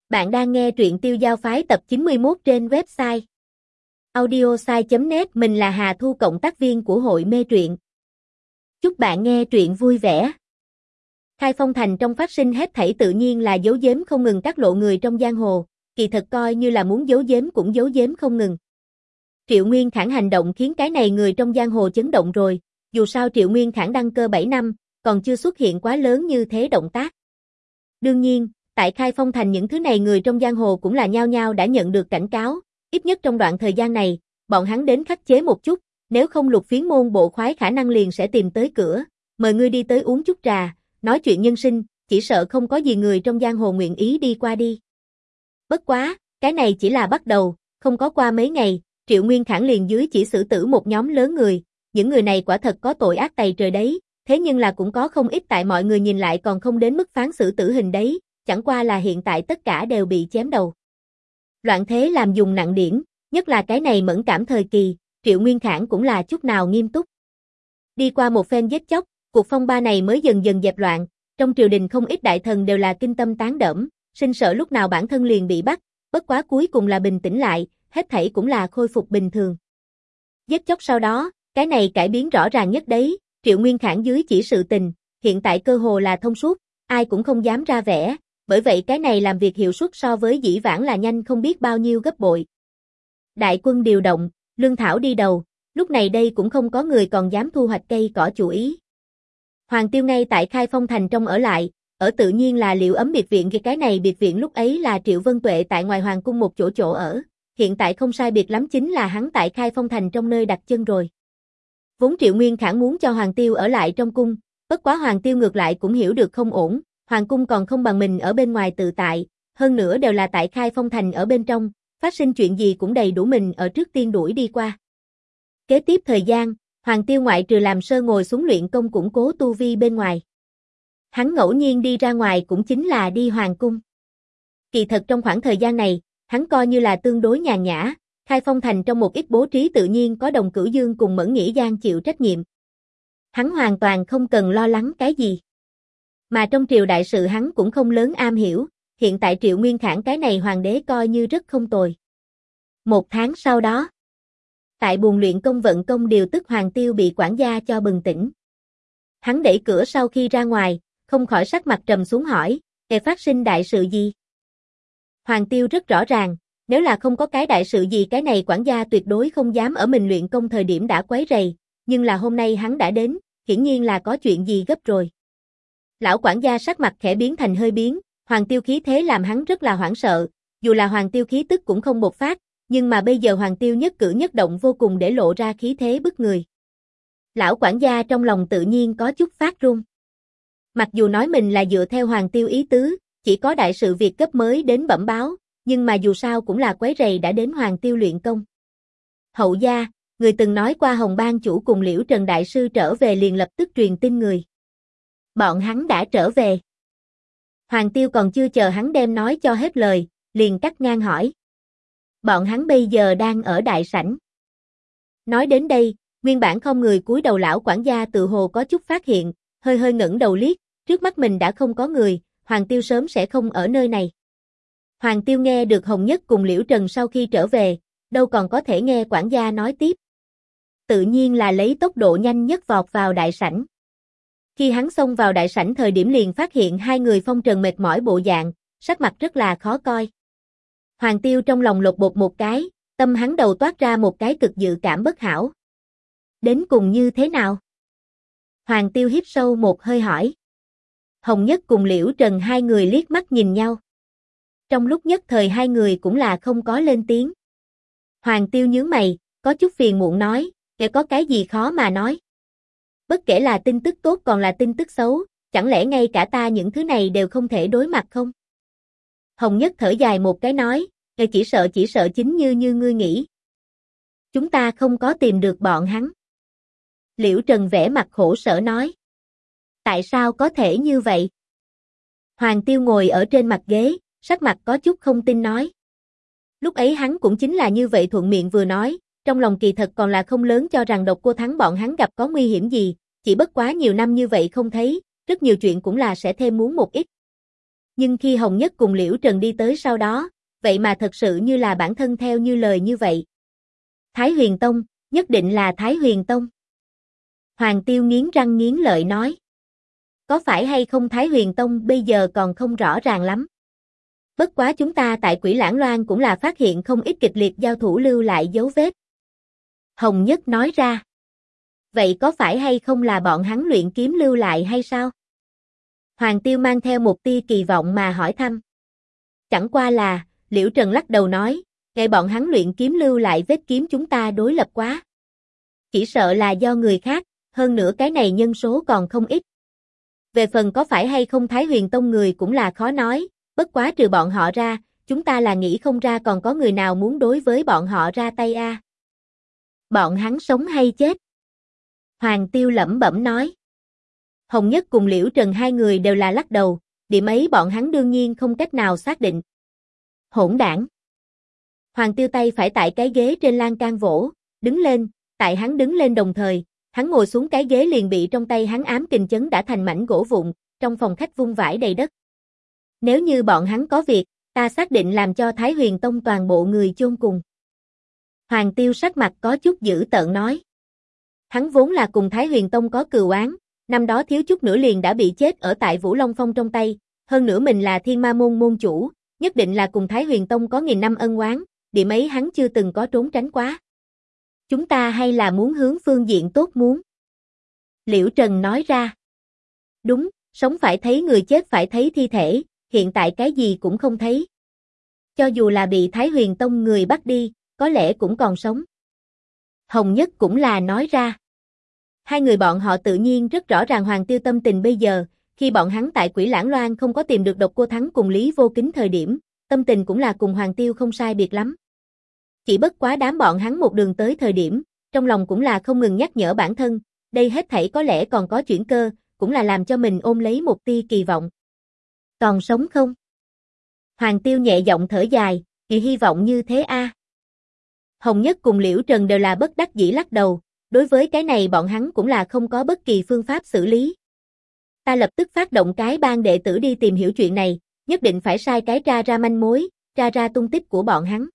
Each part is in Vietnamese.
Bạn đang nghe truyện Tiêu Giao Phái tập 91 trên website audiosai.net. Mình là Hà Thu, cộng tác viên của hội mê truyện. Chúc bạn nghe truyện vui vẻ. Khai Phong Thành trong phát sinh hết thảy tự nhiên là giấu giếm không ngừng các lộ người trong giang hồ, kỳ thật coi như là muốn giấu giếm cũng giấu giếm không ngừng. Triệu Nguyên Khải hành động khiến cái này người trong giang hồ chấn động rồi, dù sao Triệu Nguyên Khải đăng cơ 7 năm, còn chưa xuất hiện quá lớn như thế động tác. Đương nhiên, tại Khai Phong Thành những thứ này người trong giang hồ cũng là nhao nhao đã nhận được cảnh cáo, ít nhất trong đoạn thời gian này, bọn hắn đến khắc chế một chút, nếu không Lục Phiến môn bộ khoái khả năng liền sẽ tìm tới cửa, mời ngươi đi tới uống chút trà, nói chuyện nhân sinh, chỉ sợ không có gì người trong giang hồ nguyện ý đi qua đi. Bất quá, cái này chỉ là bắt đầu, không có qua mấy ngày, Triệu Nguyên Khải liền dưới chỉ xử tử một nhóm lớn người, những người này quả thật có tội ác tày trời đấy, thế nhưng là cũng có không ít tại mọi người nhìn lại còn không đến mức phán xử tử hình đấy. Chẳng qua là hiện tại tất cả đều bị chém đầu. Loạn thế làm dùng nặng điển, nhất là cái này mẫn cảm thời kỳ, Triệu Nguyên Khải cũng là chút nào nghiêm túc. Đi qua một phen giết chóc, cuộc phong ba này mới dần dần dẹp loạn, trong triều đình không ít đại thần đều là kinh tâm tán đẫm, sinh sợ lúc nào bản thân liền bị bắt, bất quá cuối cùng là bình tĩnh lại, hết thảy cũng là khôi phục bình thường. Giết chóc sau đó, cái này cải biến rõ ràng nhất đấy, Triệu Nguyên Khải dưới chỉ sự tình, hiện tại cơ hồ là thông suốt, ai cũng không dám ra vẻ. Bởi vậy cái này làm việc hiệu suất so với dĩ vãng là nhanh không biết bao nhiêu gấp bội. Đại quân điều động, lương thảo đi đầu, lúc này đây cũng không có người còn dám thu hoạch cây cỏ chủ ý. Hoàng Tiêu ngay tại Khai Phong Thành trong ở lại, ở tự nhiên là Liệu Ấm biệt viện, cái này biệt viện lúc ấy là Triệu Vân Tuệ tại ngoài hoàng cung một chỗ ở, hiện tại không sai biệt lắm chính là hắn tại Khai Phong Thành trong nơi đặt chân rồi. Vốn Triệu Nguyên Khải muốn cho Hoàng Tiêu ở lại trong cung, bất quá Hoàng Tiêu ngược lại cũng hiểu được không ổn. Hoàng cung còn không bằng mình ở bên ngoài tự tại, hơn nữa đều là tại Khai Phong Thành ở bên trong, phát sinh chuyện gì cũng đầy đủ mình ở trước tiên đuổi đi qua. Kế tiếp thời gian, Hoàng Tiêu ngoại trừ làm sơ ngồi xuống luyện công củng cố tu vi bên ngoài. Hắn ngẫu nhiên đi ra ngoài cũng chính là đi Hoàng cung. Kỳ thật trong khoảng thời gian này, hắn coi như là tương đối nhàn nhã, Khai Phong Thành trong một ít bố trí tự nhiên có Đồng Cửu Dương cùng Mẫn Nghĩa Giang chịu trách nhiệm. Hắn hoàn toàn không cần lo lắng cái gì. Mà trong triều đại sự hắn cũng không lớn am hiểu, hiện tại Triệu Nguyên Khải cái này hoàng đế coi như rất không tồi. Một tháng sau đó, tại buồng luyện công vận công điều tức Hoàng Tiêu bị quản gia cho bừng tỉnh. Hắn đẩy cửa sau khi ra ngoài, không khỏi sắc mặt trầm xuống hỏi, phát sinh đại sự gì? Hoàng Tiêu rất rõ ràng, nếu là không có cái đại sự gì cái này quản gia tuyệt đối không dám ở mình luyện công thời điểm đã quấy rầy, nhưng là hôm nay hắn đã đến, hiển nhiên là có chuyện gì gấp rồi. Lão quản gia sắc mặt khẽ biến thành hơi biến, Hoàng Tiêu khí thế làm hắn rất là hoảng sợ, dù là Hoàng Tiêu khí tức cũng không bộc phát, nhưng mà bây giờ Hoàng Tiêu nhất cử nhất động vô cùng để lộ ra khí thế bức người. Lão quản gia trong lòng tự nhiên có chút phát run. Mặc dù nói mình là dựa theo Hoàng Tiêu ý tứ, chỉ có đại sự việc cấp mới đến bẩm báo, nhưng mà dù sao cũng là quấy rầy đã đến Hoàng Tiêu luyện công. Hậu gia, người từng nói qua Hồng Bang chủ cùng Liễu Trần đại sư trở về liền lập tức truyền tin người. Bọn hắn đã trở về. Hoàng Tiêu còn chưa chờ hắn đem nói cho hết lời, liền cắt ngang hỏi. Bọn hắn bây giờ đang ở đại sảnh. Nói đến đây, nguyên bản không người cúi đầu lão quản gia tự hồ có chút phát hiện, hơi hơi ngẩng đầu liếc, trước mắt mình đã không có người, Hoàng Tiêu sớm sẽ không ở nơi này. Hoàng Tiêu nghe được Hồng Nhất cùng Liễu Trần sau khi trở về, đâu còn có thể nghe quản gia nói tiếp. Tự nhiên là lấy tốc độ nhanh nhất vọt vào đại sảnh. Khi hắn xông vào đại sảnh thời điểm liền phát hiện hai người phong trần mệt mỏi bộ dạng, sắc mặt rất là khó coi. Hoàng Tiêu trong lòng lột bột một cái, tâm hắn đầu toát ra một cái cực dự cảm bất hảo. Đến cùng như thế nào? Hoàng Tiêu hít sâu một hơi hỏi. Hồng Nhất cùng Liễu Trần hai người liếc mắt nhìn nhau. Trong lúc nhất thời hai người cũng là không có lên tiếng. Hoàng Tiêu nhướng mày, có chút phiền muộn nói, kẻ có cái gì khó mà nói. Bất kể là tin tức tốt còn là tin tức xấu, chẳng lẽ ngay cả ta những thứ này đều không thể đối mặt không? Hồng Nhất thở dài một cái nói, chỉ sợ chính như ngươi nghĩ. Chúng ta không có tìm được bọn hắn. Liễu Trần vẻ mặt khổ sở nói. Tại sao có thể như vậy? Hoàng Tiêu ngồi ở trên mặt ghế, sắc mặt có chút không tin nói. Lúc ấy hắn cũng chính là như vậy thuận miệng vừa nói, trong lòng kỳ thật còn là không lớn cho rằng Độc Cô Thắng bọn hắn gặp có nguy hiểm gì, chỉ bất quá nhiều năm như vậy không thấy, rất nhiều chuyện cũng là sẽ thêm muốn một ít. Nhưng khi Hồng Nhất cùng Liễu Trần đi tới sau đó, vậy mà thật sự như là bản thân theo như lời như vậy. Thái Huyền Tông, nhất định là Thái Huyền Tông. Hoàng Tiêu nghiến răng nghiến lợi nói. Có phải hay không Thái Huyền Tông bây giờ còn không rõ ràng lắm. Bất quá chúng ta tại Quỷ Lãng Loan cũng là phát hiện không ít kịch liệt giao thủ lưu lại dấu vết. Hồng Nhất nói ra. Vậy có phải hay không là bọn hắn luyện kiếm lưu lại hay sao? Hoàng Tiêu mang theo một tia kỳ vọng mà hỏi thăm. Chẳng qua là, Liễu Trần lắc đầu nói, ngay bọn hắn luyện kiếm lưu lại vết kiếm chúng ta đối lập quá. Chỉ sợ là do người khác, hơn nữa cái này nhân số còn không ít. Về phần có phải hay không Thái Huyền Tông người cũng là khó nói, bất quá trừ bọn họ ra, chúng ta là nghĩ không ra còn có người nào muốn đối với bọn họ ra tay a. Bọn hắn sống hay chết? Hoàng Tiêu lẩm bẩm nói. Hồng Nhất cùng Liễu Trần hai người đều là lắc đầu, điểm ấy bọn hắn đương nhiên không cách nào xác định. Hỗn đảng. Hoàng Tiêu tay phải tại cái ghế trên lan can vỗ, đứng lên, tại hắn đứng lên đồng thời, hắn ngồi xuống cái ghế liền bị trong tay hắn ám kình chấn đã thành mảnh gỗ vụn, trong phòng khách vung vãi đầy đất. Nếu như bọn hắn có việc, ta xác định làm cho Thái Huyền Tông toàn bộ người chôn cùng. Hoàng Tiêu sắc mặt có chút dữ tợn nói. Hắn vốn là cùng Thái Huyền Tông có cừu oán, năm đó thiếu chút nữa liền đã bị chết ở tại Vũ Long Phong trong tay, hơn nữa mình là Thiên Ma môn môn chủ, nhất định là cùng Thái Huyền Tông có nghìn năm ân oán, điểm ấy hắn chưa từng có trốn tránh quá. Chúng ta hay là muốn hướng phương diện tốt muốn. Liễu Trần nói ra. Đúng, sống phải thấy người chết phải thấy thi thể, hiện tại cái gì cũng không thấy. Cho dù là bị Thái Huyền Tông người bắt đi, có lẽ cũng còn sống. Hồng Nhất cũng là nói ra. Hai người bọn họ tự nhiên rất rõ ràng Hoàng Tiêu tâm tình bây giờ, khi bọn hắn tại Quỷ Lãng Loan không có tìm được Độc Cô Thắng cùng Lý Vô Kính thời điểm, tâm tình cũng là cùng Hoàng Tiêu không sai biệt lắm. Chỉ bất quá đám bọn hắn một đường tới thời điểm, trong lòng cũng là không ngừng nhắc nhở bản thân, đây hết thảy có lẽ còn có chuyển cơ, cũng là làm cho mình ôm lấy một tia kỳ vọng. Còn sống không? Hoàng Tiêu nhẹ giọng thở dài, chỉ hy vọng như thế a. Hồng Nhất cùng Liễu Trần đều là bất đắc dĩ lắc đầu, đối với cái này bọn hắn cũng là không có bất kỳ phương pháp xử lý. Ta lập tức phát động cái ban đệ tử đi tìm hiểu chuyện này, nhất định phải sai cái tra ra manh mối, tra ra tung tích của bọn hắn.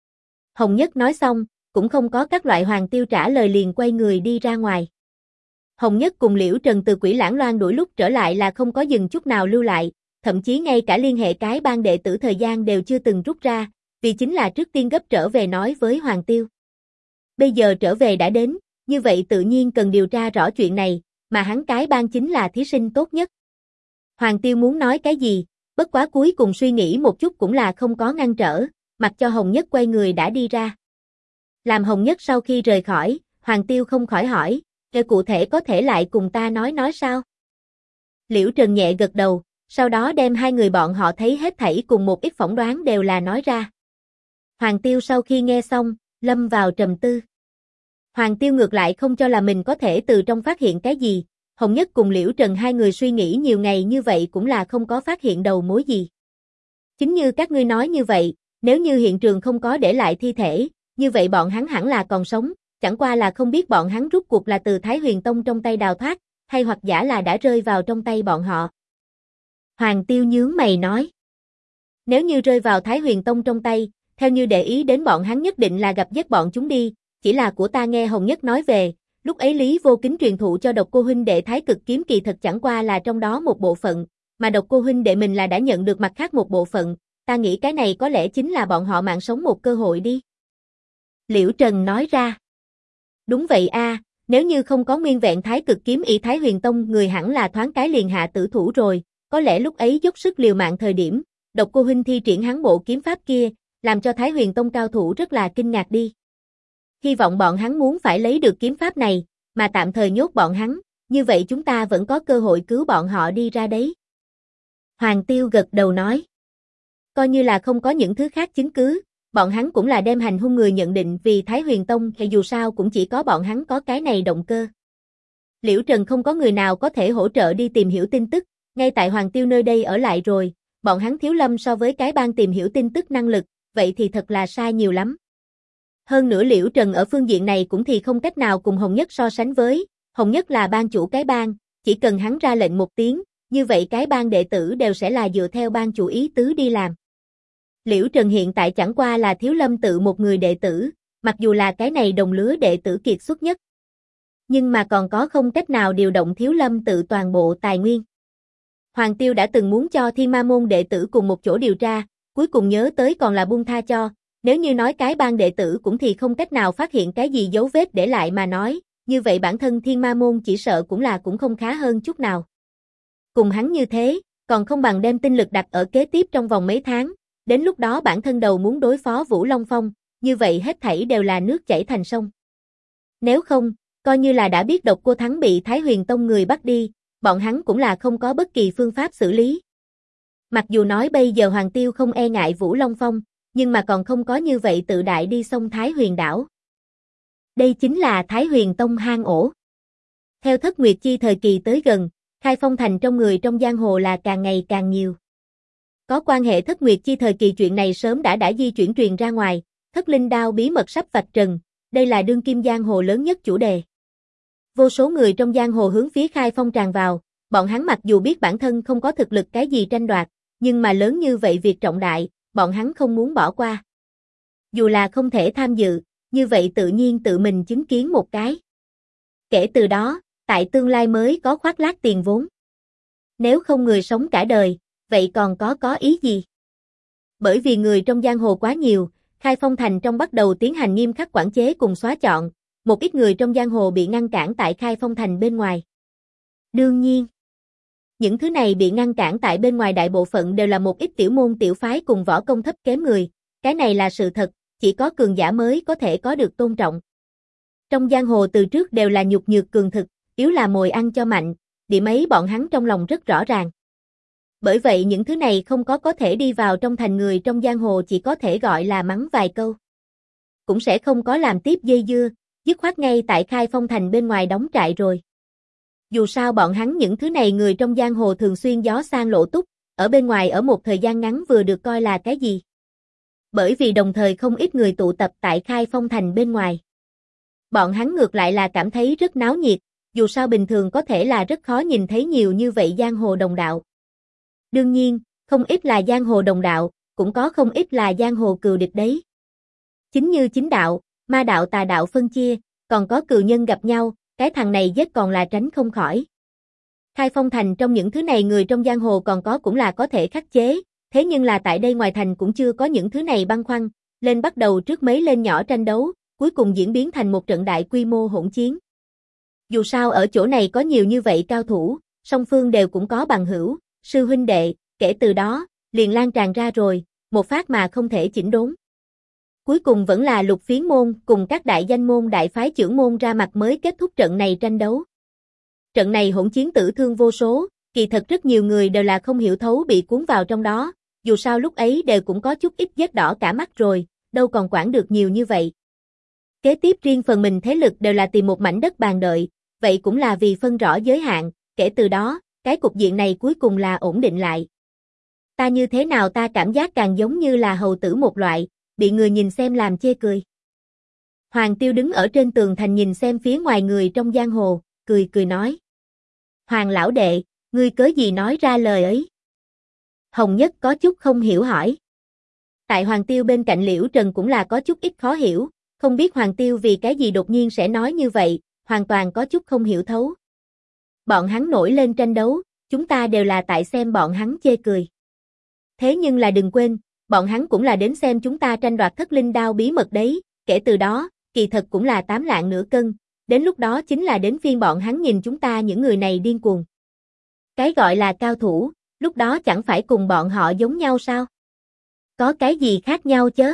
Hồng Nhất nói xong, cũng không có các loại Hoàng Tiêu trả lời liền quay người đi ra ngoài. Hồng Nhất cùng Liễu Trần từ Quỷ Lãng Loan đuổi lúc trở lại là không có dừng chút nào lưu lại, thậm chí ngay cả liên hệ cái ban đệ tử thời gian đều chưa từng rút ra, vì chính là trước tiên gấp trở về nói với Hoàng Tiêu. Bây giờ trở về đã đến, như vậy tự nhiên cần điều tra rõ chuyện này, mà hắn cái ban chính là thí sinh tốt nhất. Hoàng Tiêu muốn nói cái gì, bất quá cuối cùng suy nghĩ một chút cũng là không có ngăn trở, mặc cho Hồng Nhất quay người đã đi ra. Làm Hồng Nhất sau khi rời khỏi, Hoàng Tiêu không khỏi hỏi, "Cái cụ thể có thể lại cùng ta nói sao?" Liễu Trần nhẹ gật đầu, sau đó đem hai người bọn họ thấy hết thảy cùng một ít phỏng đoán đều là nói ra. Hoàng Tiêu sau khi nghe xong, lâm vào trầm tư. Hoàng Tiêu ngược lại không cho là mình có thể từ trong phát hiện cái gì, Hồng Nhất cùng Liễu Trần hai người suy nghĩ nhiều ngày như vậy cũng là không có phát hiện đầu mối gì. Chính như các ngươi nói như vậy, nếu như hiện trường không có để lại thi thể, như vậy bọn hắn hẳn là còn sống, chẳng qua là không biết bọn hắn rút cuộc là từ Thái Huyền Tông trong tay đào thoát, hay hoặc giả là đã rơi vào trong tay bọn họ. Hoàng Tiêu nhướng mày nói. Nếu như rơi vào Thái Huyền Tông trong tay, theo như để ý đến bọn hắn nhất định là gặp giết bọn chúng đi, chỉ là của ta nghe Hồng Nhất nói về, lúc ấy Lý Vô Kính truyền thụ cho Độc Cô huynh đệ Thái Cực kiếm kỳ thật chẳng qua là trong đó một bộ phận, mà Độc Cô huynh đệ mình là đã nhận được mặt khác một bộ phận, ta nghĩ cái này có lẽ chính là bọn họ mạng sống một cơ hội đi. Liễu Trần nói ra. Đúng vậy a, nếu như không có nguyên vẹn Thái Cực kiếm ý Thái Huyền Tông người hẳn là thoáng cái liền hạ tử thủ rồi, có lẽ lúc ấy dốc sức liều mạng thời điểm, Độc Cô huynh thi triển hắn bộ kiếm pháp kia, làm cho Thái Huyền Tông cao thủ rất là kinh ngạc đi. Hy vọng bọn hắn muốn phải lấy được kiếm pháp này, mà tạm thời nhốt bọn hắn, như vậy chúng ta vẫn có cơ hội cứu bọn họ đi ra đấy. Hoàng Tiêu gật đầu nói. Coi như là không có những thứ khác chứng cứ, bọn hắn cũng là đem hành hung người nhận định vì Thái Huyền Tông thì dù sao cũng chỉ có bọn hắn có cái này động cơ. Liễu Trần không có người nào có thể hỗ trợ đi tìm hiểu tin tức, ngay tại Hoàng Tiêu nơi đây ở lại rồi, bọn hắn thiếu lâm so với cái ban tìm hiểu tin tức năng lực, vậy thì thật là sai nhiều lắm. Hơn nữa Liễu Trần ở phương diện này cũng thì không cách nào cùng Hồng Nhất so sánh với, Hồng Nhất là ban chủ cái ban, chỉ cần hắn ra lệnh một tiếng, như vậy cái ban đệ tử đều sẽ là dựa theo ban chủ ý tứ đi làm. Liễu Trần hiện tại chẳng qua là Thiếu Lâm tự một người đệ tử, mặc dù là cái này đồng lứa đệ tử kiệt xuất nhất. Nhưng mà còn có không cách nào điều động Thiếu Lâm tự toàn bộ tài nguyên. Hoàng Tiêu đã từng muốn cho Thiên Ma môn đệ tử cùng một chỗ điều tra, cuối cùng nhớ tới còn là buông tha cho, nếu như nói cái ban đệ tử cũng thì không cách nào phát hiện cái gì dấu vết để lại mà nói, như vậy bản thân Thiên Ma môn chỉ sợ cũng không khá hơn chút nào. Cùng hắn như thế, còn không bằng đem tinh lực đặt ở kế tiếp trong vòng mấy tháng, đến lúc đó bản thân đầu muốn đối phó Vũ Long Phong, như vậy hết thảy đều là nước chảy thành sông. Nếu không, coi như là đã biết Độc Cô Thắng bị Thái Huyền Tông người bắt đi, bọn hắn cũng là không có bất kỳ phương pháp xử lý. Mặc dù nói bây giờ Hoàng Tiêu không e ngại Vũ Long Phong, nhưng mà còn không có như vậy tự đại đi xông Thái Huyền đảo. Đây chính là Thái Huyền Tông hang ổ. Theo Thất Nguyệt Chi thời kỳ tới gần, khai phong thành trong người trong giang hồ là càng ngày càng nhiều. Có quan hệ Thất Nguyệt Chi thời kỳ chuyện này sớm đã di chuyển truyền ra ngoài, Thất Linh Đao bí mật sắp vạch trần, đây là đương kim giang hồ lớn nhất chủ đề. Vô số người trong giang hồ hướng phía khai phong tràn vào, bọn hắn mặc dù biết bản thân không có thực lực cái gì tranh đoạt, nhưng mà lớn như vậy việc trọng đại, bọn hắn không muốn bỏ qua. Dù là không thể tham dự, như vậy tự nhiên tự mình chứng kiến một cái. Kể từ đó, tại tương lai mới có khoác lác tiền vốn. Nếu không người sống cả đời, vậy còn có ý gì? Bởi vì người trong giang hồ quá nhiều, khai phong thành trong bắt đầu tiến hành nghiêm khắc quản chế cùng xóa chọn, một ít người trong giang hồ bị ngăn cản tại khai phong thành bên ngoài. Đương nhiên, những thứ này bị ngăn cản tại bên ngoài đại bộ phận đều là một ít tiểu môn tiểu phái cùng võ công thấp kém người, cái này là sự thật, chỉ có cường giả mới có thể có được tôn trọng. Trong giang hồ từ trước đều là nhục nhược cường thực, yếu là mồi ăn cho mạnh, điểm ấy bọn hắn trong lòng rất rõ ràng. Bởi vậy những thứ này không có thể đi vào trong thành người trong giang hồ chỉ có thể gọi là mắng vài câu. Cũng sẽ không có làm tiếp dây dưa, dứt khoát ngay tại khai phong thành bên ngoài đóng trại rồi. Dù sao bọn hắn những thứ này người trong giang hồ thường xuyên gió sang lộ túc, ở bên ngoài ở một thời gian ngắn vừa được coi là cái gì. Bởi vì đồng thời không ít người tụ tập tại khai phong thành bên ngoài. Bọn hắn ngược lại là cảm thấy rất náo nhiệt, dù sao bình thường có thể là rất khó nhìn thấy nhiều như vậy giang hồ đồng đạo. Đương nhiên, không ít là giang hồ đồng đạo, cũng có không ít là giang hồ cừu địch đấy. Chính như chính đạo, ma đạo tà đạo phân chia, còn có cừu nhân gặp nhau, cái thằng này giết còn là tránh không khỏi. Khai phong thành trong những thứ này người trong giang hồ còn có cũng là có thể khắc chế, thế nhưng là tại đây ngoài thành cũng chưa có những thứ này băn khoăn, lên bắt đầu trước mấy lên nhỏ tranh đấu, cuối cùng diễn biến thành một trận đại quy mô hỗn chiến. Dù sao ở chỗ này có nhiều như vậy cao thủ, song phương đều cũng có bằng hữu, sư huynh đệ, kể từ đó, liền lan tràn ra rồi, một phát mà không thể chỉnh đốn. Cuối cùng vẫn là Lục Phiến môn cùng các đại danh môn đại phái trưởng môn ra mặt mới kết thúc trận này tranh đấu. Trận này hỗn chiến tử thương vô số, kỳ thật rất nhiều người đều là không hiểu thấu bị cuốn vào trong đó, dù sao lúc ấy đều cũng có chút ít vết đỏ cả mắt rồi, đâu còn quản được nhiều như vậy. Kế tiếp riêng phần mình thế lực đều là tìm một mảnh đất bàn đợi, vậy cũng là vì phân rõ giới hạn, kể từ đó, cái cục diện này cuối cùng là ổn định lại. Ta như thế nào ta cảm giác càng giống như là hầu tử một loại, bị người nhìn xem làm chê cười. Hoàng Tiêu đứng ở trên tường thành nhìn xem phía ngoài người trong giang hồ, cười nói. Hoàng lão đệ, ngươi cớ gì nói ra lời ấy? Hồng Nhất có chút không hiểu hỏi. Tại Hoàng Tiêu bên cạnh Liễu Trần cũng là có chút ít khó hiểu, không biết Hoàng Tiêu vì cái gì đột nhiên sẽ nói như vậy, hoàn toàn có chút không hiểu thấu. Bọn hắn nổi lên tranh đấu, chúng ta đều là tại xem bọn hắn chê cười. Thế nhưng là đừng quên, bọn hắn cũng là đến xem chúng ta tranh đoạt Thất Linh Đao bí mật đấy, kể từ đó, kỳ thật cũng là 8 lạng nửa cân, đến lúc đó chính là đến phiên bọn hắn nhìn chúng ta những người này điên cuồng. Cái gọi là cao thủ, lúc đó chẳng phải cùng bọn họ giống nhau sao? Có cái gì khác nhau chứ?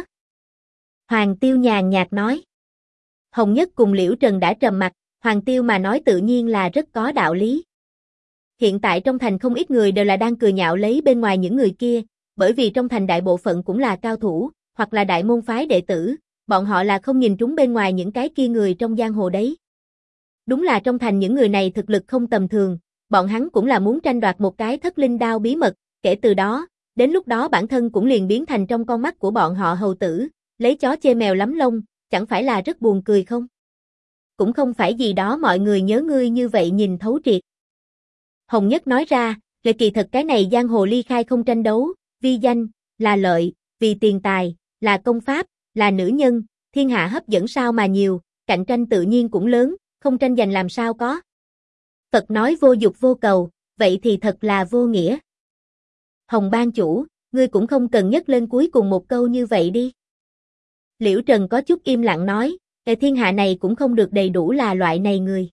Hoàng Tiêu nhàn nhạt nói. Hồng Nhất cùng Liễu Trần đã trầm mặt, Hoàng Tiêu mà nói tự nhiên là rất có đạo lý. Hiện tại trong thành không ít người đều là đang cười nhạo lấy bên ngoài những người kia, bởi vì trong thành đại bộ phận cũng là cao thủ, hoặc là đại môn phái đệ tử, bọn họ là không nhìn trúng bên ngoài những cái kia người trong giang hồ đấy. Đúng là trong thành những người này thực lực không tầm thường, bọn hắn cũng là muốn tranh đoạt một cái Thất Linh Đao bí mật, kể từ đó, đến lúc đó bản thân cũng liền biến thành trong con mắt của bọn họ hầu tử, lấy chó chê mèo lắm lông, chẳng phải là rất buồn cười không? Cũng không phải gì đó mọi người nhớ ngươi như vậy nhìn thấu triệt. Hồng Nhất nói ra, Lệ kỳ thật cái này giang hồ ly khai không tranh đấu, vì danh, là lợi, vì tiền tài, là công pháp, là nữ nhân, thiên hạ hấp dẫn sao mà nhiều, cạnh tranh tự nhiên cũng lớn, không tranh giành làm sao có. Phật nói vô dục vô cầu, vậy thì thật là vô nghĩa. Hồng ban chủ, ngươi cũng không cần nhắc lên cuối cùng một câu như vậy đi. Liễu Trần có chút im lặng nói, cái thiên hạ này cũng không được đầy đủ là loại này người.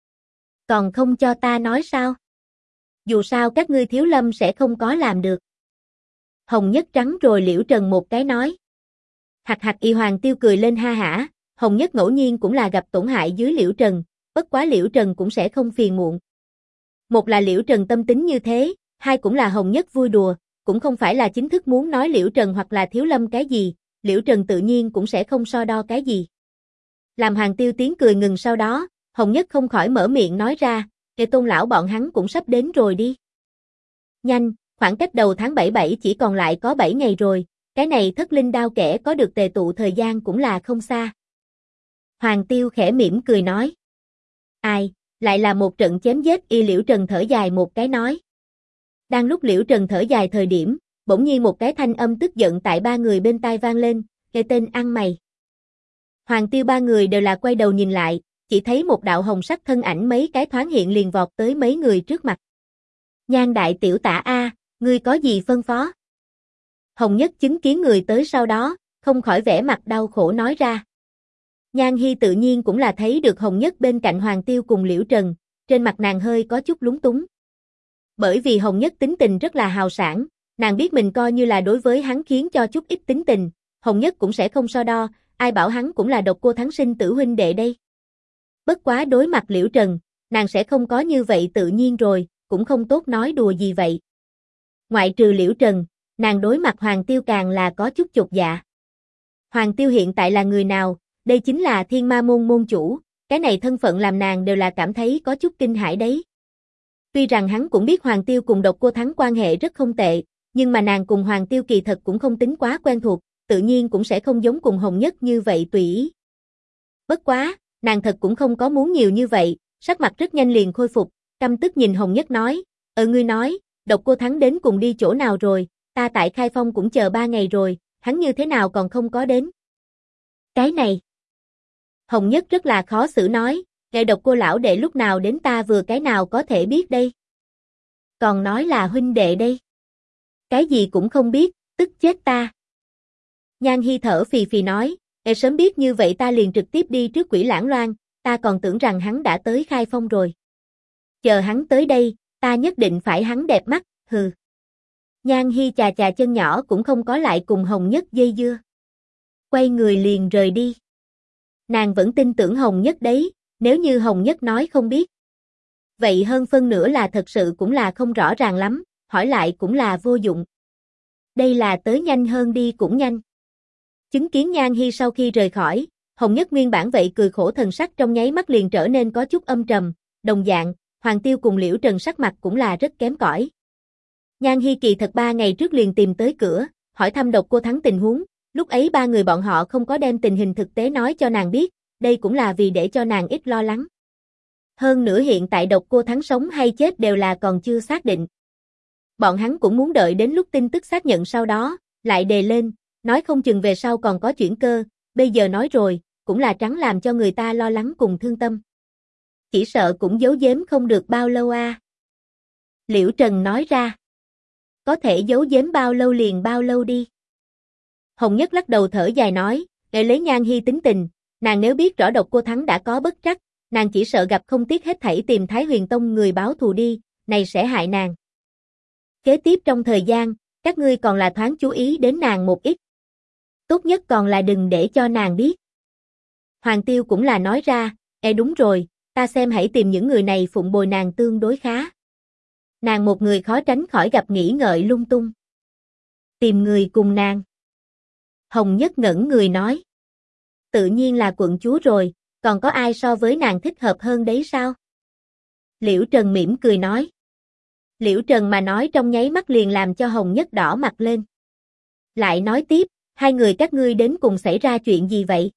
Còn không cho ta nói sao? Dù sao các ngươi thiếu lâm sẽ không có làm được. Hồng Nhất trắng rồi Liễu Trần một cái nói. Hạc hạc y Hoàng Tiêu cười lên ha hả, Hồng Nhất ngẫu nhiên cũng là gặp tổn hại dưới Liễu Trần, bất quá Liễu Trần cũng sẽ không phiền muộn. Một là Liễu Trần tâm tính như thế, hai cũng là Hồng Nhất vui đùa, cũng không phải là chính thức muốn nói Liễu Trần hoặc là thiếu lâm cái gì, Liễu Trần tự nhiên cũng sẽ không so đo cái gì. Làm Hoàng Tiêu tiếng cười ngừng sau đó, Hồng Nhất không khỏi mở miệng nói ra, Nghệ Tôn lão bọn hắn cũng sắp đến rồi đi. Nhanh, khoảng cách đầu tháng 7 chỉ còn lại có 7 ngày rồi, cái này thất linh đao kẻ có được tề tụ thời gian cũng là không xa. Hoàng Tiêu khẽ mỉm cười nói. Ai, lại là một trận chém giết y Liễu Trần thở dài một cái nói. Đang lúc Liễu Trần thở dài thời điểm, bỗng nhiên một cái thanh âm tức giận tại ba người bên tai vang lên, cái tên ăn mày. Hoàng Tiêu ba người đều là quay đầu nhìn lại, chỉ thấy một đạo hồng sắc thân ảnh mấy cái thoáng hiện liền vọt tới mấy người trước mặt. Nhan đại tiểu tả A, ngươi có gì phân phó? Hồng Nhất chứng kiến người tới sau đó, không khỏi vẻ mặt đau khổ nói ra. Nhan Hi tự nhiên cũng là thấy được Hồng Nhất bên cạnh Hoàng Tiêu cùng Liễu Trần, trên mặt nàng hơi có chút lúng túng. Bởi vì Hồng Nhất tính tình rất là hào sảng, nàng biết mình coi như là đối với hắn khiến cho chút ít tính tình, Hồng Nhất cũng sẽ không so đo, ai bảo hắn cũng là độc cô Thắng sinh tử huynh đệ đây. Bất quá đối mặt Liễu Trần, nàng sẽ không có như vậy tự nhiên rồi, cũng không tốt nói đùa gì vậy. Ngoại trừ Liễu Trần, nàng đối mặt Hoàng Tiêu càng là có chút chột dạ. Hoàng Tiêu hiện tại là người nào? Đây chính là Thiên Ma môn môn chủ, cái này thân phận làm nàng đều là cảm thấy có chút kinh hãi đấy. Tuy rằng hắn cũng biết Hoàng Tiêu cùng độc cô Thắng quan hệ rất không tệ, nhưng mà nàng cùng Hoàng Tiêu kỳ thật cũng không tính quá quen thuộc, tự nhiên cũng sẽ không giống cùng Hồng Nhất như vậy tùy ý. Bất quá, nàng thật cũng không có muốn nhiều như vậy, sắc mặt rất nhanh liền khôi phục, căm tức nhìn Hồng Nhất nói, ngươi nói, độc cô Thắng đến cùng đi chỗ nào rồi, ta tại Khai Phong cũng chờ 3 ngày rồi, hắn như thế nào còn không có đến. Cái này. Hồng Nhất rất là khó xử nói, ngài độc cô lão đệ lúc nào đến ta vừa cái nào có thể biết đây. Còn nói là huynh đệ đây. Cái gì cũng không biết, tức chết ta. Nhan Hi thở phì phì nói, sớm biết như vậy ta liền trực tiếp đi trước Quỷ Lãng Loan, ta còn tưởng rằng hắn đã tới Khai Phong rồi. Chờ hắn tới đây, ta nhất định phải hắn đẹp mắt, hừ. Nhan Hi chà chà chân nhỏ cũng không có lại cùng Hồng Nhất dây dưa. Quay người liền rời đi. Nàng vẫn tin tưởng Hồng Nhất đấy, nếu như Hồng Nhất nói không biết. Vậy hơn phân nửa là thật sự cũng là không rõ ràng lắm, hỏi lại cũng là vô dụng. Đây là tới nhanh hơn đi cũng nhanh. Chứng kiến Nhan Hi sau khi rời khỏi, Hồng Nhất nguyên bản vậy cười khổ thần sắc trong nháy mắt liền trở nên có chút âm trầm, đồng dạng, Hoàng Tiêu cùng Liễu Trần sắc mặt cũng là rất kém cỏi. Nhan Hi kỳ thật 3 ngày trước liền tìm tới cửa, hỏi thăm độc cô Thắng tình huống, lúc ấy ba người bọn họ không có đem tình hình thực tế nói cho nàng biết, đây cũng là vì để cho nàng ít lo lắng. Hơn nữa hiện tại độc cô Thắng sống hay chết đều là còn chưa xác định. Bọn hắn cũng muốn đợi đến lúc tin tức xác nhận sau đó, lại đề lên, nói không chừng về sau còn có chuyển cơ, bây giờ nói rồi, cũng là trắng làm cho người ta lo lắng cùng thương tâm. Chỉ sợ cũng giấu giếm không được bao lâu a. Liễu Trần nói ra. Có thể giấu giếm bao lâu liền bao lâu đi. Hồng Nhất lắc đầu thở dài nói, để lấy Nhan Hi tính tình, nàng nếu biết rõ độc cô Thắng đã có bất trắc, nàng chỉ sợ gặp không tiếc hết thảy tìm Thái Huyền Tông người báo thù đi, này sẽ hại nàng. Kế tiếp trong thời gian, các ngươi còn là thoáng chú ý đến nàng một ít. Tốt nhất còn là đừng để cho nàng biết. Hoàng Tiêu cũng là nói ra, đúng rồi, ta xem hãy tìm những người này phụng bồi nàng tương đối khá. Nàng một người khó tránh khỏi gặp nghĩ ngợi lung tung. Tìm người cùng nàng. Hồng Nhất ngẩn người nói. Tự nhiên là quận chúa rồi, còn có ai so với nàng thích hợp hơn đấy sao? Liễu Trần mỉm cười nói. Liễu Trần mà nói trong nháy mắt liền làm cho Hồng Nhất đỏ mặt lên. Lại nói tiếp, hai người các ngươi đến cùng xảy ra chuyện gì vậy?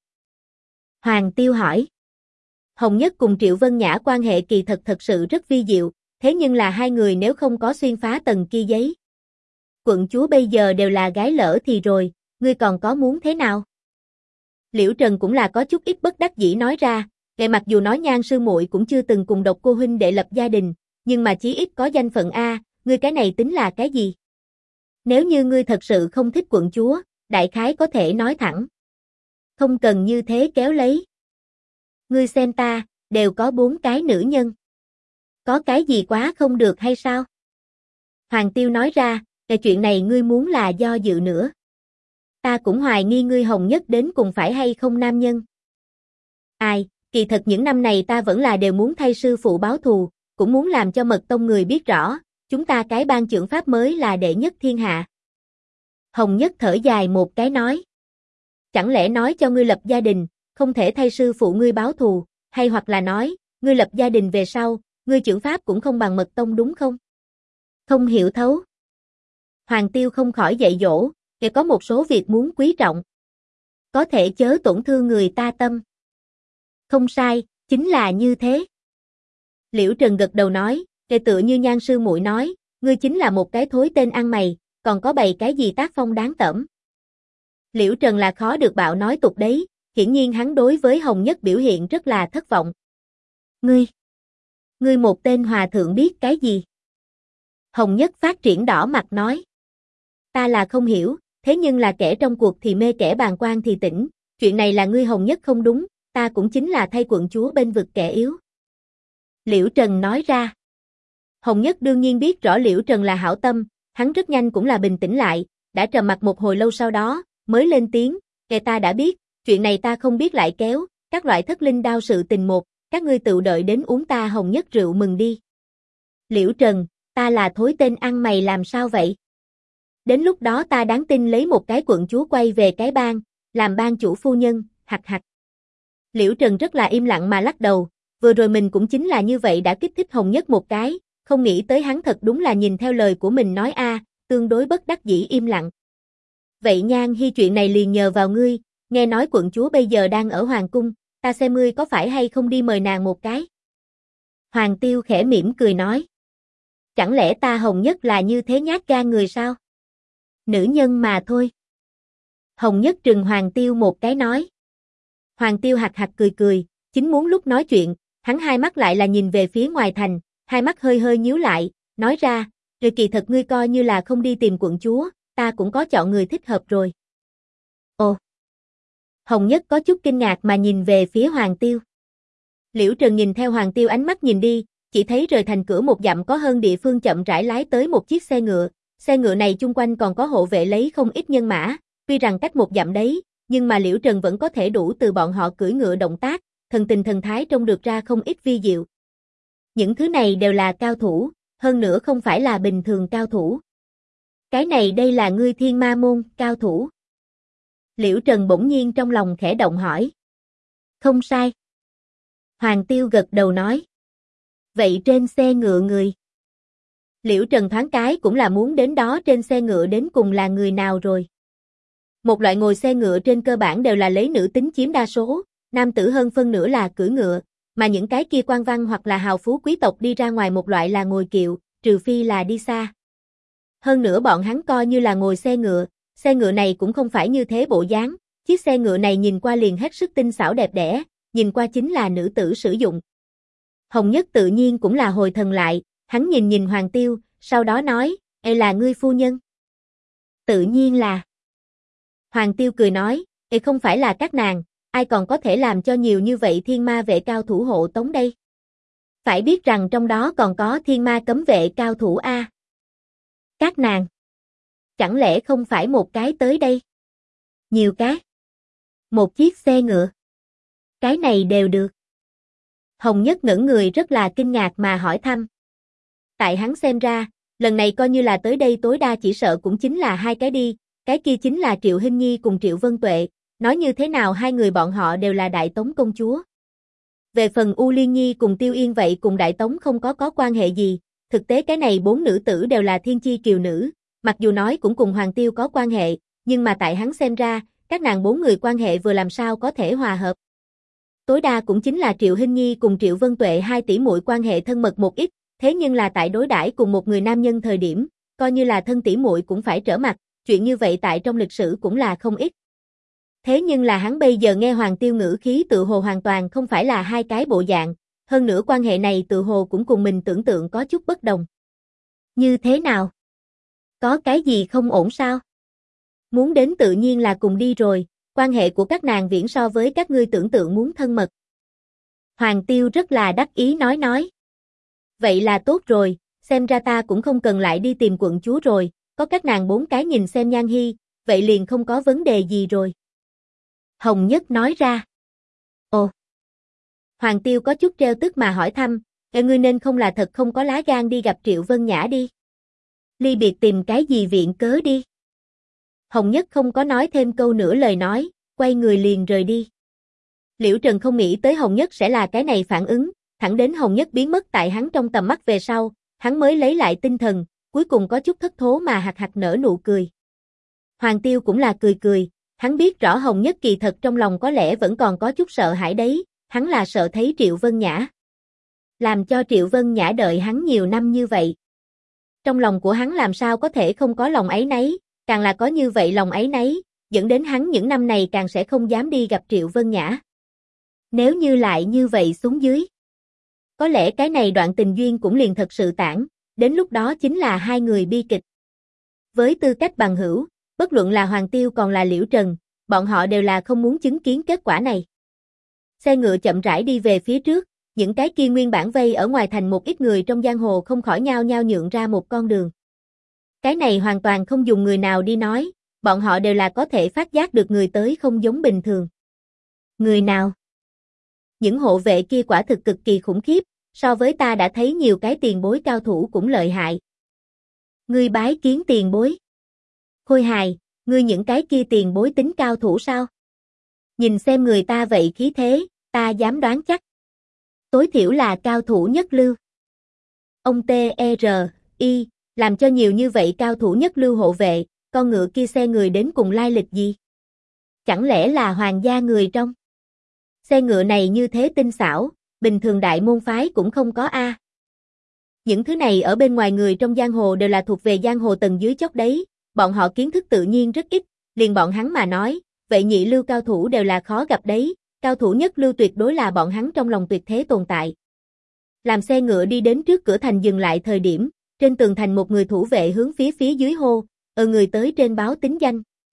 Hoàng Tiêu hỏi. Hồng Nhất cùng Triệu Vân Nhã quan hệ kỳ thật thật sự rất vi diệu, thế nhưng là hai người nếu không có xuyên phá tầng kia giấy. Quận chúa bây giờ đều là gái lỡ thì rồi, ngươi còn có muốn thế nào? Liễu Trần cũng là có chút ít bất đắc dĩ nói ra, kể mặc dù nói Nhan sư muội cũng chưa từng cùng Độc cô huynh đệ lập gia đình, nhưng mà chí ít có danh phận a, ngươi cái này tính là cái gì? Nếu như ngươi thật sự không thích quận chúa, đại khái có thể nói thẳng. Không cần như thế kéo lấy. Ngươi xem ta, đều có 4 cái nữ nhân. Có cái gì quá không được hay sao? Hoàng Tiêu nói ra, cái chuyện này ngươi muốn là do dự nữa. Ta cũng hoài nghi ngươi Hồng Nhất đến cùng phải hay không nam nhân. Ai, kỳ thật những năm này ta vẫn là đều muốn thay sư phụ báo thù, cũng muốn làm cho Mật Tông người biết rõ, chúng ta cái ban trưởng pháp mới là đệ nhất thiên hạ. Hồng Nhất thở dài một cái nói. Chẳng lẽ nói cho ngươi lập gia đình, không thể thay sư phụ ngươi báo thù, hay hoặc là nói, ngươi lập gia đình về sau, ngươi trưởng pháp cũng không bằng Mật Tông đúng không? Không hiểu thấu. Hoàng Tiêu không khỏi dạy dỗ, kể có một số việc muốn quý trọng. Có thể chớ tổn thương người ta tâm. Không sai, chính là như thế. Liễu Trần gật đầu nói, kể tựa như Nhan sư muội nói, ngươi chính là một cái thối tên ăn mày, còn có bày cái gì tác phong đáng tởm. Liễu Trần là khó được bạo nói tục đấy, hiển nhiên hắn đối với Hồng Nhất biểu hiện rất là thất vọng. Ngươi một tên hòa thượng biết cái gì? Hồng Nhất phát triển đỏ mặt nói. Ta là không hiểu, thế nhưng là kẻ trong cuộc thì mê kẻ bàng quan thì tỉnh, chuyện này là ngươi Hồng Nhất không đúng, ta cũng chính là thay quận chúa bên vực kẻ yếu. Liễu Trần nói ra. Hồng Nhất đương nhiên biết rõ Liễu Trần là hảo tâm, hắn rất nhanh cũng là bình tĩnh lại, đã trầm mặc một hồi lâu sau đó, mới lên tiếng, kẻ ta đã biết, chuyện này ta không biết lại kéo, các loại thất linh đao sự tình một, các ngươi tự đợi đến uống ta Hồng Nhất rượu mừng đi. Liễu Trần, ta là thối tên ăn mày làm sao vậy? Đến lúc đó ta đáng tin lấy một cái quận chúa quay về cái bang, làm bang chủ phu nhân, hặc hặc. Liễu Trần rất là im lặng mà lắc đầu, vừa rồi mình cũng chính là như vậy đã kích thích Hồng Nhất một cái, không nghĩ tới hắn thật đúng là nhìn theo lời của mình nói tương đối bất đắc dĩ im lặng. Vậy Nhan Hi chuyện này liền nhờ vào ngươi, nghe nói quận chúa bây giờ đang ở Hoàng cung, ta xem ngươi có phải hay không đi mời nàng một cái. Hoàng Tiêu khẽ mỉm cười nói. Chẳng lẽ ta Hồng Nhất là như thế nhát gan người sao? Nữ nhân mà thôi. Hồng Nhất trừng Hoàng Tiêu một cái nói. Hoàng Tiêu hạc hạc cười cười, chính muốn lúc nói chuyện, hắn hai mắt lại là nhìn về phía ngoài thành, hai mắt hơi hơi nhíu lại, nói ra, rồi kỳ thật ngươi coi như là không đi tìm quận chúa, ta cũng có chọn người thích hợp rồi. Ồ! Hồng Nhất có chút kinh ngạc mà nhìn về phía Hoàng Tiêu. Liễu Trần nhìn theo Hoàng Tiêu ánh mắt nhìn đi, chỉ thấy rời thành cửa một dặm có hơn địa phương chậm rãi lái tới một chiếc xe ngựa này chung quanh còn có hộ vệ lấy không ít nhân mã, tuy rằng cách một dặm đấy, nhưng mà Liễu Trần vẫn có thể đủ từ bọn họ cưỡi ngựa động tác, thần tình thần thái trông được ra không ít vi diệu. Những thứ này đều là cao thủ, hơn nữa không phải là bình thường cao thủ. Cái này đây là ngươi Thiên Ma môn, cao thủ. Liễu Trần bỗng nhiên trong lòng khẽ động hỏi. Không sai. Hoàng Tiêu gật đầu nói. Vậy trên xe ngựa người? Liễu Trần thoáng cái cũng là muốn đến đó trên xe ngựa đến cùng là người nào rồi. Một loại ngồi xe ngựa trên cơ bản đều là lấy nữ tính chiếm đa số, nam tử hơn phân nửa là cưỡi ngựa, mà những cái kia quan văn hoặc là hào phú quý tộc đi ra ngoài một loại là ngồi kiệu, trừ phi là đi xa. Hơn nữa bọn hắn coi như là ngồi xe ngựa này cũng không phải như thế bộ dáng, chiếc xe ngựa này nhìn qua liền hết sức tinh xảo đẹp đẽ, nhìn qua chính là nữ tử sử dụng. Hồng Nhất tự nhiên cũng là hồi thần lại, hắn nhìn nhìn Hoàng Tiêu, sau đó nói, "Ê là ngươi phu nhân?" Tự nhiên là. Hoàng Tiêu cười nói, "Ê không phải là các nàng, ai còn có thể làm cho nhiều như vậy thiên ma vệ cao thủ hộ tống đây? Phải biết rằng trong đó còn có thiên ma cấm vệ cao thủ a." Các nàng. Chẳng lẽ không phải một cái tới đây? Nhiều cái. Một chiếc xe ngựa. Cái này đều được. Hồng Nhất ngẩn người rất là kinh ngạc mà hỏi thăm. Tại hắn xem ra, lần này coi như là tới đây tối đa chỉ sợ cũng chính là hai cái đi, cái kia chính là Triệu Hinh Nhi cùng Triệu Vân Tuệ, nói như thế nào hai người bọn họ đều là Đại Tống công chúa. Về phần U Liên Nhi cùng Tiêu Yên vậy cùng Đại Tống không có quan hệ gì, thực tế cái này bốn nữ tử đều là thiên chi kiều nữ, mặc dù nói cũng cùng Hoàng Tiêu có quan hệ, nhưng mà tại hắn xem ra, các nàng bốn người quan hệ vừa làm sao có thể hòa hợp. Tối đa cũng chính là Triệu Hinh Nhi cùng Triệu Vân Tuệ hai tỷ muội quan hệ thân mật một ít, thế nhưng là tại đối đãi cùng một người nam nhân thời điểm, coi như là thân tỉ muội cũng phải trở mặt, chuyện như vậy tại trong lịch sử cũng là không ít. Thế nhưng là hắn bây giờ nghe Hoàng Tiêu ngữ khí tự hồ hoàn toàn không phải là hai cái bộ dạng, hơn nữa quan hệ này tự hồ cũng cùng mình tưởng tượng có chút bất đồng. Như thế nào? Có cái gì không ổn sao? Muốn đến tự nhiên là cùng đi rồi, quan hệ của các nàng viễn so với các ngươi tưởng tượng muốn thân mật. Hoàng Tiêu rất là đắc ý nói. Vậy là tốt rồi, xem ra ta cũng không cần lại đi tìm quận chúa rồi, có các nàng 4 cái nhìn xem nhan hy, vậy liền không có vấn đề gì rồi. Hồng Nhất nói ra. Ồ. Hoàng Tiêu có chút treo tức mà hỏi thăm, ngươi nên không là thật không có lá gan đi gặp Triệu Vân Nhã đi. Ly biệt tìm cái gì viện cớ đi. Hồng Nhất không có nói thêm câu nữa lời nói, quay người liền rời đi. Liễu Trần không nghĩ tới Hồng Nhất sẽ là cái này phản ứng, thẳng đến Hồng Nhất biến mất tại hắn trong tầm mắt về sau, hắn mới lấy lại tinh thần, cuối cùng có chút thất thố mà hạc hạc nở nụ cười. Hoàng Tiêu cũng là cười, hắn biết rõ Hồng Nhất kỳ thật trong lòng có lẽ vẫn còn có chút sợ hãi đấy, hắn là sợ thấy Triệu Vân Nhã. Làm cho Triệu Vân Nhã đợi hắn nhiều năm như vậy. Trong lòng của hắn làm sao có thể không có lòng áy náy, càng là có như vậy lòng áy náy, dẫn đến hắn những năm này càng sẽ không dám đi gặp Triệu Vân Nhã. Nếu như lại như vậy xuống dưới, có lẽ cái này đoạn tình duyên cũng liền thật sự tản, đến lúc đó chính là hai người bi kịch. Với tư cách bằng hữu, bất luận là Hoàng Tiêu còn là Liễu Trần, bọn họ đều là không muốn chứng kiến kết quả này. Xe ngựa chậm rãi đi về phía trước, những cái kia nguyên bản vây ở ngoài thành một ít người trong giang hồ không khỏi nhao nhao nhượng ra một con đường. Cái này hoàn toàn không dùng người nào đi nói, bọn họ đều là có thể phát giác được người tới không giống bình thường. Người nào? Những hộ vệ kia quả thực cực kỳ khủng khiếp, so với ta đã thấy nhiều cái tiền bối cao thủ cũng lợi hại. Ngươi bái kiến tiền bối. Khôi hài, ngươi những cái kia tiền bối tính cao thủ sao? Nhìn xem người ta vậy khí thế, ta dám đoán chắc. Tối thiểu là cao thủ nhất lưu. Ông T.R.I. làm cho nhiều như vậy cao thủ nhất lưu hộ vệ, con ngựa kia xe người đến cùng lai lịch gì? Chẳng lẽ là hoàng gia người trong? Xe ngựa này như thế tinh xảo, bình thường đại môn phái cũng không có a. Những thứ này ở bên ngoài người trong giang hồ đều là thuộc về giang hồ tầng dưới chót đấy, bọn họ kiến thức tự nhiên rất ít, liền bọn hắn mà nói, vậy nhị lưu cao thủ đều là khó gặp đấy, cao thủ nhất lưu tuyệt đối là bọn hắn trong lòng tuyệt thế tồn tại. Làm xe ngựa đi đến trước cửa thành dừng lại thời điểm, trên tường thành một người thủ vệ hướng phía dưới hô, người tới trên báo tính danh.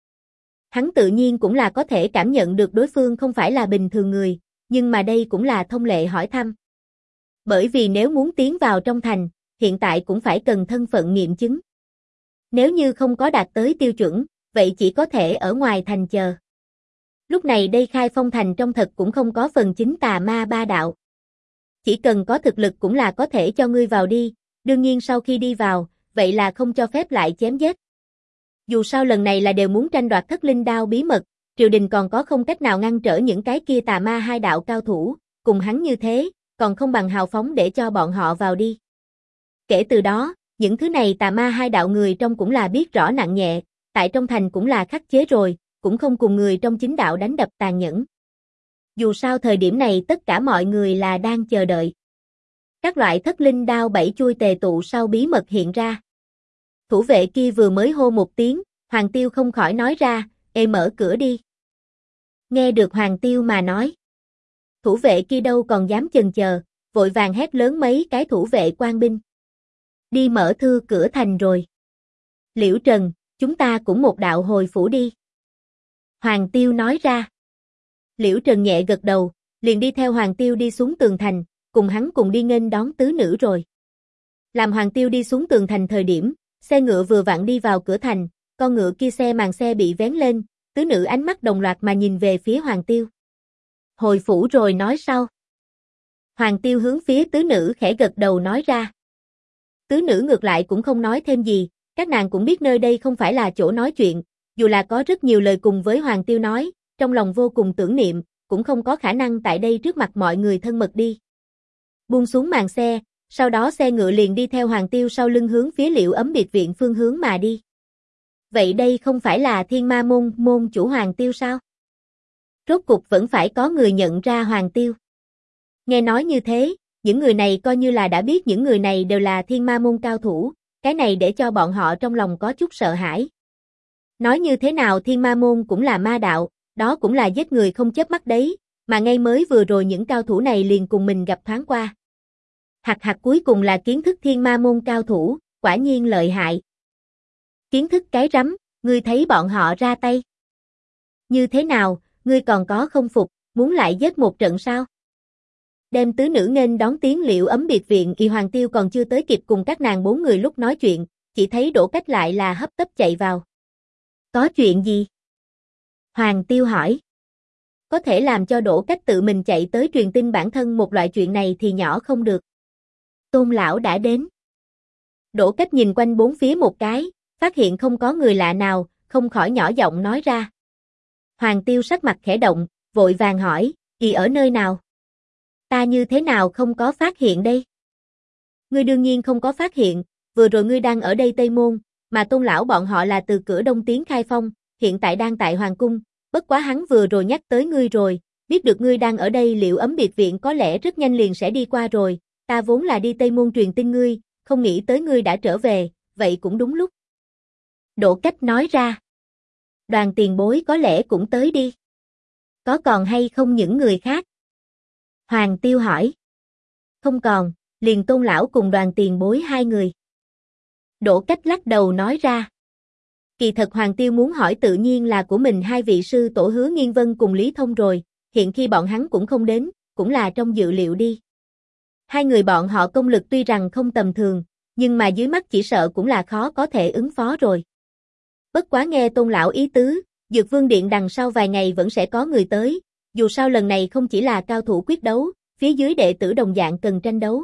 Hắn tự nhiên cũng là có thể cảm nhận được đối phương không phải là bình thường người, nhưng mà đây cũng là thông lệ hỏi thăm. Bởi vì nếu muốn tiến vào trong thành, hiện tại cũng phải cần thân phận nghiệm chứng. Nếu như không có đạt tới tiêu chuẩn, vậy chỉ có thể ở ngoài thành chờ. Lúc này đây Khai Phong thành trong thật cũng không có phần chính tà ma ba đạo. Chỉ cần có thực lực cũng là có thể cho ngươi vào đi, đương nhiên sau khi đi vào, vậy là không cho phép lại chém giết. Dù sao lần này là đều muốn tranh đoạt Thất Linh Đao bí mật, triều đình còn có không cách nào ngăn trở những cái kia tà ma hai đạo cao thủ, cùng hắn như thế, còn không bằng hào phóng để cho bọn họ vào đi. Kể từ đó, những thứ này tà ma hai đạo người trong cũng là biết rõ nặng nhẹ, tại trong thành cũng là khắc chế rồi, cũng không cùng người trong chính đạo đánh đập tàn nhẫn. Dù sao thời điểm này tất cả mọi người là đang chờ đợi. Các loại Thất Linh Đao bảy chuôi tề tụ sau bí mật hiện ra. Thủ vệ kia vừa mới hô một tiếng, Hoàng Tiêu không khỏi nói ra, mở cửa đi. Nghe được Hoàng Tiêu mà nói. Thủ vệ kia đâu còn dám chần chờ, vội vàng hét lớn mấy cái thủ vệ quan binh. Đi mở thư cửa thành rồi. Liễu Trần, chúng ta cũng một đạo hồi phủ đi. Hoàng Tiêu nói ra. Liễu Trần nhẹ gật đầu, liền đi theo Hoàng Tiêu đi xuống tường thành, cùng hắn cùng đi nghênh đón tứ nữ rồi. Làm Hoàng Tiêu đi xuống tường thành thời điểm, xe ngựa vừa vặn đi vào cửa thành, con ngựa kia xe màn xe bị vén lên, tứ nữ ánh mắt đồng loạt mà nhìn về phía Hoàng Tiêu. Hồi phủ rồi nói sau. Hoàng Tiêu hướng phía tứ nữ khẽ gật đầu nói ra. Tứ nữ ngược lại cũng không nói thêm gì, các nàng cũng biết nơi đây không phải là chỗ nói chuyện, dù là có rất nhiều lời cùng với Hoàng Tiêu nói, trong lòng vô cùng tưởng niệm, cũng không có khả năng tại đây trước mặt mọi người thân mật đi. Buông xuống màn xe, sau đó xe ngựa liền đi theo Hoàng Tiêu sau lưng hướng phía Liễu Ấm biệt viện phương hướng mà đi. Vậy đây không phải là Thiên Ma môn môn chủ Hoàng Tiêu sao? Rốt cục vẫn phải có người nhận ra Hoàng Tiêu. Nghe nói như thế, Những người này coi như là đã biết những người này đều là Thiên Ma môn cao thủ, cái này để cho bọn họ trong lòng có chút sợ hãi. Nói như thế nào Thiên Ma môn cũng là ma đạo, đó cũng là giết người không chớp mắt đấy, mà ngay mới vừa rồi những cao thủ này liền cùng mình gặp thoáng qua. Hạc cuối cùng là kiến thức Thiên Ma môn cao thủ, quả nhiên lợi hại. Kiến thức cái rắm, ngươi thấy bọn họ ra tay. Như thế nào, ngươi còn có không phục, muốn lại giết một trận sao? Đem tứ nữ nghênh đón tiếng Liệu Ấm biệt viện. Hoàng Tiêu còn chưa tới kịp cùng các nàng 4 người lúc nói chuyện, chỉ thấy Đỗ Cách lại là hấp tấp chạy vào. Có chuyện gì? Hoàng Tiêu hỏi. Có thể làm cho Đỗ Cách tự mình chạy tới truyền tin bản thân một loại chuyện này thì nhỏ không được. Tôn lão đã đến. Đỗ Cách nhìn quanh bốn phía một cái, phát hiện không có người lạ nào, không khỏi nhỏ giọng nói ra. Hoàng Tiêu sắc mặt khẽ động, vội vàng hỏi, "Y ở nơi nào? Ta như thế nào không có phát hiện đây?" Ngươi đương nhiên không có phát hiện, vừa rồi ngươi đang ở đây Tây Môn, mà Tôn lão bọn họ là từ cửa Đông tiến Khai Phong, hiện tại đang tại Hoàng cung, bất quá hắn vừa rồi nhắc tới ngươi rồi, biết được ngươi đang ở đây Liệu Ấm biệt viện có lẽ rất nhanh liền sẽ đi qua rồi, ta vốn là đi Tây Môn truyền tin ngươi, không nghĩ tới ngươi đã trở về, vậy cũng đúng lúc. Đỗ Cách nói ra. Đoàn tiền bối có lẽ cũng tới đi. Có còn hay không những người khác? Hoàng Tiêu hỏi. Không còn, liền Tôn lão cùng Đoàn tiền bối 2 người. Đỗ Cách lắc đầu nói ra. Kỳ thật Hoàng Tiêu muốn hỏi tự nhiên là của mình 2 vị sư tổ Hứa Nghiên Vân cùng Lý Thông rồi, hiện khi bọn hắn cũng không đến, cũng là trong dự liệu đi. 2 người bọn họ công lực tuy rằng không tầm thường, nhưng mà dưới mắt chỉ sợ cũng là khó có thể ứng phó rồi. Bất quá nghe Tôn lão ý tứ, Dược Vương Điện đằng sau vài ngày vẫn sẽ có người tới, dù sao lần này không chỉ là cao thủ quyết đấu, phía dưới đệ tử đồng dạng cần tranh đấu.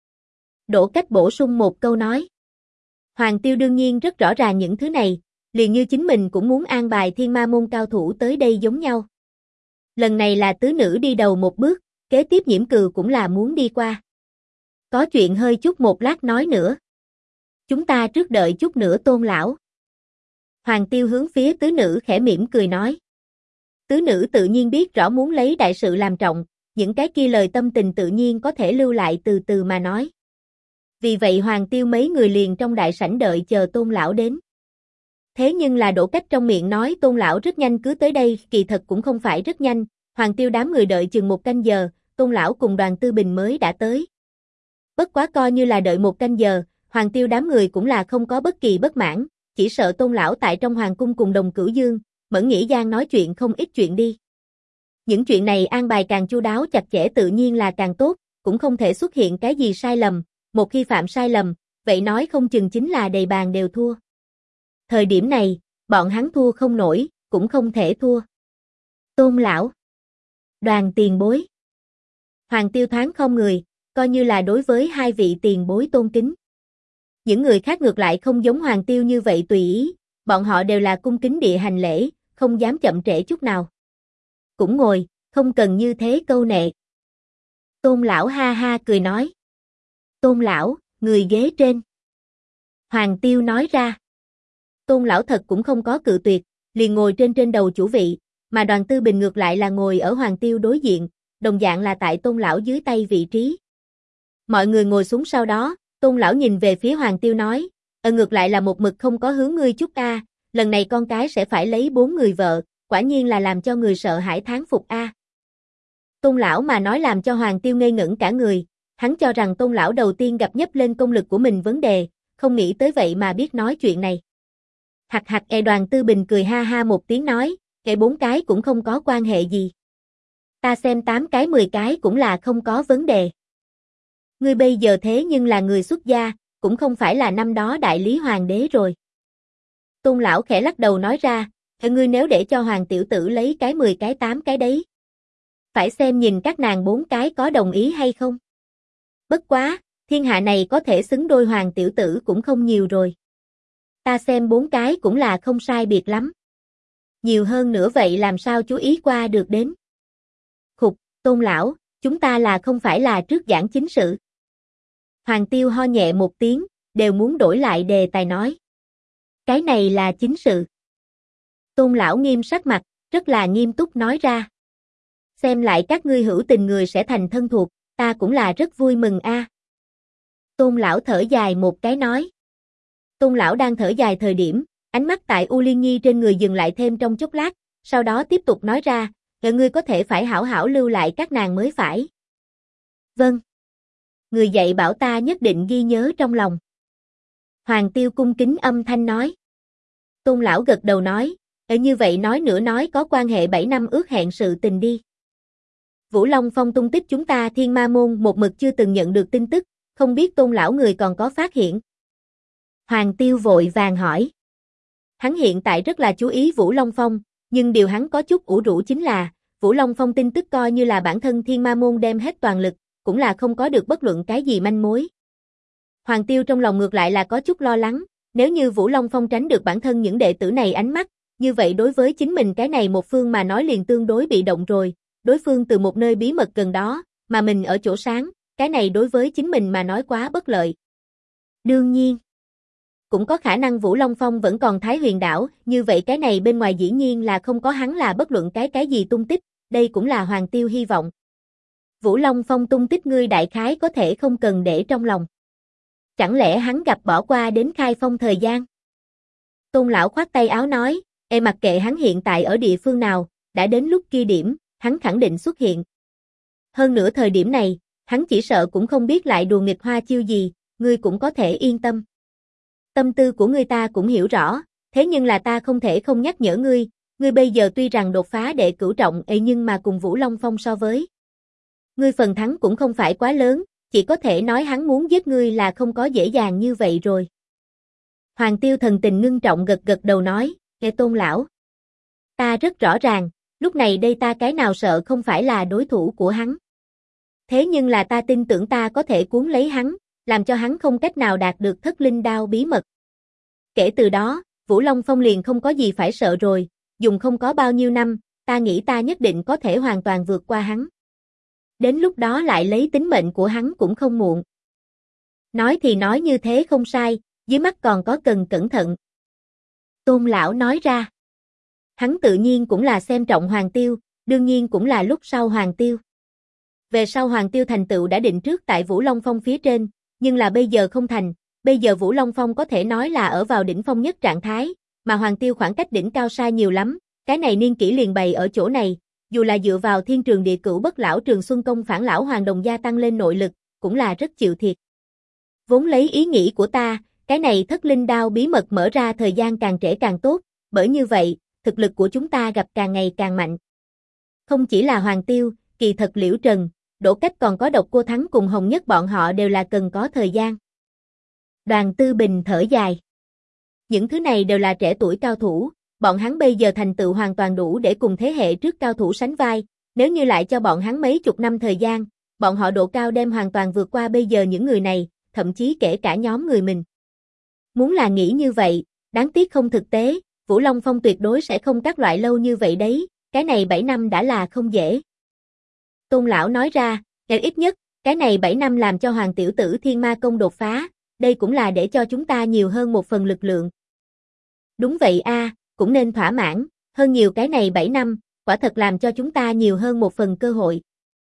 Đỗ Cách bổ sung một câu nói. Hoàng Tiêu đương nhiên rất rõ ràng những thứ này, liền như chính mình cũng muốn an bài Thiên Ma môn cao thủ tới đây giống nhau. Lần này là tứ nữ đi đầu một bước, kế tiếp Nhiễm Cừ cũng là muốn đi qua. Có chuyện hơi chút một lát nói nữa. Chúng ta trước đợi chút nữa Tôn lão. Hoàng Tiêu hướng phía tứ nữ khẽ mỉm cười nói. Tứ nữ tự nhiên biết rõ muốn lấy đại sự làm trọng, những cái kia lời tâm tình tự nhiên có thể lưu lại từ từ mà nói. Vì vậy Hoàng Tiêu mấy người liền trong đại sảnh đợi chờ Tôn lão đến. Thế nhưng là Đỗ Cách trong miệng nói Tôn lão rất nhanh cứ tới đây, kỳ thật cũng không phải rất nhanh, Hoàng Tiêu đám người đợi chừng 1 canh giờ, Tôn lão cùng Đoàn Tư Bình mới đã tới. Bất quá coi như là đợi 1 canh giờ, Hoàng Tiêu đám người cũng là không có bất kỳ bất mãn, chỉ sợ Tôn lão tại trong hoàng cung cùng Đồng Cửu Dương, Mẫn Nghĩ Giang nói chuyện không ít chuyện đi. Những chuyện này an bài càng chu đáo chặt chẽ tự nhiên là càng tốt, cũng không thể xuất hiện cái gì sai lầm, một khi phạm sai lầm, vậy nói không chừng chính là đầy bàn đều thua. Thời điểm này, bọn hắn thua không nổi, cũng không thể thua. Tôn lão, Đoàn tiền bối. Hoàng Tiêu thoáng không người, coi như là đối với 2 vị tiền bối tôn kính. Những người khác ngược lại không giống Hoàng Tiêu như vậy tùy ý, bọn họ đều là cung kính địa hành lễ, không dám chậm trễ chút nào. Cũng ngồi, không cần như thế câu nệ. Tôn lão ha ha cười nói. Tôn lão, người ghế trên. Hoàng Tiêu nói ra. Tôn lão thật cũng không có cự tuyệt, liền ngồi trên đầu chủ vị, mà Đoàn Tư Bình ngược lại là ngồi ở Hoàng Tiêu đối diện, đồng dạng là tại Tôn lão dưới tay vị trí. Mọi người ngồi xuống sau đó, Tôn lão nhìn về phía Hoàng Tiêu nói, ngược lại là một mực không có hướng ngươi chút a, lần này con cái sẽ phải lấy 4 người vợ, quả nhiên là làm cho người sợ hãi thán phục a. Tôn lão mà nói làm cho Hoàng Tiêu ngây ngẩn cả người, hắn cho rằng Tôn lão đầu tiên gặp nhấp lên công lực của mình vấn đề, không nghĩ tới vậy mà biết nói chuyện này. Đoàn Tư Bình cười ha ha một tiếng nói, cái 4 cái cũng không có quan hệ gì. Ta xem 8 cái 10 cái cũng là không có vấn đề. Ngươi bây giờ thế nhưng là người xuất gia, cũng không phải là năm đó đại lý hoàng đế rồi. Tôn lão khẽ lắc đầu nói ra, ngươi nếu để cho hoàng tiểu tử lấy cái 10 cái 8 cái đấy. Phải xem nhìn các nàng 4 cái có đồng ý hay không. Bất quá, thiên hạ này có thể xứng đôi hoàng tiểu tử cũng không nhiều rồi. Ta xem 4 cái cũng là không sai biệt lắm. Nhiều hơn nữa vậy làm sao chú ý qua được đến. Khục, Tôn lão, chúng ta là không phải là trước giảng chính sự. Hoàng Tiêu ho nhẹ một tiếng, đều muốn đổi lại đề tài nói. Cái này là chính sự. Tôn lão nghiêm sắc mặt, rất là nghiêm túc nói ra. Xem lại các ngươi hữu tình người sẽ thành thân thuộc, Ta cũng là rất vui mừng a. Tôn lão thở dài một cái nói. Tôn lão đang thở dài thời điểm, ánh mắt tại U Liên Nhi trên người dừng lại thêm trong chốc lát, sau đó tiếp tục nói ra, ngươi có thể phải hảo hảo lưu lại các nàng mới phải. Vâng. Người dạy bảo ta nhất định ghi nhớ trong lòng. Hoàng Tiêu cung kính âm thanh nói. Tôn lão gật đầu nói, như vậy nói nữa nói có quan hệ 7 năm ước hẹn sự tình đi. Vũ Long Phong tung tích chúng ta Thiên Ma Môn một mực chưa từng nhận được tin tức, không biết Tôn lão người còn có phát hiện. Hoàng Tiêu vội vàng hỏi. Hắn hiện tại rất là chú ý Vũ Long Phong, nhưng điều hắn có chút ủ rũ chính là, Vũ Long Phong tin tức coi như là bản thân Thiên Ma Môn đem hết toàn lực, cũng là không có được bất luận cái gì manh mối. Hoàng Tiêu trong lòng ngược lại là có chút lo lắng, nếu như Vũ Long Phong tránh được bản thân những đệ tử này ánh mắt, như vậy đối với chính mình cái này một phương mà nói liền tương đối bị động rồi, đối phương từ một nơi bí mật gần đó, mà mình ở chỗ sáng, cái này đối với chính mình mà nói quá bất lợi. Đương nhiên, cũng có khả năng Vũ Long Phong vẫn còn Thái Huyền đảo, như vậy cái này bên ngoài dĩ nhiên là không có hắn là bất luận cái gì tung tích, đây cũng là Hoàng Tiêu hy vọng. Vũ Long Phong tung tích ngươi đại khái có thể không cần để trong lòng. Chẳng lẽ hắn gặp bỏ qua đến khai phong thời gian? Tôn lão khoát tay áo nói, mặc kệ hắn hiện tại ở địa phương nào, đã đến lúc kia điểm, hắn khẳng định xuất hiện. Hơn nữa thời điểm này, hắn chỉ sợ cũng không biết lại đùa nghịch hoa chiêu gì, ngươi cũng có thể yên tâm. Tâm tư của ngươi ta cũng hiểu rõ, thế nhưng là ta không thể không nhắc nhở ngươi, ngươi bây giờ tuy rằng đột phá đệ cửu trọng nhưng mà cùng Vũ Long Phong so với. Ngươi phần thắng cũng không phải quá lớn, chỉ có thể nói hắn muốn giết ngươi là không có dễ dàng như vậy rồi. Hoàng Tiêu thần tình ngưng trọng gật gật đầu nói, Tôn lão. Ta rất rõ ràng, lúc này đây ta cái nào sợ không phải là đối thủ của hắn. Thế nhưng là ta tin tưởng ta có thể cuốn lấy hắn, làm cho hắn không cách nào đạt được thất linh đao bí mật. Kể từ đó, Vũ Long Phong liền không có gì phải sợ rồi, dùng không có bao nhiêu năm, ta nghĩ ta nhất định có thể hoàn toàn vượt qua hắn. Đến lúc đó lại lấy tính mệnh của hắn cũng không muộn. Nói thì nói như thế không sai, dưới mắt còn có cần cẩn thận. Tôn lão nói ra. Hắn tự nhiên cũng là xem trọng Hoàng Tiêu, đương nhiên cũng là lúc sau Hoàng Tiêu. Về sau Hoàng Tiêu thành tựu đã định trước tại Vũ Long Phong phía trên, nhưng là bây giờ không thành, bây giờ Vũ Long Phong có thể nói là ở vào đỉnh phong nhất trạng thái, mà Hoàng Tiêu khoảng cách đỉnh cao xa nhiều lắm, cái này niên kỷ liền bày ở chỗ này, dù là dựa vào Thiên Trường Địa Cửu Bất Lão Trường Xuân Công phản lão hoàng đồng gia tăng lên nội lực, cũng là rất chịu thiệt. Vốn lấy ý nghĩ của ta, cái này thất linh đao bí mật mở ra thời gian càng trễ càng tốt, bởi như vậy, thực lực của chúng ta gặp càng ngày càng mạnh. Không chỉ là Hoàng Tiêu, kỳ thật Liễu Trần, Đỗ Cách còn có Độc Cô Thắng cùng Hồng Nhất bọn họ đều là cần có thời gian. Đoàn Tư Bình thở dài. Những thứ này đều là trẻ tuổi cao thủ, bọn hắn bây giờ thành tựu hoàn toàn đủ để cùng thế hệ trước cao thủ sánh vai, nếu như lại cho bọn hắn mấy chục năm thời gian, bọn họ độ cao đem hoàn toàn vượt qua bây giờ những người này, thậm chí kể cả nhóm người mình. Muốn là nghĩ như vậy, đáng tiếc không thực tế, Vũ Long Phong tuyệt đối sẽ không các loại lâu như vậy đấy, cái này 7 năm đã là không dễ. Tôn lão nói ra, ít nhất, cái này 7 năm làm cho Hoàng tiểu tử Thiên Ma Công đột phá, đây cũng là để cho chúng ta nhiều hơn một phần lực lượng. Đúng vậy a, cũng nên thỏa mãn, hơn nhiều cái này 7 năm, quả thật làm cho chúng ta nhiều hơn một phần cơ hội.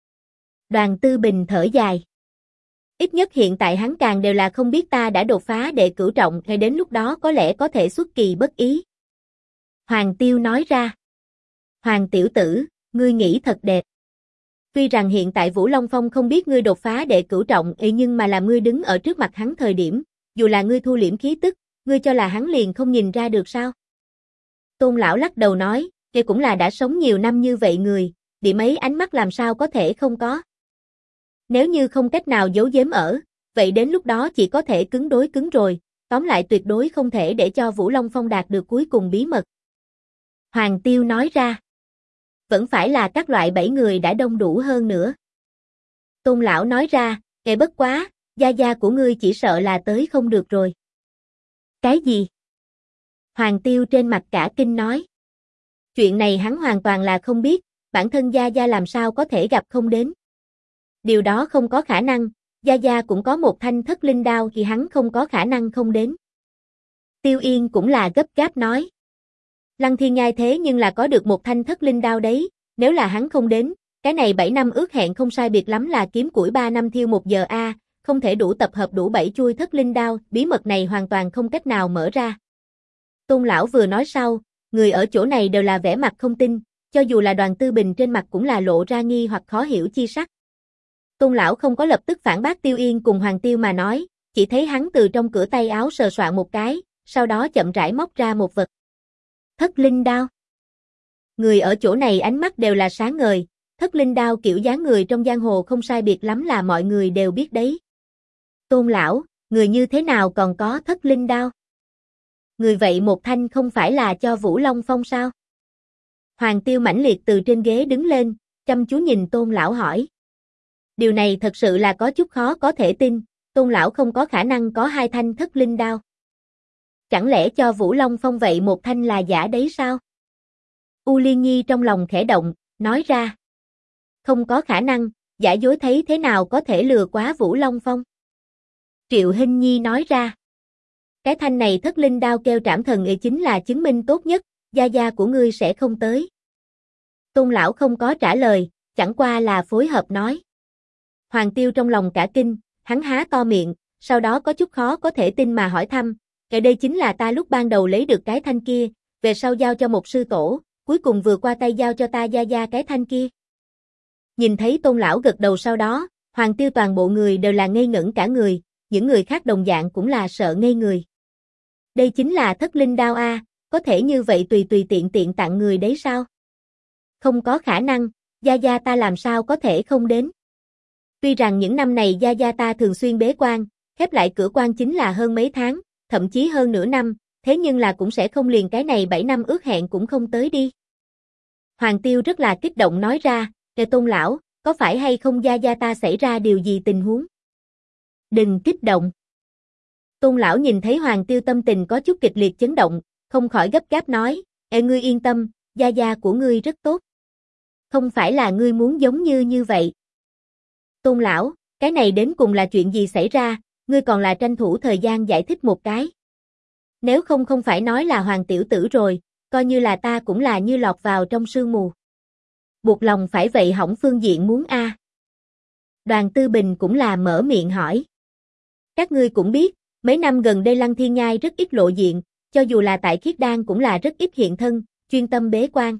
Đoàn Tư Bình thở dài. Ít nhất hiện tại hắn càng đều là không biết ta đã đột phá đệ cửu trọng, hay đến lúc đó có lẽ có thể xuất kỳ bất ý. Hoàng Tiêu nói ra. Hoàng tiểu tử, ngươi nghĩ thật đẹp. Tuy rằng hiện tại Vũ Long Phong không biết ngươi đột phá đệ cửu trọng, nhưng mà làm ngươi đứng ở trước mặt hắn thời điểm, dù là ngươi thu liễm khí tức, ngươi cho là hắn liền không nhìn ra được sao? Tôn lão lắc đầu nói, kia cũng là đã sống nhiều năm như vậy người, điểm ấy ánh mắt làm sao có thể không có. Nếu như không cách nào giấu giếm ở, vậy đến lúc đó chỉ có thể cứng đối cứng rồi, tóm lại tuyệt đối không thể để cho Vũ Long Phong đạt được cuối cùng bí mật. Hoàng Tiêu nói ra. Vẫn phải là các loại 7 người đã đông đủ hơn nữa. Tôn lão nói ra, bất quá, gia gia của ngươi chỉ sợ là tới không được rồi. Cái gì? Hoàng Tiêu trên mặt cả kinh nói. Chuyện này hắn hoàn toàn là không biết, bản thân gia gia làm sao có thể gặp không đến. Điều đó không có khả năng, gia gia cũng có một thanh thất linh đao thì hắn không có khả năng không đến. Tiêu Yên cũng là gấp gáp nói. Lăng Thiên Nhai thế nhưng là có được một thanh thất linh đao đấy, nếu là hắn không đến, Cái này 7 năm ước hẹn không sai biệt lắm là kiếm củi 3 năm thiêu 1 giờ a, không thể đủ tập hợp đủ 7 chuôi thất linh đao, bí mật này hoàn toàn không cách nào mở ra. Tôn lão vừa nói sau, người ở chỗ này đều là vẻ mặt không tin, cho dù là Đoàn Tư Bình trên mặt cũng là lộ ra nghi hoặc khó hiểu chi sắc. Tôn lão không có lập tức phản bác Tiêu Yên cùng Hoàng Tiêu mà nói, chỉ thấy hắn từ trong cửa tay áo sờ soạn một cái, sau đó chậm rãi móc ra một vật. Thất linh đao. Người ở chỗ này ánh mắt đều là sáng ngời, thất linh đao kiểu dáng người trong giang hồ không sai biệt lắm là mọi người đều biết đấy. Tôn lão, người như thế nào còn có thất linh đao? Người vậy một thanh không phải là cho Vũ Long Phong sao? Hoàng Tiêu mãnh liệt từ trên ghế đứng lên, chăm chú nhìn Tôn lão hỏi. Điều này thật sự là có chút khó có thể tin, Tôn lão không có khả năng có 2 thanh thất linh đao. Chẳng lẽ cho Vũ Long Phong vậy một thanh là giả đấy sao? U Liên Nhi trong lòng khẽ động, nói ra. Không có khả năng, giả dối thấy thế nào có thể lừa quá Vũ Long Phong? Triệu Hinh Nhi nói ra. Cái thanh này thất linh đao kêu Trảm Thần Ỷ chính là chứng minh tốt nhất, gia gia của ngươi sẽ không tới. Tôn lão không có trả lời, chẳng qua là phối hợp nói. Hoàng Tiêu trong lòng cả kinh, hắn há to miệng, sau đó có chút khó có thể tin mà hỏi thăm, cái đây chính là ta lúc ban đầu lấy được cái thanh kia, về sau giao cho một sư tổ, cuối cùng vừa qua tay giao cho ta gia gia cái thanh kia. Nhìn thấy Tôn lão gật đầu sau đó, Hoàng Tiêu toàn bộ người đều là ngây ngẩn cả người, những người khác đồng dạng cũng là sợ ngây người. Đây chính là thất linh đao a, có thể như vậy tùy tùy tiện tiện tặng người đấy sao? Không có khả năng, gia gia ta làm sao có thể không đến. Tuy rằng những năm này gia gia ta thường xuyên bế quan, khép lại cửa quan chính là hơn mấy tháng, thậm chí hơn nửa năm, thế nhưng là cũng sẽ không liền cái này 7 năm ước hẹn cũng không tới đi. Hoàng Tiêu rất là kích động nói ra, Kề Tôn lão, có phải hay không gia gia ta xảy ra điều gì tình huống? Đừng kích động. Tôn lão nhìn thấy Hoàng Tiêu tâm tình có chút kịch liệt chấn động, không khỏi gấp gáp nói, ngươi yên tâm, gia gia của ngươi rất tốt. Không phải là ngươi muốn giống như vậy. Tôn lão, cái này đến cùng là chuyện gì xảy ra, ngươi còn là tranh thủ thời gian giải thích một cái. Nếu không phải nói là Hoàng tiểu tử rồi, coi như là ta cũng là như lọt vào trong sương mù. Buộc lòng phải vậy hỏng phương diện muốn a. Đoàn Tư Bình cũng là mở miệng hỏi. Các ngươi cũng biết, mấy năm gần đây Lăng Thiên Nhai rất ít lộ diện, cho dù là tại Khiết Đan cũng là rất ít hiện thân, chuyên tâm bế quan.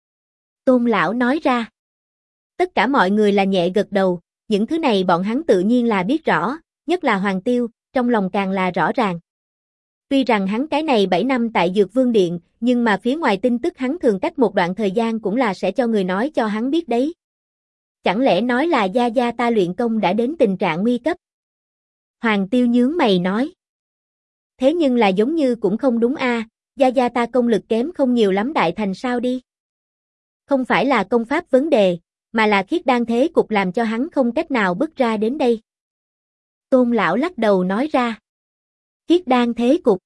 Tôn lão nói ra. Tất cả mọi người là nhẹ gật đầu, những thứ này bọn hắn tự nhiên là biết rõ, nhất là Hoàng Tiêu, trong lòng càng là rõ ràng. Tuy rằng hắn cái này 7 năm tại Dược Vương Điện, nhưng mà phía ngoài tin tức hắn thường cách một đoạn thời gian cũng là sẽ cho người nói cho hắn biết đấy. Chẳng lẽ nói là gia gia ta luyện công đã đến tình trạng nguy cấp? Hoàng Tiêu nhướng mày nói. Thế nhưng là giống như cũng không đúng a, gia gia ta công lực kém không nhiều lắm đại thành sao đi. Không phải là công pháp vấn đề, mà là Khiết Đan thế cục làm cho hắn không cách nào bước ra đến đây. Tôn lão lắc đầu nói ra. Khiết Đan thế cục.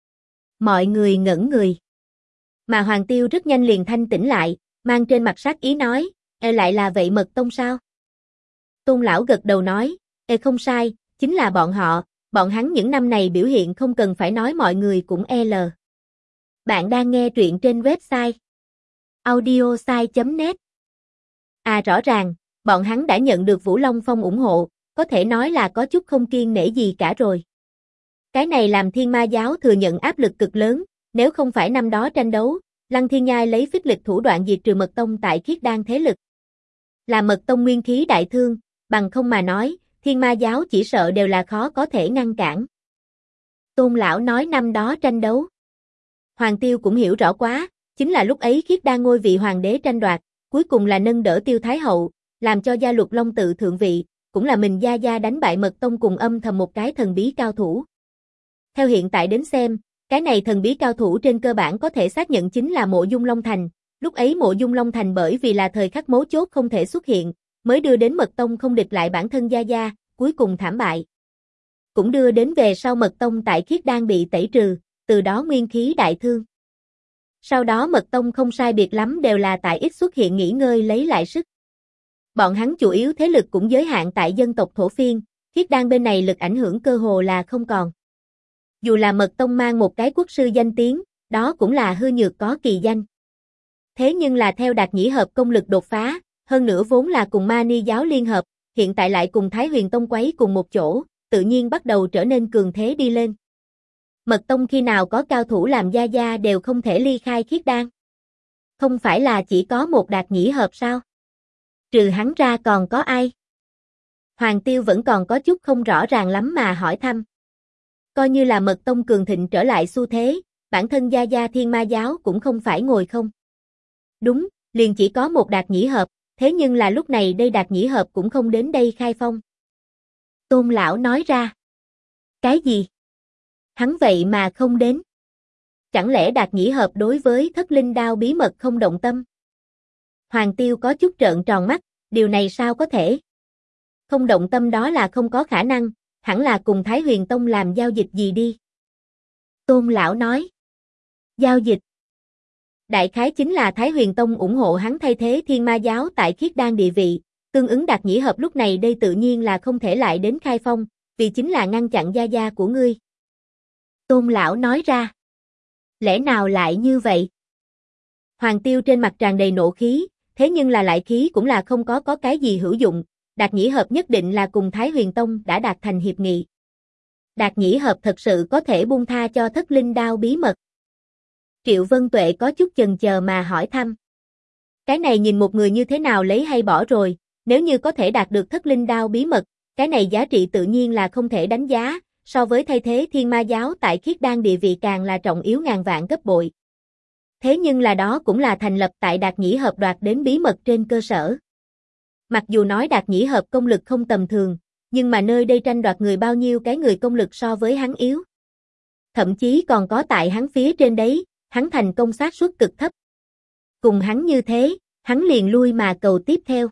Mọi người ngẩn người. Mà Hoàng Tiêu rất nhanh liền thanh tỉnh lại, mang trên mặt sát ý nói, lại là vậy Mật Tông sao? Tôn lão gật đầu nói, không sai, chính là bọn hắn những năm này biểu hiện không cần phải nói mọi người cũng l. Bạn đang nghe truyện trên website audiosai.net. Rõ ràng, bọn hắn đã nhận được Vũ Long Phong ủng hộ, có thể nói là có chút không kiêng nể gì cả rồi. Cái này làm Thiên Ma giáo thừa nhận áp lực cực lớn, nếu không phải năm đó tranh đấu, Lăng Thiên Nhai lấy phích lịch thủ đoạn diệt trừ Mật Tông tại Khiết Đan thế lực. Là Mật Tông nguyên khí đại thương, bằng không mà nói, Thiên Ma giáo chỉ sợ đều là khó có thể ngăn cản. Tôn lão nói năm đó tranh đấu. Hoàng Tiêu cũng hiểu rõ quá, chính là lúc ấy Khiết Đan ngôi vị hoàng đế tranh đoạt, cuối cùng là nâng đỡ Tiêu Thái Hậu, làm cho gia Luật Long tự thượng vị, cũng là mình gia gia đánh bại Mật Tông cùng âm thầm một cái thần bí cao thủ. Theo hiện tại đến xem, cái này thần bí cao thủ trên cơ bản có thể xác nhận chính là Mộ Dung Long Thành, lúc ấy Mộ Dung Long Thành bởi vì là thời khắc mấu chốt không thể xuất hiện, mới đưa đến Mật Tông không địch lại bản thân gia gia, cuối cùng thảm bại. Cũng đưa đến về sau Mật Tông tại Khiết Đan bị tẩy trừ, từ đó nguyên khí đại thương. Sau đó Mật Tông không sai biệt lắm đều là tại ít xuất hiện nghỉ ngơi lấy lại sức. Bọn hắn chủ yếu thế lực cũng giới hạn tại dân tộc thổ phiên, Khiết Đan bên này lực ảnh hưởng cơ hồ là không còn. Dù là Mật Tông mang một cái quốc sư danh tiếng, đó cũng là hư nhược có kỳ danh. Thế nhưng là theo Đạt Nhĩ Hợp công lực đột phá, hơn nữa vốn là cùng Ma Ni giáo liên hợp, hiện tại lại cùng Thái Huyền Tông quấy cùng một chỗ, tự nhiên bắt đầu trở nên cường thế đi lên. Mật Tông khi nào có cao thủ làm gia gia đều không thể ly khai Khiết Đan. Không phải là chỉ có một Đạt Nhĩ Hợp sao? Trừ hắn ra còn có ai? Hoàng Tiêu vẫn còn có chút không rõ ràng lắm mà hỏi thăm. Coi như là Mật Tông cường thịnh trở lại xu thế, bản thân gia gia Thiên Ma giáo cũng không phải ngồi không. Đúng, liền chỉ có một Đạt Nhĩ Hợp, thế nhưng là lúc này đây Đạt Nhĩ Hợp cũng không đến đây khai phong. Tôn lão nói ra. Cái gì? Hắn vậy mà không đến. Chẳng lẽ Đạt Nhĩ Hợp đối với Thất Linh Đao bí mật không động tâm? Hoàng Tiêu có chút trợn tròn mắt, điều này sao có thể? Không động tâm đó là không có khả năng, hẳn là cùng Thái Huyền Tông làm giao dịch gì đi. Tôn lão nói. Giao dịch. Đại khái chính là Thái Huyền Tông ủng hộ hắn thay thế Thiên Ma giáo tại Khiết Đan địa vị, tương ứng Đạt Nhĩ Hợp lúc này đây tự nhiên là không thể lại đến khai phong, vì chính là ngăn chặn gia gia của ngươi. Tôn lão nói ra. Lẽ nào lại như vậy? Hoàng Tiêu trên mặt tràn đầy nộ khí, thế nhưng là lại khí cũng là không có cái gì hữu dụng, Đạt Nhĩ Hợp nhất định là cùng Thái Huyền Tông đã đạt thành hiệp nghị. Đạt Nhĩ Hợp thật sự có thể buông tha cho Thất Linh Đao bí mật. Triệu Vân Tuệ có chút chần chờ mà hỏi thăm. Cái này nhìn một người như thế nào lấy hay bỏ rồi, nếu như có thể đạt được Thất Linh Đao bí mật, cái này giá trị tự nhiên là không thể đánh giá, so với thay thế Thiên Ma giáo tại Khiết Đan địa vị càng là trọng yếu ngàn vạn gấp bội. Thế nhưng là đó cũng là thành lập tại Đạt Nhĩ Hợp đoạt đến bí mật trên cơ sở. Mặc dù nói Đạt Nhĩ Hợp công lực không tầm thường, nhưng mà nơi đây tranh đoạt người bao nhiêu cái người công lực so với hắn yếu. Thậm chí còn có tại hắn phía trên đấy, hắn thành công xác suất cực thấp. Cùng hắn như thế, hắn liền lui mà cầu tiếp theo.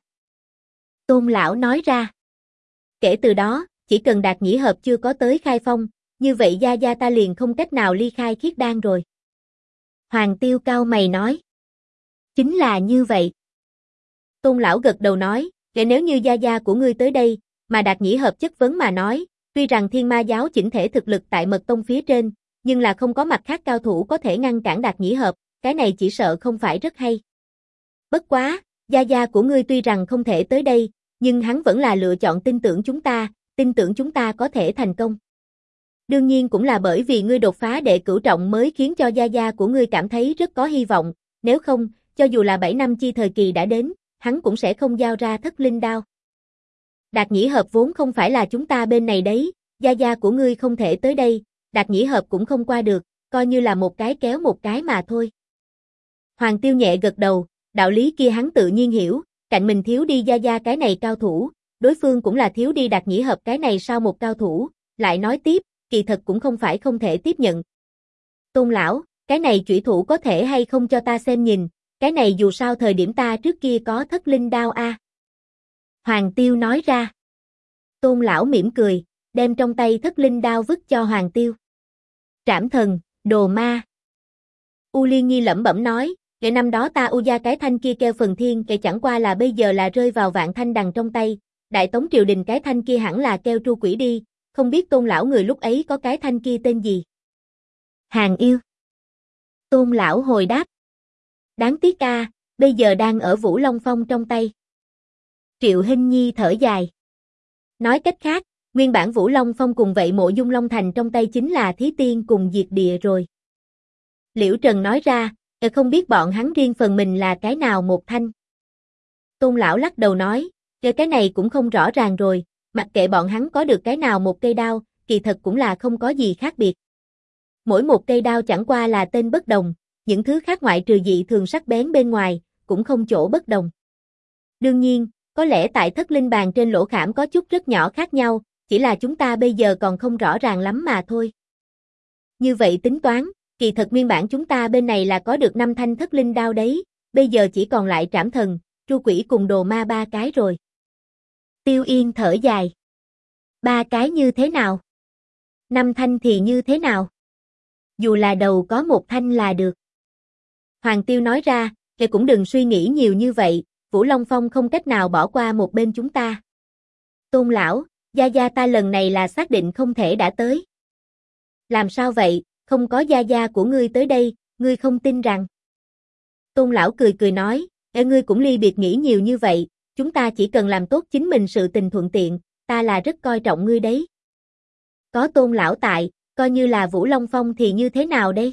Tôn lão nói ra. Kể từ đó, chỉ cần Đạt Nhĩ Hợp chưa có tới khai phong, như vậy gia gia ta liền không cách nào ly khai Khiết Đan rồi. Hoàng Tiêu cao mày nói. Chính là như vậy. Tôn lão gật đầu nói, kể nếu như gia gia của ngươi tới đây, mà Đạt Nhĩ Hợp chất vấn mà nói, tuy rằng Thiên Ma giáo chỉnh thể thực lực tại Mật Tông phía trên, nhưng là không có mặt khác cao thủ có thể ngăn cản Đạt Nhĩ Hợp, cái này chỉ sợ không phải rất hay. Bất quá, gia gia của ngươi tuy rằng không thể tới đây, nhưng hắn vẫn là lựa chọn tin tưởng chúng ta có thể thành công. Đương nhiên cũng là bởi vì ngươi đột phá đệ cửu trọng mới khiến cho gia gia của ngươi cảm thấy rất có hy vọng, nếu không, cho dù là 7 năm chi thời kỳ đã đến, hắn cũng sẽ không giao ra Thất Linh Đao. Đạt Nhĩ Hợp vốn không phải là chúng ta bên này đấy, gia gia của ngươi không thể tới đây, Đạt Nhĩ Hợp cũng không qua được, coi như là một cái kéo một cái mà thôi. Hoàng Tiêu nhẹ gật đầu, đạo lý kia hắn tự nhiên hiểu, cạnh mình thiếu đi gia gia cái này cao thủ, đối phương cũng là thiếu đi Đạt Nhĩ Hợp cái này sau một cao thủ, lại nói tiếp, kỳ thật cũng không phải không thể tiếp nhận. Tôn lão, cái này chủy thủ có thể hay không cho ta xem nhìn, cái này dù sao thời điểm ta trước kia có Thất Linh Đao a. Hoàng Tiêu nói ra. Tôn lão mỉm cười, đem trong tay Thất Linh Đao vứt cho Hoàng Tiêu. Trảm thần, đồ ma. U Liên Nhi lẩm bẩm nói, kể năm đó ta U gia cái thanh kia kêu phần thiên, kể chẳng qua là bây giờ là rơi vào Vạn Thanh Đằng trong tay, Đại Tống triều đình cái thanh kia hẳn là kêu Tru Quỷ đi, không biết Tôn lão người lúc ấy có cái thanh kia tên gì? Hàng Yêu. Tôn lão hồi đáp. Đáng tiếc a, bây giờ đang ở Vũ Long Phong trong tay. Triệu Hinh Nhi thở dài. Nói cách khác, nguyên bản Vũ Long Phong cùng vậy Mộ Dung Long Thành trong tay chính là Thí Tiên cùng Diệt Địa rồi. Liễu Trần nói ra, không biết bọn hắn riêng phần mình là cái nào một thanh. Tôn lão lắc đầu nói, cái này cũng không rõ ràng rồi, mặc kệ bọn hắn có được cái nào một cây đao, kỳ thật cũng là không có gì khác biệt. Mỗi một cây đao chẳng qua là tên bất đồng, những thứ khác ngoại trừ dị thường sắc bén bên ngoài, cũng không chỗ bất đồng. Đương nhiên, có lẽ tại Thất Linh Bàn trên lỗ khảm có chút rất nhỏ khác nhau, chỉ là chúng ta bây giờ còn không rõ ràng lắm mà thôi. Như vậy tính toán, kỳ thật nguyên bản chúng ta bên này là có được 5 thanh Thất Linh Đao đấy, bây giờ chỉ còn lại Trảm Thần, Tru Quỷ cùng Đồ Ma 3 cái rồi. Tiêu Yên thở dài. 3 cái như thế nào? 5 thanh thì như thế nào? Dù là đầu có 1 thanh là được. Hoàng Tiêu nói ra, kể cũng đừng suy nghĩ nhiều như vậy, Vũ Long Phong không cách nào bỏ qua một bên chúng ta. Tôn lão, gia gia ta lần này là xác định không thể đã tới. Làm sao vậy, không có gia gia của ngươi tới đây, ngươi không tin rằng. Tôn lão cười cười nói, Ngươi cũng ly biệt nghĩ nhiều như vậy, chúng ta chỉ cần làm tốt chính mình sự tình thuận tiện, ta là rất coi trọng ngươi đấy. Có Tôn lão tại, coi như là Vũ Long Phong thì như thế nào đây?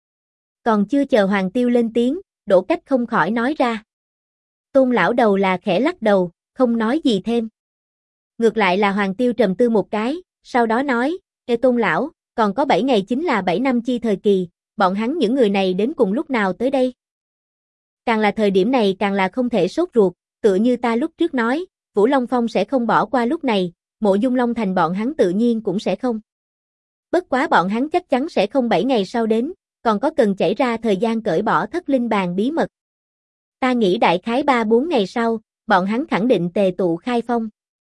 Còn chưa chờ Hoàng Tiêu lên tiếng, Đỗ Cách không khỏi nói ra. Tôn lão đầu là khẽ lắc đầu, không nói gì thêm. Ngược lại là Hoàng Tiêu trầm tư một cái, sau đó nói, Tôn lão, còn có 7 ngày chính là 7 năm chi thời kỳ, bọn hắn những người này đến cùng lúc nào tới đây? Càng là thời điểm này càng là không thể sốt ruột, tựa như ta lúc trước nói, Vũ Long Phong sẽ không bỏ qua lúc này, Mộ Dung Long Thành bọn hắn tự nhiên cũng sẽ không. Bất quá bọn hắn chắc chắn sẽ không 7 ngày sau đến, còn có cần chảy ra thời gian cởi bỏ thất linh bàn bí mật. Ta nghĩ đại khái 3-4 ngày sau, bọn hắn khẳng định tề tụ khai phong.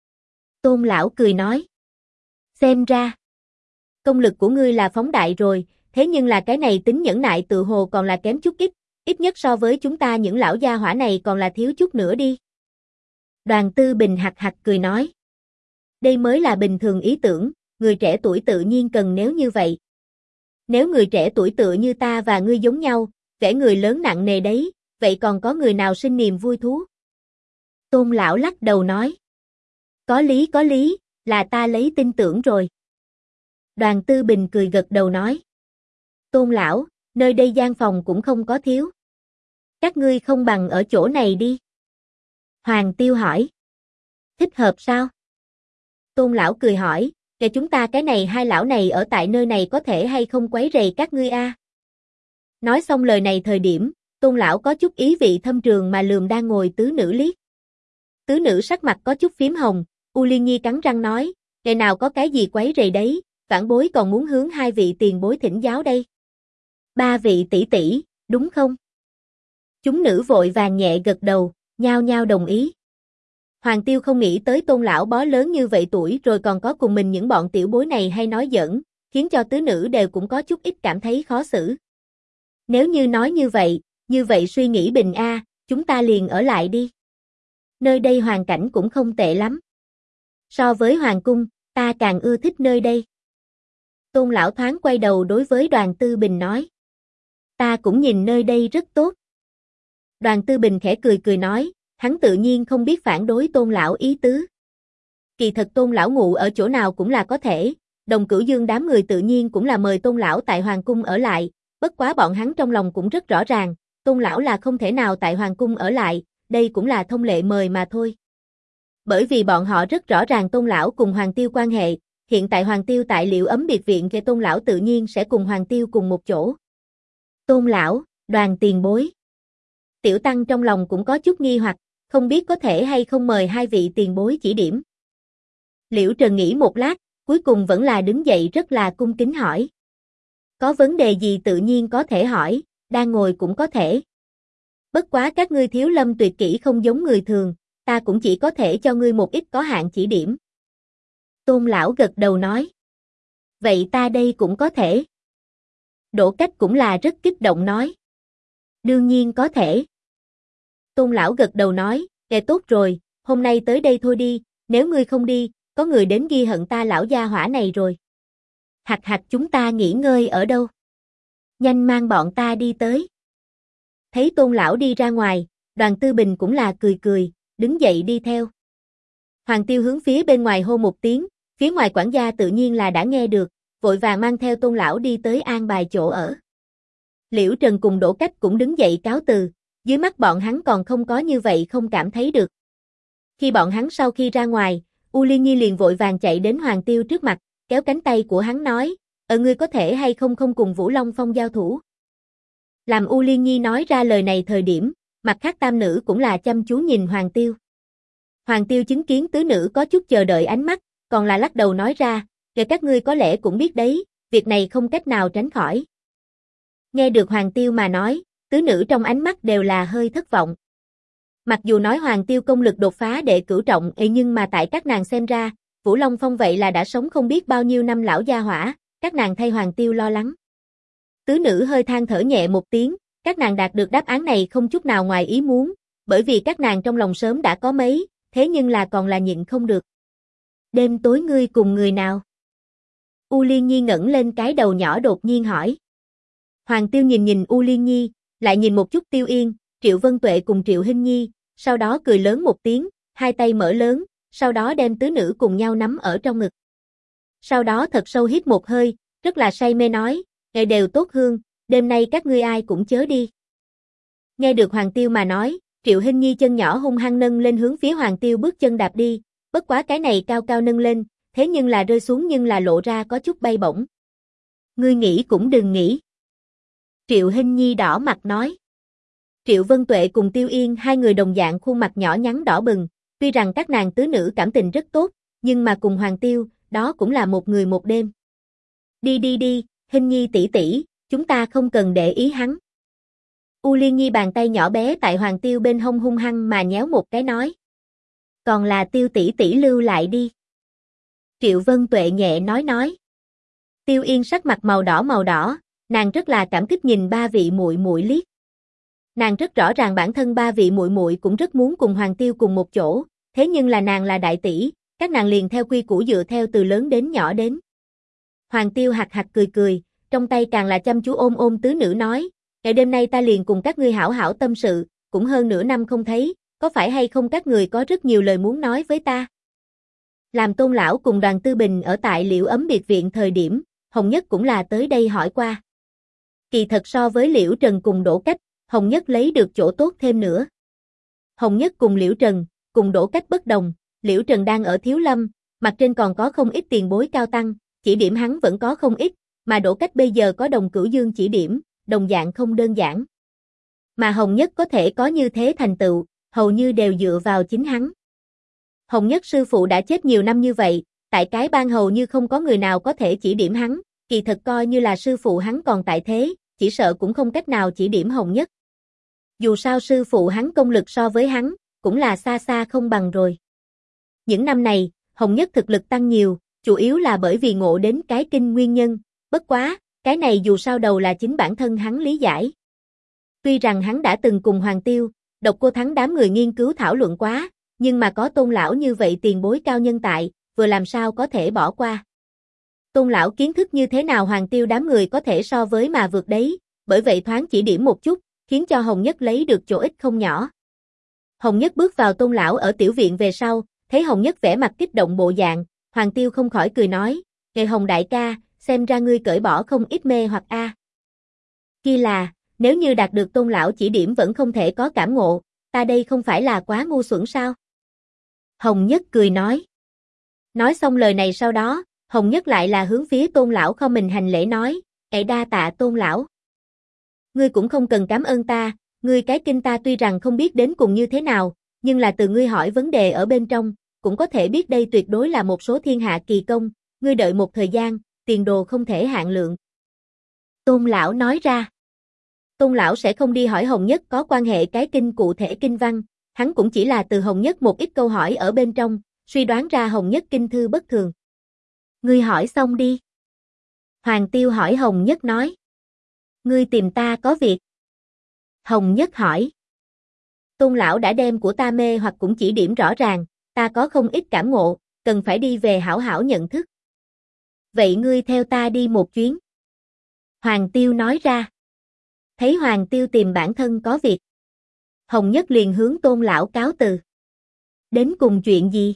Tôn lão cười nói. Xem ra, công lực của ngươi là phóng đại rồi, thế nhưng là cái này tính nhẫn nại tự hồ còn là kém chút ít nhất so với chúng ta những lão gia hỏa này còn là thiếu chút nữa đi. Đoàn Tư Bình hặc hặc cười nói. Đây mới là bình thường ý tưởng, người trẻ tuổi tự nhiên cần nếu như vậy. Nếu người trẻ tuổi tựa như ta và ngươi giống nhau, vẻ người lớn nặng nề đấy, vậy còn có người nào sinh niềm vui thú? Tôn lão lắc đầu nói. Có lý, là ta lấy tin tưởng rồi. Đoàn Tư Bình cười gật đầu nói. Tôn lão, nơi đây gian phòng cũng không có thiếu. Các ngươi không bằng ở chỗ này đi. Hoàng Tiêu hỏi. Thích hợp sao? Tôn lão cười hỏi, kể chúng ta cái này hai lão này ở tại nơi này có thể hay không quấy rầy các ngươi a? Nói xong lời này thời điểm, Tôn lão có chút ý vị thâm trường mà lườm đang ngồi tứ nữ liếc. Tứ nữ sắc mặt có chút phím hồng, U Liên Nhi cắn răng nói, ngày nào có cái gì quấy rầy đấy, vãn bối còn muốn hướng hai vị tiền bối thỉnh giáo đây. Ba vị tỷ tỷ, đúng không? Chúng nữ vội vàng nhẹ gật đầu, nhao nhao đồng ý. Hoàng Tiêu không nghĩ tới Tôn lão bó lớn như vậy tuổi rồi còn có cùng mình những bọn tiểu bối này hay nói giỡn, khiến cho tứ nữ đều cũng có chút ít cảm thấy khó xử. Nếu như nói như vậy suy nghĩ bình a, chúng ta liền ở lại đi. Nơi đây hoàn cảnh cũng không tệ lắm. So với hoàng cung, ta càng ưa thích nơi đây. Tôn lão thoáng quay đầu đối với Đoàn Tư Bình nói. Ta cũng nhìn nơi đây rất tốt. Đoàn Tư Bình khẽ cười nói, hắn tự nhiên không biết phản đối Tôn lão ý tứ. Kỳ thật Tôn lão ngụ ở chỗ nào cũng là có thể, Đồng Cửu Dương đám người tự nhiên cũng là mời Tôn lão tại hoàng cung ở lại, bất quá bọn hắn trong lòng cũng rất rõ ràng, Tôn lão là không thể nào tại hoàng cung ở lại, đây cũng là thông lệ mời mà thôi. Bởi vì bọn họ rất rõ ràng Tôn lão cùng Hoàng Tiêu quan hệ, hiện tại Hoàng Tiêu tại Liệu Ấm biệt viện thì Tôn lão tự nhiên sẽ cùng Hoàng Tiêu cùng một chỗ. Tôn lão, Đoàn tiền bối. Tiểu tăng trong lòng cũng có chút nghi hoặc, không biết có thể hay không mời hai vị tiền bối chỉ điểm. Liễu Trần nghĩ một lát, cuối cùng vẫn là đứng dậy rất là cung kính hỏi. Có vấn đề gì tự nhiên có thể hỏi, đang ngồi cũng có thể. Bất quá các ngươi thiếu lâm tuyệt kỹ không giống người thường, ta cũng chỉ có thể cho ngươi một ít có hạn chỉ điểm. Tôn lão gật đầu nói. Vậy ta đây cũng có thể. Đỗ Cách cũng là rất kích động nói. Đương nhiên có thể. Tôn lão gật đầu nói, tốt rồi, hôm nay tới đây thôi đi, nếu ngươi không đi, có người đến ghi hận ta lão gia hỏa này rồi. Hặc hặc chúng ta nghỉ ngơi ở đâu? Nhanh mang bọn ta đi tới. Thấy Tôn lão đi ra ngoài, Đoàn Tư Bình cũng là cười, đứng dậy đi theo. Hoàng Tiêu hướng phía bên ngoài hô một tiếng, phía ngoài quản gia tự nhiên là đã nghe được, vội vàng mang theo Tôn lão đi tới an bài chỗ ở. Liễu Trần cùng Đỗ Cách cũng đứng dậy cáo từ, dưới mắt bọn hắn còn không có như vậy không cảm thấy được. Khi bọn hắn sau khi ra ngoài, U Liên Nhi liền vội vàng chạy đến Hoàng Tiêu trước mặt, kéo cánh tay của hắn nói, ngươi có thể hay không cùng Vũ Long Phong giao thủ. Làm U Liên Nhi nói ra lời này thời điểm, mặt khác tam nữ cũng là chăm chú nhìn Hoàng Tiêu. Hoàng Tiêu chứng kiến tứ nữ có chút chờ đợi ánh mắt, còn là lắc đầu nói ra, các ngươi có lẽ cũng biết đấy, việc này không cách nào tránh khỏi. Nghe được Hoàng Tiêu mà nói, tứ nữ trong ánh mắt đều là hơi thất vọng. Mặc dù nói Hoàng Tiêu công lực đột phá đệ cửu trọng, nhưng mà tại các nàng xem ra, Vũ Long Phong vậy là đã sống không biết bao nhiêu năm lão gia hỏa, các nàng thay Hoàng Tiêu lo lắng. Tứ nữ hơi than thở nhẹ một tiếng, các nàng đạt được đáp án này không chút nào ngoài ý muốn, bởi vì các nàng trong lòng sớm đã có mấy, thế nhưng là còn là nhịn không được. Đêm tối ngươi cùng người nào? U Liên Nhi ngẩng lên cái đầu nhỏ đột nhiên hỏi. Hoàng Tiêu nhìn U Liên Nhi, lại nhìn một chút Tiêu Yên, Triệu Vân Tuệ cùng Triệu Hinh Nhi, sau đó cười lớn một tiếng, hai tay mở lớn, sau đó đem tứ nữ cùng nhau nắm ở trong ngực. Sau đó thật sâu hít một hơi, rất là say mê nói, ngày đều tốt hương, đêm nay các ngươi ai cũng chớ đi. Nghe được Hoàng Tiêu mà nói, Triệu Hinh Nhi chân nhỏ hung hăng nâng lên hướng phía Hoàng Tiêu bước chân đạp đi, bất quá cái này cao cao nâng lên, thế nhưng là rơi xuống nhưng là lộ ra có chút bay bổng. Ngươi nghĩ cũng đừng nghĩ. Triệu Hinh Nhi đỏ mặt nói. Triệu Vân Tuệ cùng Tiêu Yên hai người đồng dạng khuôn mặt nhỏ nhắn đỏ bừng, tuy rằng các nàng tứ nữ cảm tình rất tốt, nhưng mà cùng Hoàng Tiêu, đó cũng là một người một đêm. Đi đi đi, Hinh Nhi tỷ tỷ, chúng ta không cần để ý hắn. U Liên Nhi bàn tay nhỏ bé tại Hoàng Tiêu bên hông hung hăng mà nhéo một cái nói. Còn là Tiêu tỷ tỷ lưu lại đi. Triệu Vân Tuệ nhẹ nói. Tiêu Yên sắc mặt màu đỏ, nàng rất là cảm kích nhìn ba vị muội muội liếc. Nàng rất rõ ràng bản thân ba vị muội muội cũng rất muốn cùng Hoàng Tiêu cùng một chỗ, thế nhưng là nàng là đại tỷ, các nàng liền theo quy củ dựa theo từ lớn đến nhỏ đến. Hoàng Tiêu hạc hạc cười, trong tay càng là chăm chú ôm tứ nữ nói, ngày đêm nay ta liền cùng các ngươi hảo hảo tâm sự, cũng hơn nửa năm không thấy, có phải hay không các người có rất nhiều lời muốn nói với ta. Làm Tôn lão cùng Đoàn Tư Bình ở tại Liễu Ấm biệt viện thời điểm, Hồng Nhất cũng là tới đây hỏi qua. Kỳ thật so với Liễu Trần cùng Đỗ Cách, Hồng Nhất lấy được chỗ tốt thêm nữa. Hồng Nhất cùng Liễu Trần, cùng Đỗ Cách bất đồng, Liễu Trần đang ở Thiếu Lâm, mặt trên còn có không ít tiền bối cao tăng, chỉ điểm hắn vẫn có không ít, mà Đỗ Cách bây giờ có Đồng Cửu Dương chỉ điểm, đồng dạng không đơn giản. Mà Hồng Nhất có thể có như thế thành tựu, hầu như đều dựa vào chính hắn. Hồng Nhất sư phụ đã chết nhiều năm như vậy, tại cái bang hầu như không có người nào có thể chỉ điểm hắn, kỳ thật coi như là sư phụ hắn còn tại thế, chỉ sợ cũng không cách nào chỉ điểm Hồng Nhất. Dù sao sư phụ hắn công lực so với hắn, cũng là xa xa không bằng rồi. Những năm này, Hồng Nhất thực lực tăng nhiều, chủ yếu là bởi vì ngộ đến cái kinh nguyên nhân, bất quá, cái này dù sao đầu là chính bản thân hắn lý giải. Tuy rằng hắn đã từng cùng Hoàng Tiêu, Độc Cô Thắng đám người nghiên cứu thảo luận quá, nhưng mà có Tôn lão như vậy tiền bối cao nhân tại, vừa làm sao có thể bỏ qua. Tôn lão kiến thức như thế nào Hoàng Tiêu đám người có thể so với mà vượt đấy, bởi vậy thoáng chỉ điểm một chút, khiến cho Hồng Nhất lấy được chỗ ích không nhỏ. Hồng Nhất bước vào Tôn lão ở tiểu viện về sau, thấy Hồng Nhất vẻ mặt kích động bộ dạng, Hoàng Tiêu không khỏi cười nói, "Nghệ Hồng đại ca, xem ra ngươi cởi bỏ không ít mê hoặc a." Kia là, nếu như đạt được Tôn lão chỉ điểm vẫn không thể có cảm ngộ, ta đây không phải là quá ngu xuẩn sao? Hồng Nhất cười nói. Nói xong lời này sau đó, Hồng Nhất lại là hướng phía Tôn lão không mình hành lễ nói, đa tạ Tôn lão. Ngươi cũng không cần cảm ơn ta, ngươi cái kinh ta tuy rằng không biết đến cùng như thế nào, nhưng là từ ngươi hỏi vấn đề ở bên trong, cũng có thể biết đây tuyệt đối là một số thiên hạ kỳ công, ngươi đợi một thời gian, tiền đồ không thể hạn lượng. Tôn lão nói ra. Tôn lão sẽ không đi hỏi Hồng Nhất có quan hệ cái kinh cụ thể kinh văn, hắn cũng chỉ là từ Hồng Nhất một ít câu hỏi ở bên trong, suy đoán ra Hồng Nhất kinh thư bất thường. Ngươi hỏi xong đi. Hoàng Tiêu hỏi Hồng Nhất nói. Ngươi tìm ta có việc. Hồng Nhất hỏi. Tôn lão đã đem của ta mê hoặc cũng chỉ điểm rõ ràng, ta có không ít cảm ngộ, cần phải đi về hảo hảo nhận thức. Vậy ngươi theo ta đi một chuyến. Hoàng Tiêu nói ra. Thấy Hoàng Tiêu tìm bản thân có việc. Hồng Nhất liền hướng Tôn lão cáo từ. Đến cùng chuyện gì?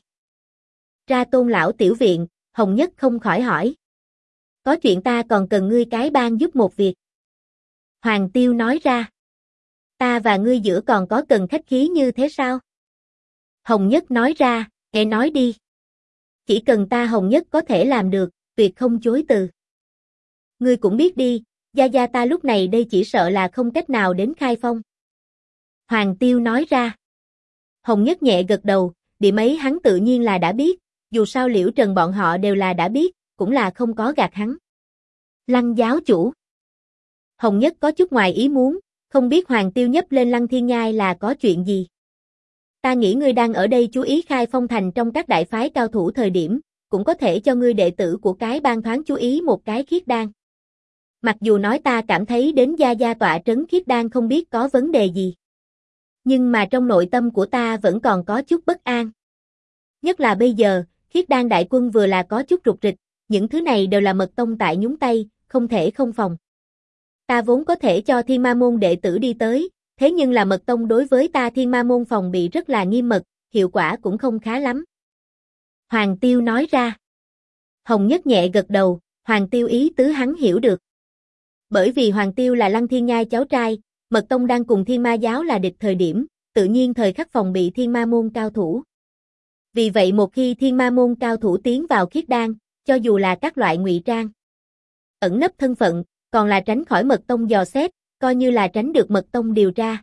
Ra Tôn lão tiểu viện, Hồng Nhất không khỏi hỏi. Có chuyện ta còn cần ngươi cái bang giúp một việc. Hoàng Tiêu nói ra. Ta và ngươi giữa còn có cần khách khí như thế sao? Hồng Nhất nói ra, nghe nói đi. Chỉ cần ta Hồng Nhất có thể làm được, tuyệt không chối từ. Ngươi cũng biết đi, gia gia ta lúc này đây chỉ sợ là không cách nào đến Khai Phong. Hoàng Tiêu nói ra. Hồng Nhất nhẹ gật đầu, điểm ấy hắn tự nhiên là đã biết, dù sao Liễu Trần bọn họ đều là đã biết, cũng là không có gạt hắn. Lăng giáo chủ. Hồng Nhất có chút ngoài ý muốn, không biết Hoàng Tiêu nhấp lên Lăng Thiên Nhai là có chuyện gì. Ta nghĩ ngươi đang ở đây chú ý Khai Phong thành trong các đại phái cao thủ thời điểm, cũng có thể cho ngươi đệ tử của cái bang thoáng chú ý một cái khiết đan. Mặc dù nói ta cảm thấy đến gia gia tọa trấn khiết đan không biết có vấn đề gì. Nhưng mà trong nội tâm của ta vẫn còn có chút bất an. Nhất là bây giờ, khiết đan đại quân vừa là có chút rục rịch, những thứ này đều là mật tông tại nhúng tay, không thể không phòng. Ta vốn có thể cho Thiên Ma môn đệ tử đi tới, thế nhưng là mật tông đối với ta Thiên Ma môn phòng bị rất là nghiêm mật, hiệu quả cũng không khá lắm. Hoàng Tiêu nói ra. Hồng Nhất nhẹ gật đầu, Hoàng Tiêu ý tứ hắn hiểu được. Bởi vì Hoàng Tiêu là Lăng Thiên Nhai cháu trai, mật tông đang cùng Thiên Ma giáo là địch thời điểm, tự nhiên thời khắc phòng bị Thiên Ma môn cao thủ. Vì vậy một khi Thiên Ma môn cao thủ tiến vào khiết đan, cho dù là các loại ngụy trang, ẩn nấp thân phận, còn là tránh khỏi mật tông dò xét, coi như là tránh được mật tông điều tra.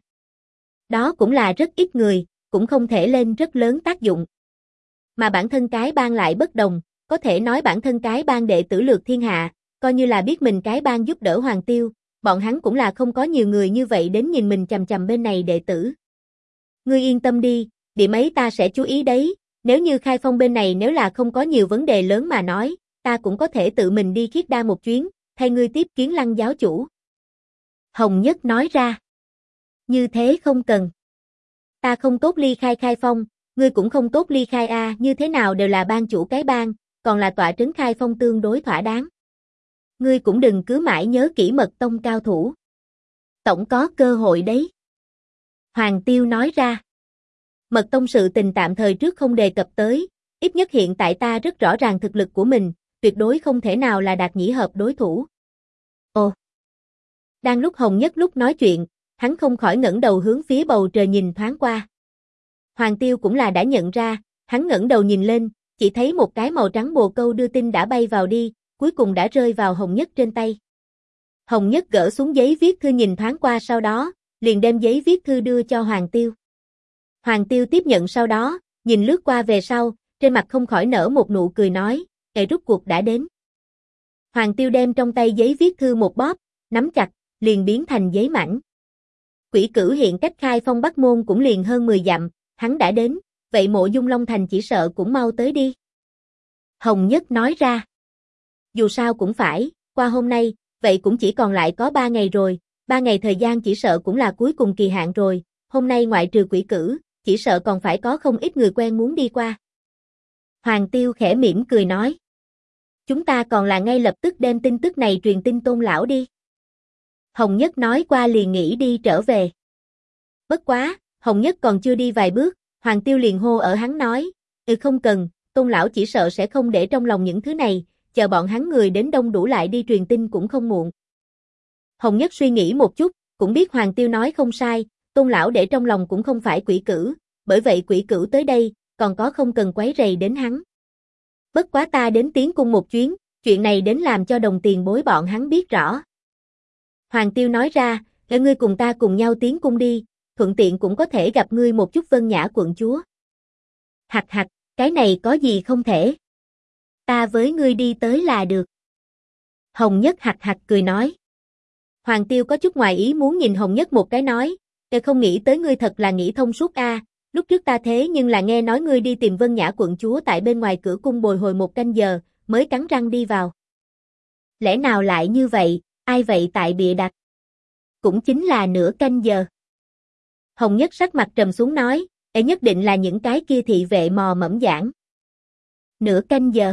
Đó cũng là rất ít người, cũng không thể lên rất lớn tác dụng. Mà bản thân cái bang lại bất đồng, có thể nói bản thân cái bang đệ tử lược thiên hạ, coi như là biết mình cái bang giúp đỡ Hoàng Tiêu, bọn hắn cũng là không có nhiều người như vậy đến nhìn mình chằm chằm bên này đệ tử. Ngươi yên tâm đi, điểm ấy ta sẽ chú ý đấy, nếu như Khai Phong bên này nếu là không có nhiều vấn đề lớn mà nói, ta cũng có thể tự mình đi khiết đan một chuyến, thay ngươi tiếp kiến Lăng giáo chủ. Hồng Nhất nói ra. Như thế không cần. Ta không tốt ly khai Khai Phong, ngươi cũng không tốt ly khai a, như thế nào đều là bang chủ cái bang, còn là tọa trấn Khai Phong tương đối thỏa đáng. Ngươi cũng đừng cứ mãi nhớ kỹ mật tông cao thủ. Tổng có cơ hội đấy. Hoàng Tiêu nói ra. Mật tông sự tình tạm thời trước không đề cập tới, ít nhất hiện tại ta rất rõ ràng thực lực của mình, tuyệt đối không thể nào là Đạt Nhĩ Hợp đối thủ. Ồ! Đang lúc Hồng Nhất lúc nói chuyện, hắn không khỏi ngẩng đầu hướng phía bầu trời nhìn thoáng qua. Hoàng Tiêu cũng là đã nhận ra, hắn ngẩng đầu nhìn lên, chỉ thấy một cái màu trắng bồ câu đưa tin đã bay vào đi, cuối cùng đã rơi vào Hồng Nhất trên tay. Hồng Nhất gỡ xuống giấy viết thư nhìn thoáng qua sau đó, liền đem giấy viết thư đưa cho Hoàng Tiêu. Hoàng Tiêu tiếp nhận sau đó, nhìn lướt qua về sau, trên mặt không khỏi nở một nụ cười nói, rút cuộc đã đến. Hoàng Tiêu đem trong tay giấy viết thư một bóp, nắm chặt, liền biến thành giấy mảnh. Quỷ Cửu hiện cách Khai Phong Bắc Môn cũng liền hơn 10 dặm, hắn đã đến, vậy Mộ Dung Long Thành chỉ sợ cũng mau tới đi. Hồng Nhất nói ra. Dù sao cũng phải, qua hôm nay, vậy cũng chỉ còn lại có 3 ngày rồi, 3 ngày thời gian chỉ sợ cũng là cuối cùng kỳ hạn rồi, hôm nay ngoại trừ Quỷ Cửu, chỉ sợ còn phải có không ít người quen muốn đi qua. Hoàng Tiêu khẽ mỉm cười nói. Chúng ta còn là ngay lập tức đem tin tức này truyền tin Tôn lão đi. Hồng Nhất nói qua liền nghĩ đi trở về. Bất quá, Hồng Nhất còn chưa đi vài bước, Hoàng Tiêu liền hô ở hắn nói, không cần, Tôn lão chỉ sợ sẽ không để trong lòng những thứ này, chờ bọn hắn người đến đông đủ lại đi truyền tin cũng không muộn. Hồng Nhất suy nghĩ một chút, cũng biết Hoàng Tiêu nói không sai, Tôn lão để trong lòng cũng không phải Quỷ Cửu, bởi vậy Quỷ Cửu tới đây, còn có không cần quấy rầy đến hắn. Bất quá ta đến tiến cung một chuyến, chuyện này đến làm cho đồng tiền bối bọn hắn biết rõ. Hoàng Tiêu nói ra, ngươi cùng ta cùng nhau tiến cung đi, thuận tiện cũng có thể gặp ngươi một chút Vân Nhã quận chúa. Hạch hạch, cái này có gì không thể. Ta với ngươi đi tới là được. Hồng Nhất hạch hạch cười nói. Hoàng Tiêu có chút ngoài ý muốn nhìn Hồng Nhất một cái nói, không nghĩ tới ngươi thật là nghĩ thông suốt a. Lúc trước ta thế nhưng là nghe nói ngươi đi tìm Vân Nhã quận chúa tại bên ngoài cửa cung bồi hồi 1 canh giờ, mới cắn răng đi vào. Lẽ nào lại như vậy, ai vậy tại bịa đặt? Cũng chính là nửa canh giờ. Hồng Nhất sắc mặt trầm xuống nói, nhất định là những cái kia thị vệ mò mẫm giảng. Nửa canh giờ.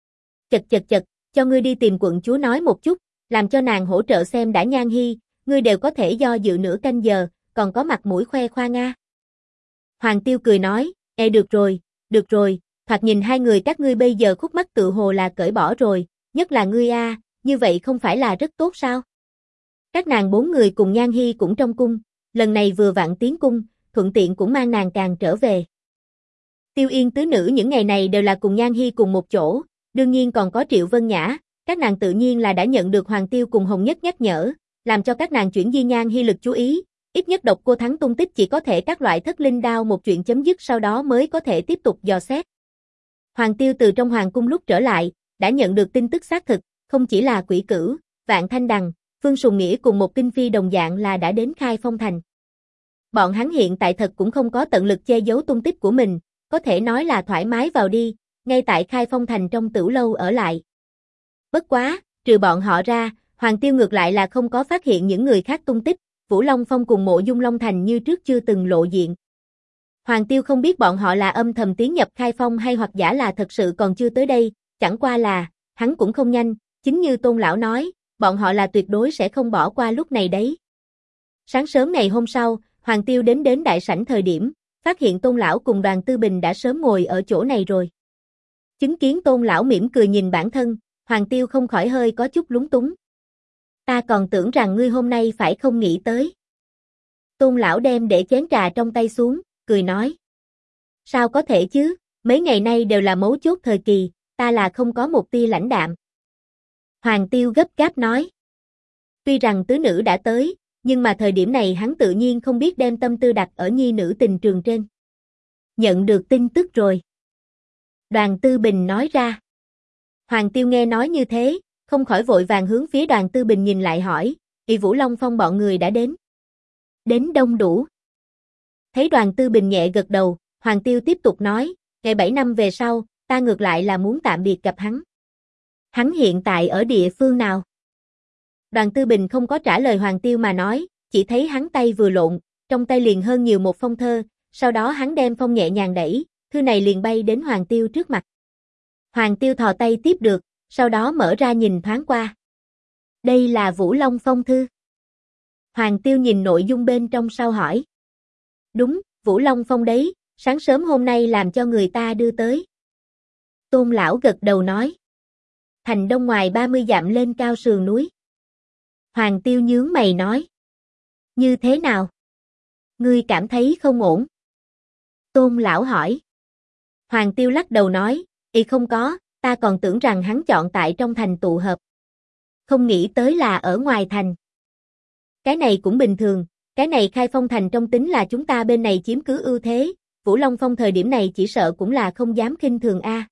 Chật, cho ngươi đi tìm quận chúa nói một chút, làm cho nàng hỗ trợ xem đã Nhan Hi, ngươi đều có thể do dự nửa canh giờ, còn có mặt mũi khoe khoang nga. Hoàng Tiêu cười nói, được rồi, thoạt nhìn hai người các ngươi bây giờ khúc mắc tự hồ là cởi bỏ rồi, nhất là ngươi a, như vậy không phải là rất tốt sao? Các nàng 4 người cùng Nhan Hi cũng trong cung, lần này vừa vặn tiến cung, thuận tiện cũng mang nàng càng trở về. Tiêu Yên tứ nữ những ngày này đều là cùng Nhan Hi cùng một chỗ, đương nhiên còn có Triệu Vân Nhã, các nàng tự nhiên là đã nhận được Hoàng Tiêu cùng Hồng Nhất nhắc nhở, làm cho các nàng chuyển di Nhan Hi lực chú ý, ít nhất Độc Cô Thắng tung tích chỉ có thể các loại thất linh đao một chuyện chấm dứt sau đó mới có thể tiếp tục dò xét. Hoàng Tiêu từ trong hoàng cung lúc trở lại, đã nhận được tin tức xác thực, không chỉ là Quỷ Cửu, Vạn Thanh Đằng, Phương Sùng Nghĩa cùng một kinh phi đồng dạng là đã đến Khai Phong thành. Bọn hắn hiện tại thật cũng không có tận lực che giấu tung tích của mình, có thể nói là thoải mái vào đi, ngay tại Khai Phong thành trong tửu lâu ở lại. Bất quá, trừ bọn họ ra, Hoàng Tiêu ngược lại là không có phát hiện những người khác tung tích, Vũ Long Phong cùng Mộ Dung Long Thành như trước chưa từng lộ diện. Hoàng Tiêu không biết bọn họ là âm thầm tiến nhập Khai Phong hay hoặc giả là thật sự còn chưa tới đây, chẳng qua là, hắn cũng không nhanh, chính như Tôn lão nói, bọn họ là tuyệt đối sẽ không bỏ qua lúc này đấy. Sáng sớm ngày hôm sau, Hoàng Tiêu đến đại sảnh thời điểm, phát hiện Tôn lão cùng Đoàn Tư Bình đã sớm ngồi ở chỗ này rồi. Chứng kiến Tôn lão mỉm cười nhìn bản thân, Hoàng Tiêu không khỏi hơi có chút lúng túng. Ta còn tưởng rằng ngươi hôm nay phải không nghĩ tới. Tôn lão đem để chén trà trong tay xuống, cười nói. Sao có thể chứ, mấy ngày nay đều là mấu chốt thời kỳ, ta là không có một tia lãnh đạm. Hoàng Tiêu gấp gáp nói. Tuy rằng tứ nữ đã tới, nhưng mà thời điểm này hắn tự nhiên không biết đem tâm tư đặt ở nhi nữ tình trường trên. Nhận được tin tức rồi. Đoàn Tư Bình nói ra. Hoàng Tiêu nghe nói như thế, không khỏi vội vàng hướng phía Đoàn Tư Bình nhìn lại hỏi, Vũ Long Phong bọn người đã đến. Đến đông đủ. Thấy Đoàn Tư Bình nhẹ gật đầu, Hoàng Tiêu tiếp tục nói, ngày 7 năm về sau, ta ngược lại là muốn tạm biệt gặp hắn. Hắn hiện tại ở địa phương nào? Đoàn Tư Bình không có trả lời Hoàng Tiêu mà nói, chỉ thấy hắn tay vừa lộn, trong tay liền hơn nhiều một phong thơ, sau đó hắn đem phong nhẹ nhàng đẩy, thư này liền bay đến Hoàng Tiêu trước mặt. Hoàng Tiêu thò tay tiếp được, sau đó mở ra nhìn thoáng qua. Đây là Vũ Long Phong thư. Hoàng Tiêu nhìn nội dung bên trong sau hỏi. Đúng, Vũ Long Phong đấy, sáng sớm hôm nay làm cho người ta đưa tới. Tôn lão gật đầu nói. Thành đông ngoài 30 dặm lên cao sườn núi. Hoàng Tiêu nhướng mày nói. Như thế nào? Ngươi cảm thấy không ổn? Tôn lão hỏi. Hoàng Tiêu lắc đầu nói, không có, ta còn tưởng rằng hắn chọn tại trong thành tụ hợp. Không nghĩ tới là ở ngoài thành. Cái này cũng bình thường, cái này Khai Phong thành trong tính là chúng ta bên này chiếm cứ ưu thế, Vũ Long Phong thời điểm này chỉ sợ cũng là không dám khinh thường a.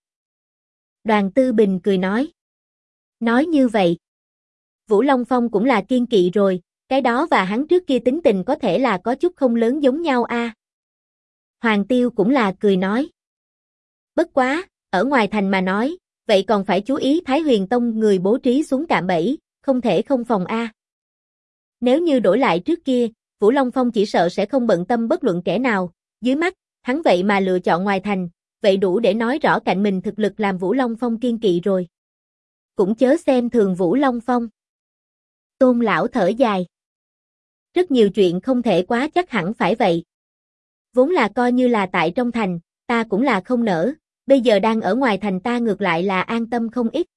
Đoàn Tư Bình cười nói. Nói như vậy. Vũ Long Phong cũng là kiên kỵ rồi, cái đó và hắn trước kia tính tình có thể là có chút không lớn giống nhau a. Hoàng Tiêu cũng là cười nói. Bất quá, ở ngoài thành mà nói, vậy còn phải chú ý Thái Huyền Tông người bố trí xuống cạm bẫy, không thể không phòng a. Nếu như đổi lại trước kia, Vũ Long Phong chỉ sợ sẽ không bận tâm bất luận kẻ nào, dưới mắt, hắn vậy mà lựa chọn ngoài thành, vậy đủ để nói rõ cạnh mình thực lực làm Vũ Long Phong kiên kỵ rồi. Cũng chớ xem thường Vũ Long Phong. Tôn lão thở dài. Rất nhiều chuyện không thể quá chắc hẳn phải vậy. Vốn là coi như là tại trong thành, ta cũng là không nỡ, bây giờ đang ở ngoài thành ta ngược lại là an tâm không ít.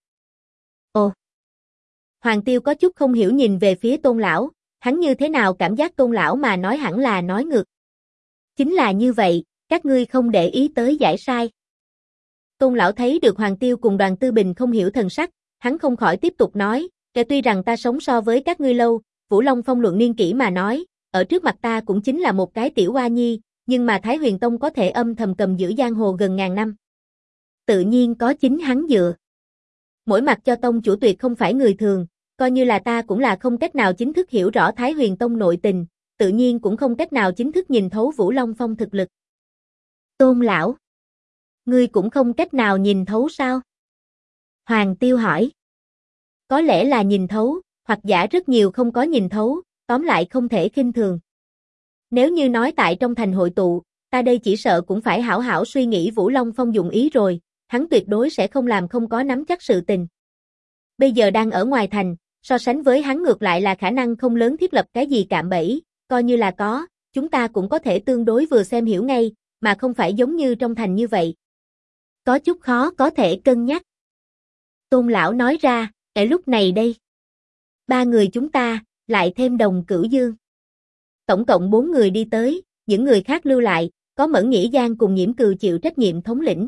Ồ! Hoàng Tiêu có chút không hiểu nhìn về phía Tôn lão, hắn như thế nào cảm giác Tôn lão mà nói hẳn là nói ngược. Chính là như vậy, các ngươi không để ý tới giải sai. Tôn lão thấy được Hoàng Tiêu cùng Đoàn Tư Bình không hiểu thần sắc, hắn không khỏi tiếp tục nói, tuy rằng ta sống so với các ngươi lâu, Vũ Long Phong luận niên kỷ mà nói, ở trước mặt ta cũng chính là một cái tiểu hoa nhi, nhưng mà Thái Huyền Tông có thể âm thầm cầm giữ giang hồ gần ngàn năm. Tự nhiên có chính hắn dựa. Mỗi mặt cho tông chủ tuyệt không phải người thường, coi như là ta cũng là không cách nào chính thức hiểu rõ Thái Huyền Tông nội tình, tự nhiên cũng không cách nào chính thức nhìn thấu Vũ Long Phong thực lực. Tôn lão, ngươi cũng không cách nào nhìn thấu sao? Hoàng Tiêu hỏi. Có lẽ là nhìn thấu, hoặc giả rất nhiều không có nhìn thấu, tóm lại không thể khinh thường. Nếu như nói tại trong thành hội tụ, ta đây chỉ sợ cũng phải hảo hảo suy nghĩ Vũ Long Phong dụng ý rồi, hắn tuyệt đối sẽ không làm không có nắm chắc sự tình. Bây giờ đang ở ngoài thành, so sánh với hắn ngược lại là khả năng không lớn thiết lập cái gì cạm bẫy, coi như là có, chúng ta cũng có thể tương đối vừa xem hiểu ngay, mà không phải giống như trong thành như vậy. Có chút khó có thể cân nhắc. Tôn lão nói ra, lúc này đây. 3 người chúng ta, lại thêm Đồng Cửu Dương. Tổng cộng 4 người đi tới, những người khác lưu lại, có Mẫn Nhĩ Giang cùng Nhiễm Cừu chịu trách nhiệm thống lĩnh.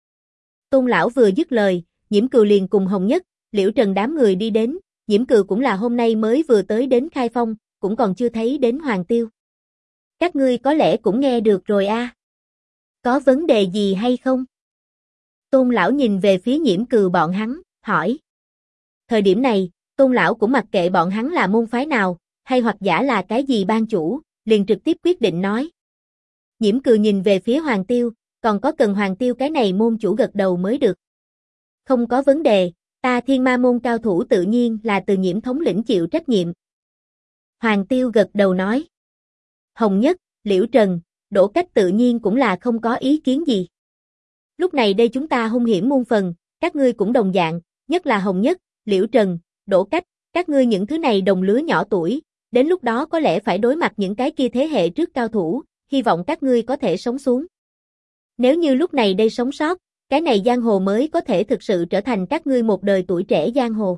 Tôn lão vừa dứt lời, Nhiễm Cừu liền cùng Hồng Nhất, Liễu Trần đám người đi đến, Nhiễm Cừu cũng là hôm nay mới vừa tới đến Khai Phong, cũng còn chưa thấy đến Hoàng Tiêu. Các ngươi có lẽ cũng nghe được rồi a. Có vấn đề gì hay không? Tôn lão nhìn về phía Nhiễm Cừu bọn hắn, hỏi. Thời điểm này, Tôn lão cũng mặc kệ bọn hắn là môn phái nào, hay hoặc giả là cái gì ban chủ, liền trực tiếp quyết định nói. Nhiễm Cừu nhìn về phía Hoàng Tiêu, còn có cần Hoàng Tiêu cái này môn chủ gật đầu mới được. Không có vấn đề, ta Thiên Ma môn cao thủ tự nhiên là từ Nhiễm thống lĩnh chịu trách nhiệm. Hoàng Tiêu gật đầu nói. Hồng Nhất, Liễu Trần, Đỗ Cách tự nhiên cũng là không có ý kiến gì. Lúc này đây chúng ta hung hiểm muôn phần, các ngươi cũng đồng dạng, nhất là Hồng Nhất, Liễu Trần, Đỗ Cách, các ngươi những thứ này đồng lứa nhỏ tuổi, đến lúc đó có lẽ phải đối mặt những cái kia thế hệ trước cao thủ, hy vọng các ngươi có thể sống xuống. Nếu như lúc này đây sống sót, cái này giang hồ mới có thể thực sự trở thành các ngươi một đời tuổi trẻ giang hồ.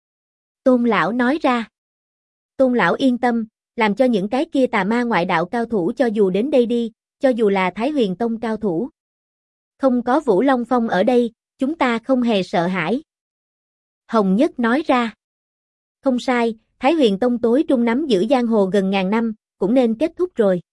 Tôn lão nói ra. Tôn lão yên tâm, làm cho những cái kia tà ma ngoại đạo cao thủ cho dù đến đây đi, cho dù là Thái Huyền Tông cao thủ. Không có Vũ Long Phong ở đây, chúng ta không hề sợ hãi. Hồng Nhất nói ra. Không sai, Thái Huyền Tông tối trung nắm giữ giang hồ gần ngàn năm, cũng nên kết thúc rồi.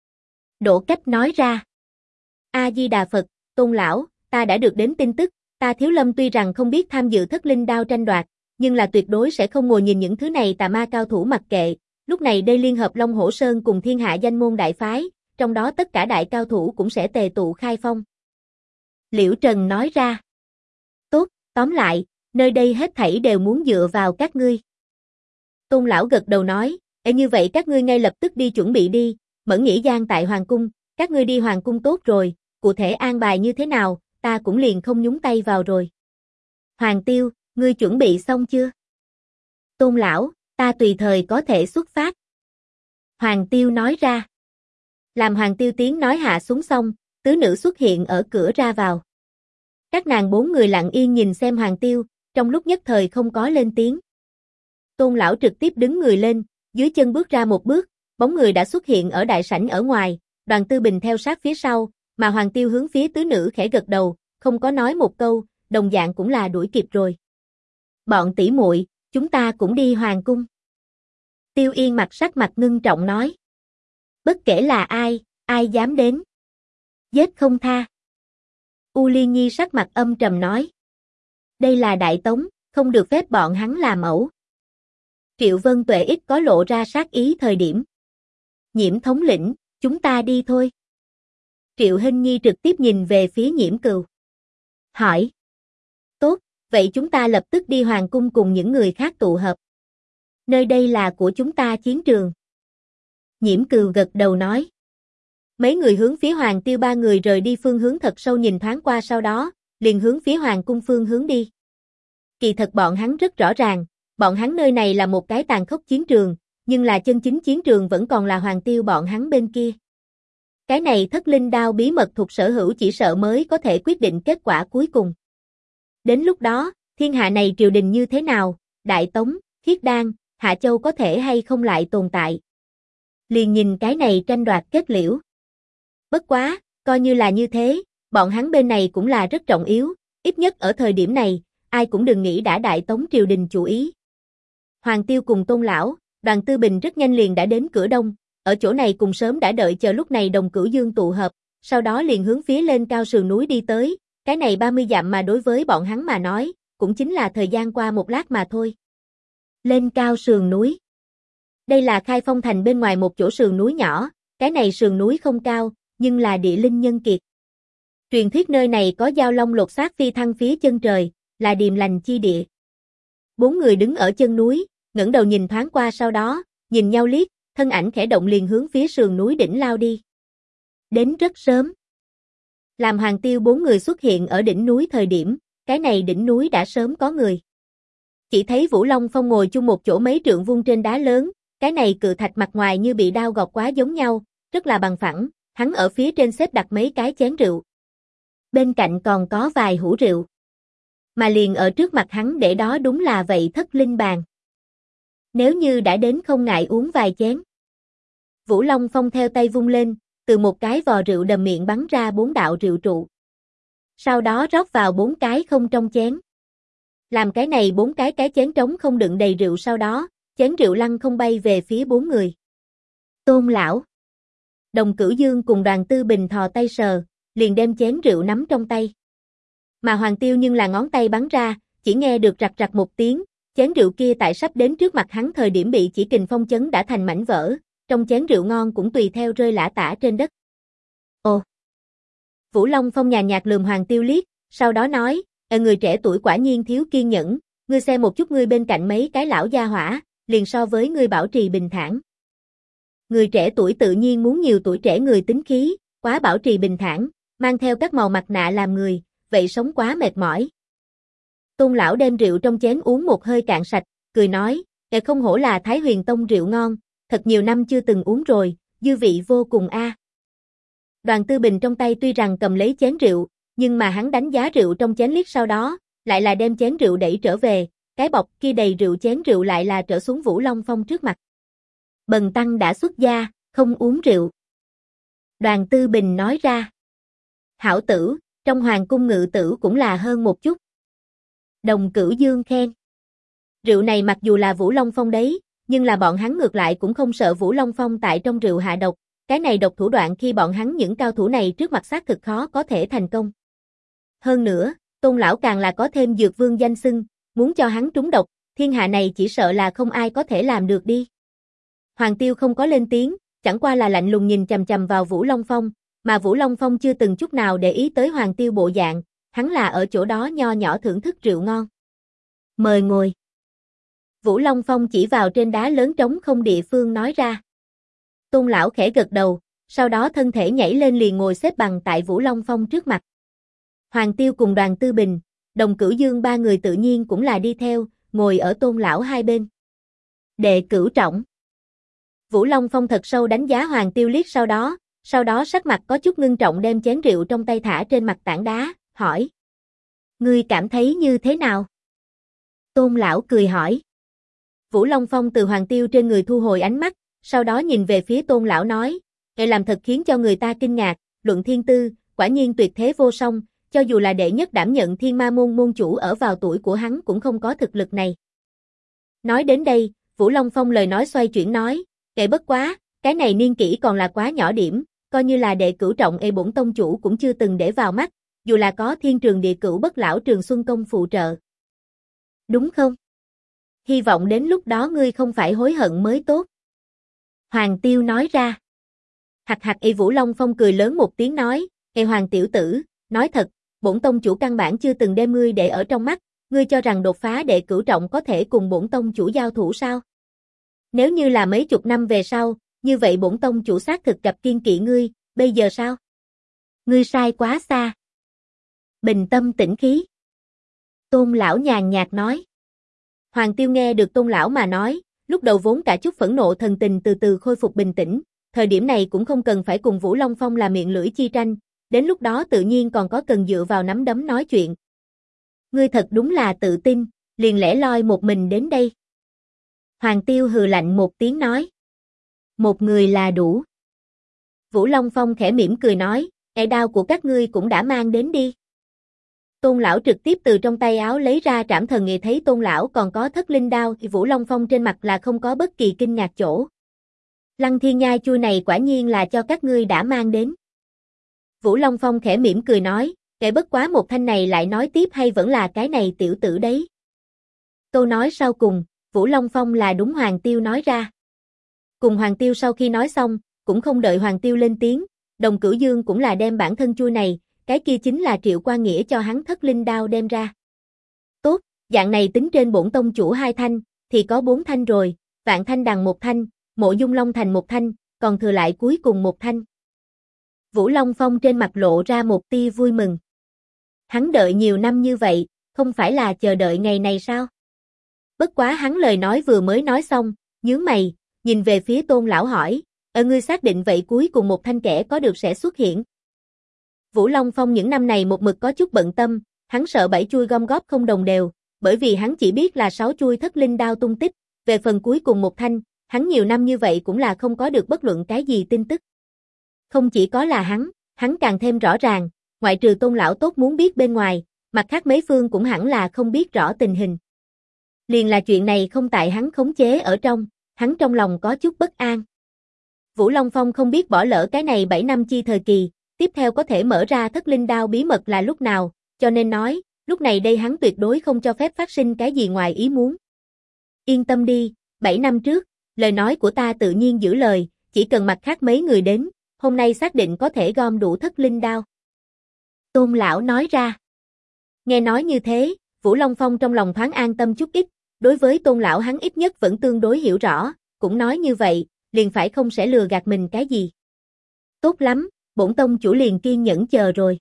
Đỗ Cách nói ra. A-di-đà Phật, Tôn lão, ta đã được đến tin tức, ta Thiếu Lâm tuy rằng không biết tham dự Thất Linh Đao tranh đoạt, nhưng là tuyệt đối sẽ không ngồi nhìn những thứ này tà ma cao thủ mặc kệ. Lúc này đây liên hợp Long Hổ Sơn cùng thiên hạ danh môn đại phái, trong đó tất cả đại cao thủ cũng sẽ tề tụ khai phong. Liễu Trần nói ra. Tốt, tóm lại, nơi đây hết thảy đều muốn dựa vào các ngươi. Tôn lão gật đầu nói, như vậy các ngươi ngay lập tức đi chuẩn bị đi, Mẫn Nghĩ Giang tại Hoàng Cung, các ngươi đi Hoàng Cung tốt rồi, cụ thể an bài như thế nào, ta cũng liền không nhúng tay vào rồi. Hoàng Tiêu, ngươi chuẩn bị xong chưa? Tôn lão, ta tùy thời có thể xuất phát. Hoàng Tiêu nói ra. Làm Hoàng Tiêu tiếng nói hạ xuống xong, tứ nữ xuất hiện ở cửa ra vào. Các nàng bốn người lặng yên nhìn xem Hoàng Tiêu, trong lúc nhất thời không có lên tiếng. Tôn lão trực tiếp đứng người lên, dưới chân bước ra một bước, bóng người đã xuất hiện ở đại sảnh ở ngoài, Đoàn Tư Bình theo sát phía sau, mà Hoàng Tiêu hướng phía tứ nữ khẽ gật đầu, không có nói một câu, đồng dạng cũng là đuổi kịp rồi. Bọn tỷ muội, chúng ta cũng đi Hoàng Cung. Tiêu Yên sắc mặt ngưng trọng nói. Bất kể là ai dám đến. Giết không tha. U Liên Nhi sắc mặt âm trầm nói. Đây là Đại Tống, không được phép bọn hắn làm ẩu. Triệu Vân Tuệ ít có lộ ra sát ý thời điểm. Nhiễm thống lĩnh, chúng ta đi thôi. Triệu Hinh Nhi trực tiếp nhìn về phía Nhiễm Cừu. Hỏi. Tốt, vậy chúng ta lập tức đi Hoàng Cung cùng những người khác tụ hợp. Nơi đây là của chúng ta chiến trường. Nhiễm Cừu gật đầu nói. Mấy người hướng phía Hoàng Tiêu ba người rời đi phương hướng thật sâu nhìn thoáng qua sau đó, liền hướng phía Hoàng Cung phương hướng đi. Kỳ thật bọn hắn rất rõ ràng, bọn hắn nơi này là một cái tàn khốc chiến trường, nhưng là chân chính chiến trường vẫn còn là Hoàng Tiêu bọn hắn bên kia. Cái này Thất Linh Đao bí mật thuộc sở hữu chỉ sợ mới có thể quyết định kết quả cuối cùng. Đến lúc đó, thiên hạ này triều đình như thế nào, Đại Tống, Khiết Đan, Hạ Châu có thể hay không lại tồn tại. Liền nhìn cái này tranh đoạt kết liễu. Bất quá, coi như là như thế, bọn hắn bên này cũng là rất trọng yếu, ít nhất ở thời điểm này, ai cũng đừng nghĩ đã Đại Tống triều đình chủ ý. Hoàng Tiêu cùng Tôn lão, Đoàn Tư Bình rất nhanh liền đã đến cửa đông, ở chỗ này cùng sớm đã đợi chờ lúc này Đồng Cửu Dương tụ hợp, sau đó liền hướng phía lên cao sườn núi đi tới, cái này 30 dặm mà đối với bọn hắn mà nói, cũng chính là thời gian qua một lát mà thôi. Lên cao sườn núi. Đây là Khai Phong thành bên ngoài một chỗ sườn núi nhỏ, cái này sườn núi không cao, nhưng là địa linh nhân kiệt. Truyền thuyết nơi này có giao long lột xác phi thăng phía chân trời, là điềm lành chi địa. Bốn người đứng ở chân núi, ngẩng đầu nhìn thoáng qua sau đó, nhìn nhau liếc, thân ảnh khẽ động liền hướng phía sườn núi đỉnh lao đi. Đến rất sớm. Làm Hoàng Tiêu bốn người xuất hiện ở đỉnh núi thời điểm, cái này đỉnh núi đã sớm có người. Chỉ thấy Vũ Long Phong ngồi chung một chỗ mấy trượng vuông trên đá lớn, cái này cự thạch mặt ngoài như bị đao gọt quá giống nhau, rất là bằng phẳng, hắn ở phía trên xếp đặt mấy cái chén rượu. Bên cạnh còn có vài hũ rượu. Mà liền ở trước mặt hắn để đó đúng là vậy Thất Linh bàn. Nếu như đã đến không ngại uống vài chén. Vũ Long Phong theo tay vung lên, từ một cái vò rượu đầm miệng bắn ra 4 đạo rượu trụ. Sau đó rót vào 4 cái không trong chén. Làm cái này 4 cái chén trống không đựng đầy rượu sau đó, chén rượu lăn không bay về phía 4 người. Tôn lão. Đồng Cửu Dương cùng Đoàn Tư Bình thò tay sờ, liền đem chén rượu nắm trong tay. Mà Hoàng Tiêu nhưng là ngón tay bắn ra, chỉ nghe được rặc rặc một tiếng, chén rượu kia tại sắp đến trước mặt hắn thời điểm bị chỉ kình phong chấn đã thành mảnh vỡ, trong chén rượu ngon cũng tùy theo rơi lả tả trên đất. Ồ! Vũ Long Phong nhàn nhạt lườm Hoàng Tiêu liếc, sau đó nói, người trẻ tuổi quả nhiên thiếu kiên nhẫn, ngươi xem một chút ngươi bên cạnh mấy cái lão gia hỏa, liền so với ngươi bảo trì bình thản. Người trẻ tuổi tự nhiên muốn nhiều tuổi trẻ người tính khí, quá bảo trì bình thản, mang theo các màu mặt nạ làm người, vậy sống quá mệt mỏi. Tôn lão đem rượu trong chén uống một hơi cạn sạch, cười nói, không hổ là Thái Huyền Tông rượu ngon, thật nhiều năm chưa từng uống rồi, dư vị vô cùng a. Đoàn Tư Bình trong tay tuy rằng cầm lấy chén rượu, nhưng mà hắn đánh giá rượu trong chén liếc sau đó, lại là đem chén rượu đẩy trở về, cái bọc kia đầy rượu chén rượu lại là trở xuống Vũ Long Phong trước mặt. Bần tăng đã xuất gia, không uống rượu. Đoàn Tư Bình nói ra. Hảo tử, trong hoàng cung ngự tử cũng là hơn một chút. Đồng Cửu Dương khen. Rượu này mặc dù là Vũ Long Phong đấy, nhưng là bọn hắn ngược lại cũng không sợ Vũ Long Phong tại trong rượu hạ độc, cái này độc thủ đoạn khi bọn hắn những cao thủ này trước mặt xác thực khó có thể thành công. Hơn nữa, Tôn lão càng là có thêm dược vương danh xưng, muốn cho hắn trúng độc, thiên hạ này chỉ sợ là không ai có thể làm được đi. Hoàng Tiêu không có lên tiếng, chẳng qua là lạnh lùng nhìn chằm chằm vào Vũ Long Phong, mà Vũ Long Phong chưa từng chút nào để ý tới Hoàng Tiêu bộ dạng, hắn là ở chỗ đó nho nhỏ thưởng thức rượu ngon. Mời ngồi. Vũ Long Phong chỉ vào trên đá lớn trống không địa phương nói ra. Tôn lão khẽ gật đầu, sau đó thân thể nhảy lên liền ngồi xếp bằng tại Vũ Long Phong trước mặt. Hoàng Tiêu cùng Đoàn Tư Bình, Đồng Cửu Dương ba người tự nhiên cũng là đi theo, ngồi ở Tôn lão hai bên. Đệ cửu trọng. Vũ Long Phong thật sâu đánh giá Hoàng Tiêu liếc sau đó sắc mặt có chút ngưng trọng đem chén rượu trong tay thả trên mặt tảng đá, hỏi. Ngươi cảm thấy như thế nào? Tôn lão cười hỏi. Vũ Long Phong từ Hoàng Tiêu trên người thu hồi ánh mắt, sau đó nhìn về phía Tôn lão nói, "Ngài làm thật khiến cho người ta kinh ngạc, luận thiên tư, quả nhiên tuyệt thế vô song, cho dù là đệ nhất đảm nhận Thiên Ma môn môn chủ ở vào tuổi của hắn cũng không có thực lực này." Nói đến đây, Vũ Long Phong lời nói xoay chuyển nói, "Kệ bất quá, cái này niên kỷ còn là quá nhỏ điểm, coi như là đệ cửu trọng bổn tông chủ cũng chưa từng để vào mắt, dù là có Thiên Trường Địa Cửu Bất Lão Trường Xuân Công phụ trợ. Đúng không? Hy vọng đến lúc đó ngươi không phải hối hận mới tốt." Hoàng Tiêu nói ra. Hạc hạc Vũ Long Phong cười lớn một tiếng nói, Hoàng tiểu tử, nói thật, bổn tông chủ căn bản chưa từng đem ngươi để ở trong mắt, ngươi cho rằng đột phá đệ cửu trọng có thể cùng bổn tông chủ giao thủ sao? Nếu như là mấy chục năm về sau, như vậy bổn tông chủ xác thực gặp kiên kỵ ngươi, bây giờ sao? Ngươi sai quá xa. Bình tâm tĩnh khí. Tôn lão nhàn nhạt nói. Hoàng Tiêu nghe được Tôn lão mà nói, lúc đầu vốn cả chút phẫn nộ thần tình từ từ khôi phục bình tĩnh, thời điểm này cũng không cần phải cùng Vũ Long Phong là miệng lưỡi chi tranh, đến lúc đó tự nhiên còn có cần dựa vào nắm đấm nói chuyện. Ngươi thật đúng là tự tin, liền lẻ loi một mình đến đây. Hoàng Tiêu hừ lạnh một tiếng nói. Một người là đủ. Vũ Long Phong khẽ mỉm cười nói, đao của các ngươi cũng đã mang đến đi. Tôn lão trực tiếp từ trong tay áo lấy ra Trảm Thần Nghề, thấy Tôn lão còn có Thất Linh đao thì Vũ Long Phong trên mặt là không có bất kỳ kinh ngạc chỗ. Lăng Thiên Nhai chui này quả nhiên là cho các ngươi đã mang đến. Vũ Long Phong khẽ mỉm cười nói, kể bất quá một thanh này lại nói tiếp hay vẫn là cái này tiểu tử đấy. Câu nói sau cùng, Vũ Long Phong là đúng Hoàng Tiêu nói ra. Cùng Hoàng Tiêu sau khi nói xong, cũng không đợi Hoàng Tiêu lên tiếng, Đồng Cửu Dương cũng là đem bản thân chui này, cái kia chính là Triệu Quan Nghĩa cho hắn Thất Linh đao đem ra. Tốt, dạng này tính trên bổn tông chủ 2 thanh, thì có 4 thanh rồi, Vạn Thanh Đằng 1 thanh, Mộ Dung Long Thành 1 thanh, còn thừa lại cuối cùng 1 thanh. Vũ Long Phong trên mặt lộ ra một tia vui mừng. Hắn đợi nhiều năm như vậy, không phải là chờ đợi ngày này sao? Bất quá hắn lời nói vừa mới nói xong, nhướng mày, nhìn về phía Tôn lão hỏi, ngươi xác định vậy cuối cùng một thanh kẻ có được sẽ xuất hiện? Vũ Long Phong những năm này một mực có chút bận tâm, hắn sợ 7 chuôi gom góp không đồng đều, bởi vì hắn chỉ biết là 6 chuôi Thất Linh đao tung tích, về phần cuối cùng một thanh, hắn nhiều năm như vậy cũng là không có được bất luận cái gì tin tức. Không chỉ có là hắn càng thêm rõ ràng, ngoại trừ Tôn lão tốt muốn biết bên ngoài, mặt khác mấy phương cũng hẳn là không biết rõ tình hình. Liền là chuyện này không tại hắn khống chế ở trong, hắn trong lòng có chút bất an. Vũ Long Phong không biết bỏ lỡ cái này 7 năm chi thời kỳ, tiếp theo có thể mở ra Thất Linh đao bí mật là lúc nào, cho nên nói, lúc này đây hắn tuyệt đối không cho phép phát sinh cái gì ngoài ý muốn. Yên tâm đi, 7 năm trước, lời nói của ta tự nhiên giữ lời, chỉ cần mặt khác mấy người đến, hôm nay xác định có thể gom đủ Thất Linh đao. Tôn lão nói ra. Nghe nói như thế, Vũ Long Phong trong lòng thoáng an tâm chút ít, đối với Tôn lão hắn ít nhất vẫn tương đối hiểu rõ, cũng nói như vậy, liền phải không sẽ lừa gạt mình cái gì. Tốt lắm, bổn tông chủ liền kiên nhẫn chờ rồi.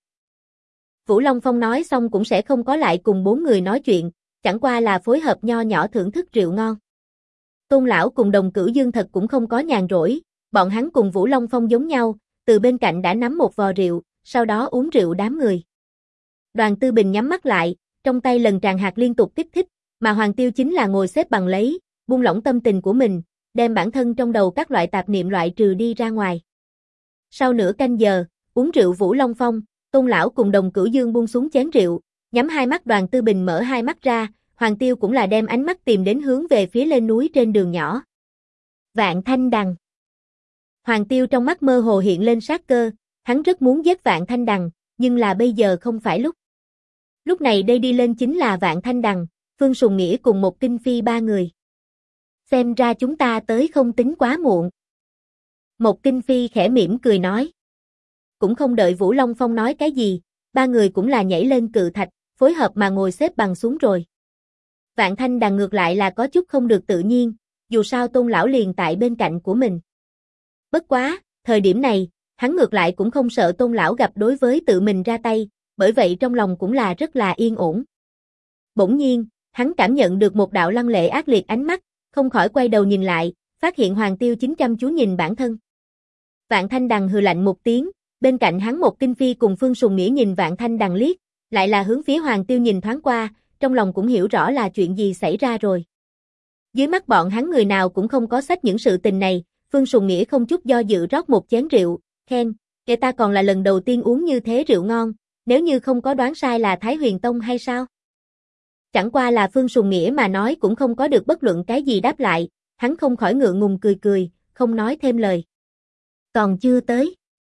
Vũ Long Phong nói xong cũng sẽ không có lại cùng 4 người nói chuyện, chẳng qua là phối hợp nho nhỏ thưởng thức rượu ngon. Tôn lão cùng Đồng Cửu Dương thật cũng không có nhàn rỗi, bọn hắn cùng Vũ Long Phong giống nhau, từ bên cạnh đã nắm một vò rượu, sau đó uống rượu đám người. Đoàn Tư Bình nhắm mắt lại, trong tay lần tràng hạt liên tục kích thích, mà Hoàng Tiêu chính là ngồi xếp bằng lấy, buông lỏng tâm tình của mình, đem bản thân trong đầu các loại tạp niệm loại trừ đi ra ngoài. Sau nửa canh giờ, uống rượu Vũ Long Phong, Tôn lão cùng Đồng Cửu Dương buông xuống chén rượu, nhắm hai mắt. Đoàn Tư Bình mở hai mắt ra, Hoàng Tiêu cũng là đem ánh mắt tìm đến hướng về phía lên núi trên đường nhỏ. Vạn Thanh Đằng. Hoàng Tiêu trong mắt mơ hồ hiện lên sát cơ, hắn rất muốn giết Vạn Thanh Đằng, nhưng là bây giờ không phải lúc. Lúc này đây đi lên chính là Vạn Thanh Đằng, Phương Sùng Nghĩa cùng một Kinh Phi ba người. Xem ra chúng ta tới không tính quá muộn. Một Kinh Phi khẽ mỉm cười nói. Cũng không đợi Vũ Long Phong nói cái gì, ba người cũng là nhảy lên cự thạch, phối hợp mà ngồi xếp bằng xuống rồi. Vạn Thanh Đằng ngược lại là có chút không được tự nhiên, dù sao Tôn lão liền tại bên cạnh của mình. Bất quá, thời điểm này, hắn ngược lại cũng không sợ Tôn lão gặp đối với tự mình ra tay, bởi vậy trong lòng cũng là rất là yên ổn. Bỗng nhiên, hắn cảm nhận được một đạo lăng lệ ác liệt ánh mắt, không khỏi quay đầu nhìn lại, phát hiện Hoàng Tiêu chính chăm chú nhìn bản thân. Vạn Thanh Đằng hừ lạnh một tiếng, bên cạnh hắn một Kinh Phi cùng Phương Sùng Nghĩa nhìn Vạn Thanh Đằng liếc, lại là hướng phía Hoàng Tiêu nhìn thoáng qua, trong lòng cũng hiểu rõ là chuyện gì xảy ra rồi. Dưới mắt bọn hắn người nào cũng không có sách những sự tình này, Phương Sùng Nghĩa không chút do dự rót một chén rượu, khen, kẻ ta còn là lần đầu tiên uống như thế rượu ngon, nếu như không có đoán sai là Thái Huyền Tông hay sao? Chẳng qua là Phương Sùng Nghĩa mà nói cũng không có được bất luận cái gì đáp lại, hắn không khỏi ngượng ngùng cười cười, không nói thêm lời. Còn chưa tới.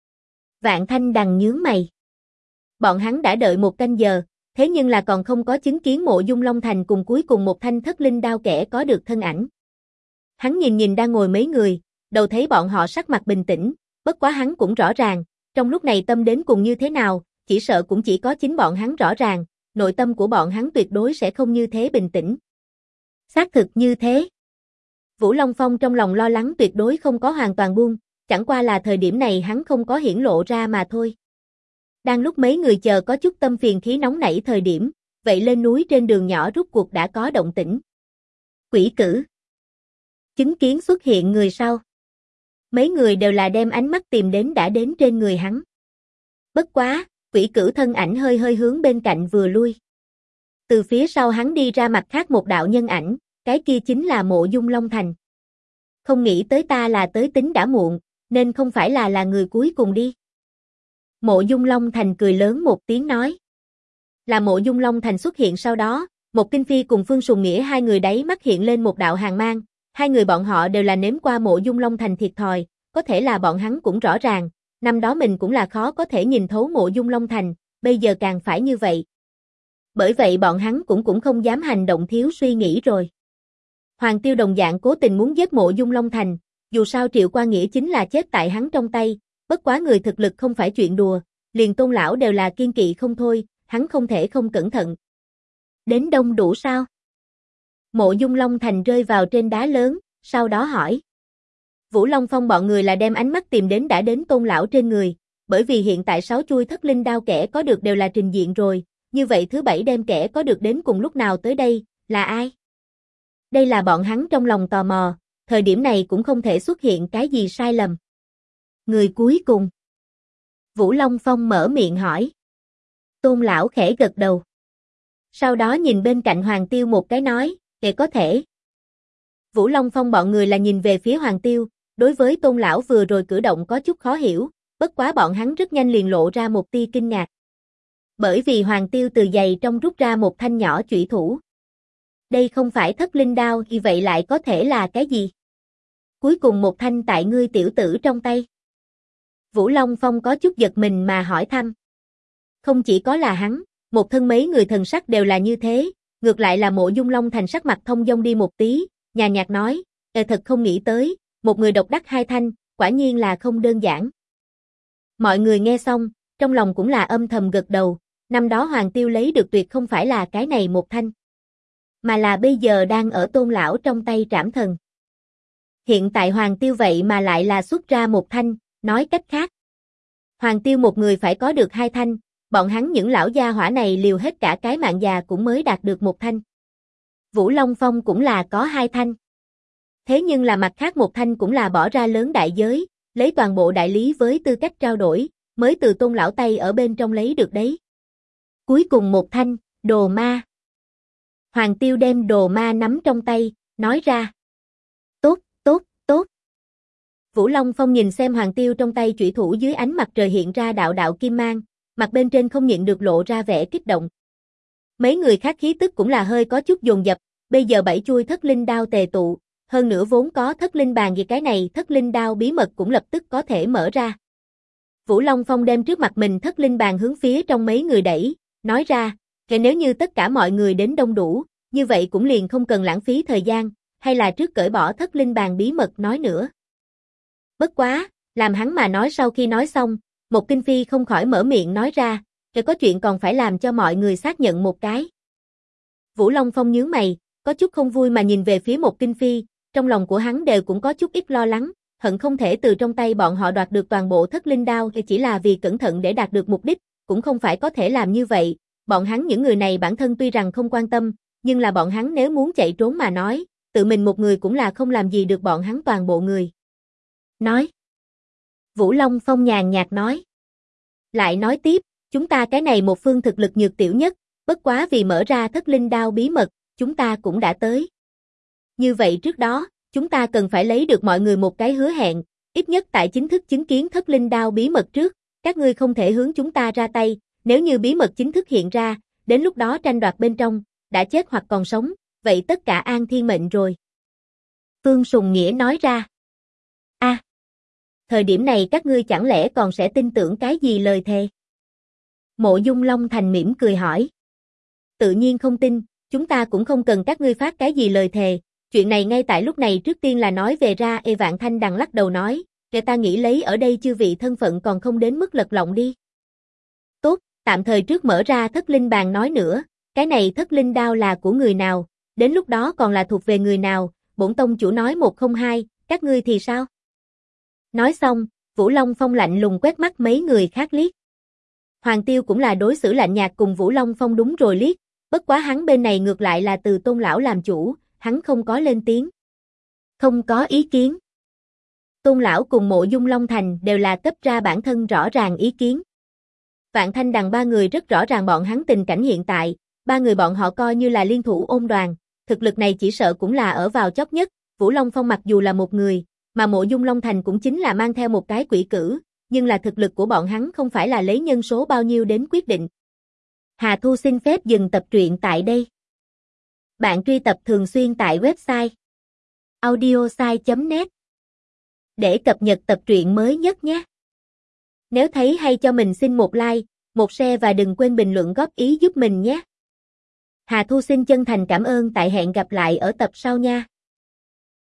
Vạn Thanh Đằng nhướng mày. Bọn hắn đã đợi một canh giờ, thế nhưng là còn không có chứng kiến Mộ Dung Long Thành cùng cuối cùng một thanh thất linh đao kẻ có được thân ảnh. Hắn nhìn đang ngồi mấy người, đầu thấy bọn họ sắc mặt bình tĩnh, bất quá hắn cũng rõ ràng, trong lúc này tâm đến cùng như thế nào, chỉ sợ cũng chỉ có chính bọn hắn rõ ràng, nội tâm của bọn hắn tuyệt đối sẽ không như thế bình tĩnh. Xác thực như thế. Vũ Long Phong trong lòng lo lắng tuyệt đối không có hoàn toàn buông, chẳng qua là thời điểm này hắn không có hiển lộ ra mà thôi. Đang lúc mấy người chờ có chút tâm phiền khí nóng nảy thời điểm, vậy lên núi trên đường nhỏ rút cuộc đã có động tĩnh. Quỷ cử. Chứng kiến xuất hiện người sau. Mấy người đều là đem ánh mắt tìm đến đã đến trên người hắn. Bất quá, quỷ cử thân ảnh hơi hơi hướng bên cạnh vừa lui. Từ phía sau hắn đi ra mặt khác một đạo nhân ảnh, cái kia chính là Mộ Dung Long Thành. Không nghĩ tới ta là tới tính đã muộn, nên không phải là người cuối cùng đi. Mộ Dung Long Thành cười lớn một tiếng nói. Là Mộ Dung Long Thành xuất hiện sau đó, một Kinh Phi cùng Phương Sùng Nghĩa hai người đáy mắt hiện lên một đạo hàn mang, hai người bọn họ đều là nếm qua Mộ Dung Long Thành thiệt thòi, có thể là bọn hắn cũng rõ ràng, năm đó mình cũng là khó có thể nhìn thấu Mộ Dung Long Thành, bây giờ càng phải như vậy. Bởi vậy bọn hắn cũng không dám hành động thiếu suy nghĩ rồi. Hoàng Tiêu đồng dạng cố tình muốn giết Mộ Dung Long Thành, dù sao Triệu Qua Nghĩa chính là chết tại hắn trong tay, bất quá người thực lực không phải chuyện đùa, liền Tôn lão đều là kiên kỵ không thôi, hắn không thể không cẩn thận. Đến đông đủ sao? Mộ Dung Long Thành rơi vào trên đá lớn, sau đó hỏi. Vũ Long Phong bọn người là đem ánh mắt tìm đến đã đến Tôn lão trên người, bởi vì hiện tại 6 chuôi thất linh đao kẻ có được đều là trình diện rồi, như vậy thứ 7 đem kẻ có được đến cùng lúc nào tới đây, là ai? Đây là bọn hắn trong lòng tò mò, thời điểm này cũng không thể xuất hiện cái gì sai lầm. Người cuối cùng. Vũ Long Phong mở miệng hỏi. Tôn lão khẽ gật đầu. Sau đó nhìn bên cạnh Hoàng Tiêu một cái nói, kể có thể. Vũ Long Phong bọn người là nhìn về phía Hoàng Tiêu, đối với Tôn lão vừa rồi cử động có chút khó hiểu, bất quá bọn hắn rất nhanh liền lộ ra một tia kinh ngạc. Bởi vì Hoàng Tiêu từ giày trong rút ra một thanh nhỏ chủy thủ. Đây không phải thất linh đao thì vậy lại có thể là cái gì? Cuối cùng một thanh tại ngươi tiểu tử trong tay. Vũ Long Phong có chút giật mình mà hỏi thăm. Không chỉ có là hắn, một thân mấy người thần sắc đều là như thế, ngược lại là Mộ Dung Long Thành sắc mặt thông dong đi một tí, nhàn nhạt nói, thật không nghĩ tới, một người độc đắc hai thanh, quả nhiên là không đơn giản. Mọi người nghe xong, trong lòng cũng là âm thầm gật đầu, năm đó Hoàng Tiêu lấy được tuyệt không phải là cái này một thanh, mà là bây giờ đang ở Tôn lão trong tay Trảm Thần. Hiện tại Hoàng Tiêu vậy mà lại là xuất ra một thanh, nói cách khác. Hoàng Tiêu một người phải có được hai thanh, bọn hắn những lão gia hỏa này liều hết cả cái mạng già cũng mới đạt được một thanh. Vũ Long Phong cũng là có hai thanh. Thế nhưng là mặt khác một thanh cũng là bỏ ra lớn đại giới, lấy toàn bộ đại lý với tư cách trao đổi, mới từ Tôn lão tay ở bên trong lấy được đấy. Cuối cùng một thanh, đồ ma. Hoàng Tiêu đem đồ ma nắm trong tay, nói ra. Tốt, tốt, tốt. Vũ Long Phong nhìn xem Hoàng Tiêu trong tay chủy thủ dưới ánh mặt trời hiện ra đạo đạo kim mang, mặt bên trên không nhịn được lộ ra vẻ kích động. Mấy người khác khí tức cũng là hơi có chút dồn dập, bây giờ 7 chuôi thất linh đao tề tụ, hơn nữa vốn có thất linh bàn gì cái này thất linh đao bí mật cũng lập tức có thể mở ra. Vũ Long Phong đem trước mặt mình thất linh bàn hướng phía trong mấy người đẩy, nói ra, kể nếu như tất cả mọi người đến đông đủ, như vậy cũng liền không cần lãng phí thời gian, hay là trước cởi bỏ thất linh bàn bí mật nói nữa. Bất quá, làm hắn mà nói sau khi nói xong, một Kinh Phi không khỏi mở miệng nói ra, kể có chuyện còn phải làm cho mọi người xác nhận một cái. Vũ Long Phong nhướng mày, có chút không vui mà nhìn về phía một Kinh Phi, trong lòng của hắn đều cũng có chút ít lo lắng, hận không thể từ trong tay bọn họ đoạt được toàn bộ thất linh đao thì chỉ là vì cẩn thận để đạt được mục đích, cũng không phải có thể làm như vậy, bọn hắn những người này bản thân tuy rằng không quan tâm, nhưng là bọn hắn nếu muốn chạy trốn mà nói, tự mình một người cũng là không làm gì được bọn hắn toàn bộ người. Nói. Vũ Long Phong nhàn nhạt nói. Lại nói tiếp, chúng ta cái này một phương thực lực nhược tiểu nhất, bất quá vì mở ra thất linh đao bí mật, chúng ta cũng đã tới. Như vậy trước đó, chúng ta cần phải lấy được mọi người một cái hứa hẹn, ít nhất tại chính thức chứng kiến thất linh đao bí mật trước, các ngươi không thể hướng chúng ta ra tay, nếu như bí mật chính thức hiện ra, đến lúc đó tranh đoạt bên trong, đã chết hoặc còn sống, vậy tất cả an thiên mệnh rồi. Phương Sùng Nghĩa nói ra. Thời điểm này các ngươi chẳng lẽ còn sẽ tin tưởng cái gì lời thề? Mộ Dung Long Thành mỉm cười hỏi. Tự nhiên không tin, chúng ta cũng không cần các ngươi phát cái gì lời thề, chuyện này ngay tại lúc này trước tiên là nói về ra. Vạn Thanh Đằng lắc đầu nói, kẻ ta nghĩ lấy ở đây chư vị thân phận còn không đến mức lật lọng đi. Tốt, tạm thời trước mở ra thất linh bàn nói nữa, cái này thất linh đao là của người nào, đến lúc đó còn là thuộc về người nào, bổn tông chủ nói 102, các ngươi thì sao? Nói xong, Vũ Long Phong lạnh lùng quét mắt mấy người khác liếc. Hoàng Tiêu cũng là đối xử lạnh nhạt cùng Vũ Long Phong đúng rồi liếc, bất quá hắn bên này ngược lại là từ Tôn lão làm chủ, hắn không có lên tiếng. Không có ý kiến. Tôn lão cùng Mộ Dung Long Thành đều là cấp ra bản thân rõ ràng ý kiến. Vạn Thanh Đằng ba người rất rõ ràng bọn hắn tình cảnh hiện tại, ba người bọn họ coi như là liên thủ ôn đoàn, thực lực này chỉ sợ cũng là ở vào chóp nhất, Vũ Long Phong mặc dù là một người, mà Mộ Dung Long Thành cũng chính là mang theo một cái quỷ cử, nhưng là thực lực của bọn hắn không phải là lấy nhân số bao nhiêu đến quyết định. Hà Thu xin phép dừng tập truyện tại đây. Bạn truy tập thường xuyên tại website audiosai.net để cập nhật tập truyện mới nhất nhé. Nếu thấy hay cho mình xin một like, một share và đừng quên bình luận góp ý giúp mình nhé. Hà Thu xin chân thành cảm ơn, tại hẹn gặp lại ở tập sau nha.